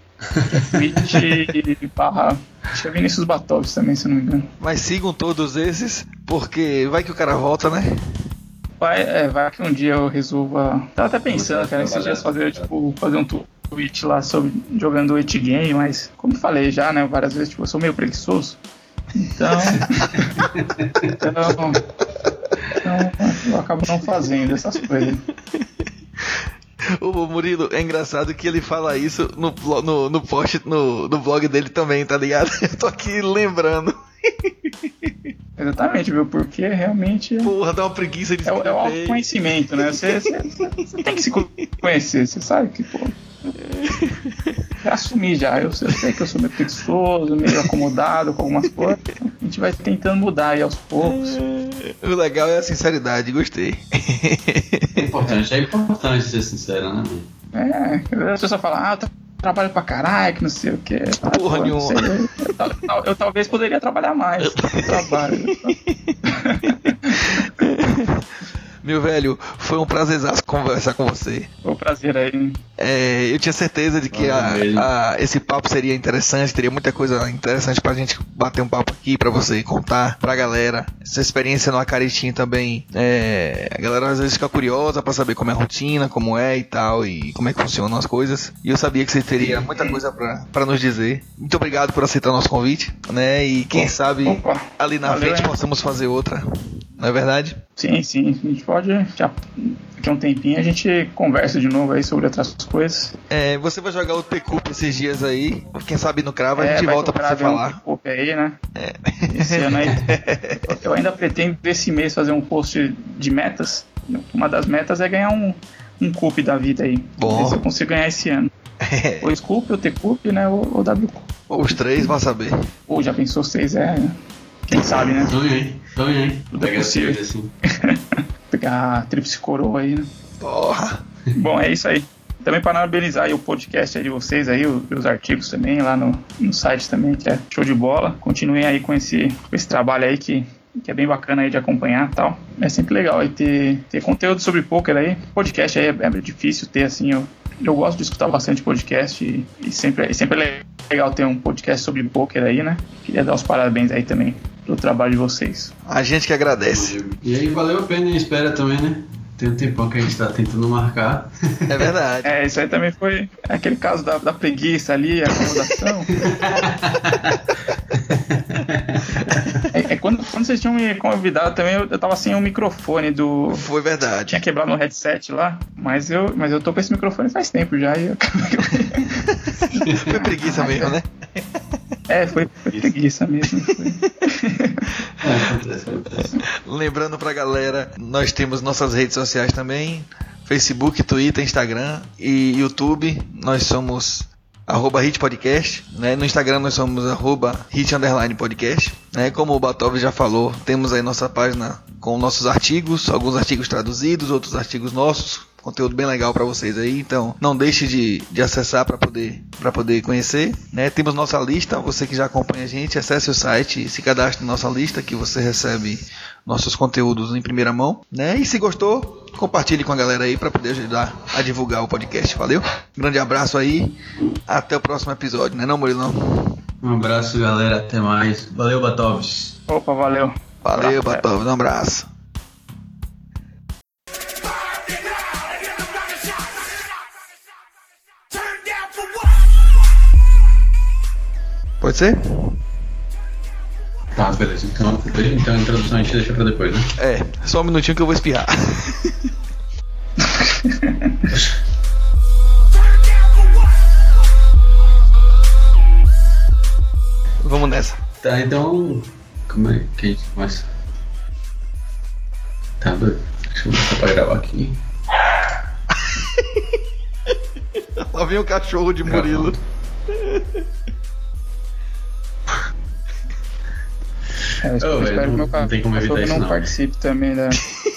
Twitch barra. Acho que é Vinícius Batovs também, se eu não me engano. Mas sigam todos esses, porque vai que o cara volta, né? Vai, é, vai que um dia eu resolva. Tava até pensando, cara, esses dias fazer, tipo, fazer um tweet lá sobre jogando it game, mas como eu falei já, né, várias vezes, tipo, eu sou meio preguiçoso. Então. então, então eu acabo não fazendo essas coisas. O Murilo, é engraçado que ele fala isso no, blo- no, no post, no, no blog dele também, tá ligado? Eu tô aqui lembrando. Exatamente, viu? Porque realmente Porra, dá uma preguiça de é, o- é o escrever. autoconhecimento, né? Você, você, você tem que se conhecer, você sabe que, pô. Já assumi já, eu sei, eu sei que eu sou meio preguiçoso, meio acomodado com algumas coisas. A gente vai tentando mudar aí aos poucos. O legal é a sinceridade, gostei. É importante, é importante ser sincero, né, mano? É, as pessoas falam, ah, eu tra- trabalho pra caralho, que não sei o que. Ah, Porra pô, não nenhuma. sei, eu, eu, tal- tal- eu talvez poderia trabalhar mais. Eu trabalho. Meu velho, foi um prazerzaço conversar com você. Foi um prazer aí. É, eu tinha certeza de que a- Valeu. a- esse papo seria interessante, teria muita coisa interessante pra gente bater um papo aqui, pra você contar pra galera. Essa experiência no Acaritim também, é, a galera às vezes fica curiosa pra saber como é a rotina, como é e tal, e como é que funcionam as coisas. E eu sabia que você teria muita coisa pra, pra nos dizer. Muito obrigado por aceitar nosso convite, né? E quem sabe Opa, ali na valeu, frente hein? possamos fazer outra, não é verdade? Sim, sim, a gente pode. Já, daqui a um tempinho a gente conversa de novo aí sobre outras coisas. É, você vai jogar o T-Cup esses dias aí, quem sabe no Cravo a É, gente vai volta que o pra você Cravo é um falar. pipoca aí, né? É. Esse ano aí. Eu ainda pretendo esse mês fazer um post de metas. Uma das metas é ganhar um, um cup da vida aí. Bom. Ver se eu consigo ganhar esse ano. Ou Scoop, ou T-Cup, né? Ou, ou W Cup. Os três vão saber. Ou já pensou vocês, é. Quem sabe, né? Sonho, hein? Sonho, hein? Tudo é Pega possível. as coisas assim. Pegar a tríplice coroa aí, né? Porra! Bom, é isso aí. Também para parabenizar aí o podcast aí de vocês aí, o- os artigos também lá no, no site também, que é show de bola. Continuem aí com esse, com esse trabalho aí que, que é bem bacana aí de acompanhar e tal. É sempre legal aí ter, ter conteúdo sobre poker aí. Podcast aí é, é difícil ter, assim, eu, eu gosto de escutar bastante podcast e, e sempre, e sempre é legal ter um podcast sobre poker aí, né? Queria dar os parabéns aí também pelo trabalho de vocês. A gente que agradece. E aí valeu a pena a espera também, né? Tem um tempão que a gente tá tentando marcar. É verdade. É, isso aí também foi aquele caso da, da preguiça ali, a acomodação. é, é quando, quando vocês tinham me convidado também, eu, eu tava sem um microfone do... Foi verdade. Tinha quebrado no headset lá, mas eu, mas eu tô com esse microfone faz tempo já. E eu... Foi preguiça mesmo, né? É, foi, foi preguiça mesmo. Foi. Lembrando pra galera, nós temos nossas redes sociais também, Facebook, Twitter, Instagram e YouTube. Nós somos arroba Hit Podcast, né? No Instagram nós somos arroba Hit Underline Podcast, né? Como o Batov já falou, temos aí nossa página com nossos artigos, alguns artigos traduzidos, outros artigos nossos. Conteúdo bem legal para vocês aí, então não deixe de, de acessar para poder, para poder conhecer, né? Temos nossa lista, você que já acompanha a gente, acesse o site e se cadastre na nossa lista que você recebe nossos conteúdos em primeira mão, né? E se gostou, compartilhe com a galera aí para poder ajudar a divulgar o podcast, valeu? Grande abraço aí, até o próximo episódio, né não, Murilão? Um abraço, galera, até mais. Valeu, Batovs. Opa, valeu. Valeu, Batovs, um abraço. Pode ser? Tá, beleza. Então, então a introdução a gente deixa pra depois, né? É, só um minutinho que eu vou espirrar. Vamos nessa. Tá, então... Como é que a gente começa? Tá, beleza. Deixa eu botar pra gravar aqui. Lá vem o cachorro de Murilo. É, eu espero, oh, espero não, que meu não tem como evitar isso, não não. participe também da...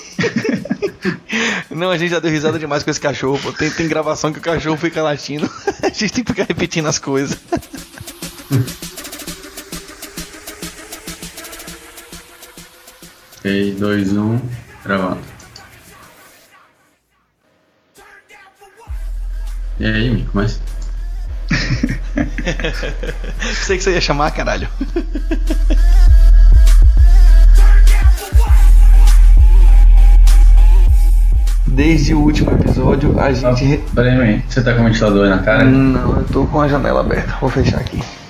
Não, a gente já deu risada demais com esse cachorro, pô. Tem, tem gravação que o cachorro fica latindo. A gente tem que ficar repetindo as coisas. três, dois, um, gravando. E aí, me começa? Sei que você ia chamar, caralho. Desde o último episódio a gente... Peraí, você tá com o ventilador aí na cara? Não, eu tô com a janela aberta. Vou fechar aqui.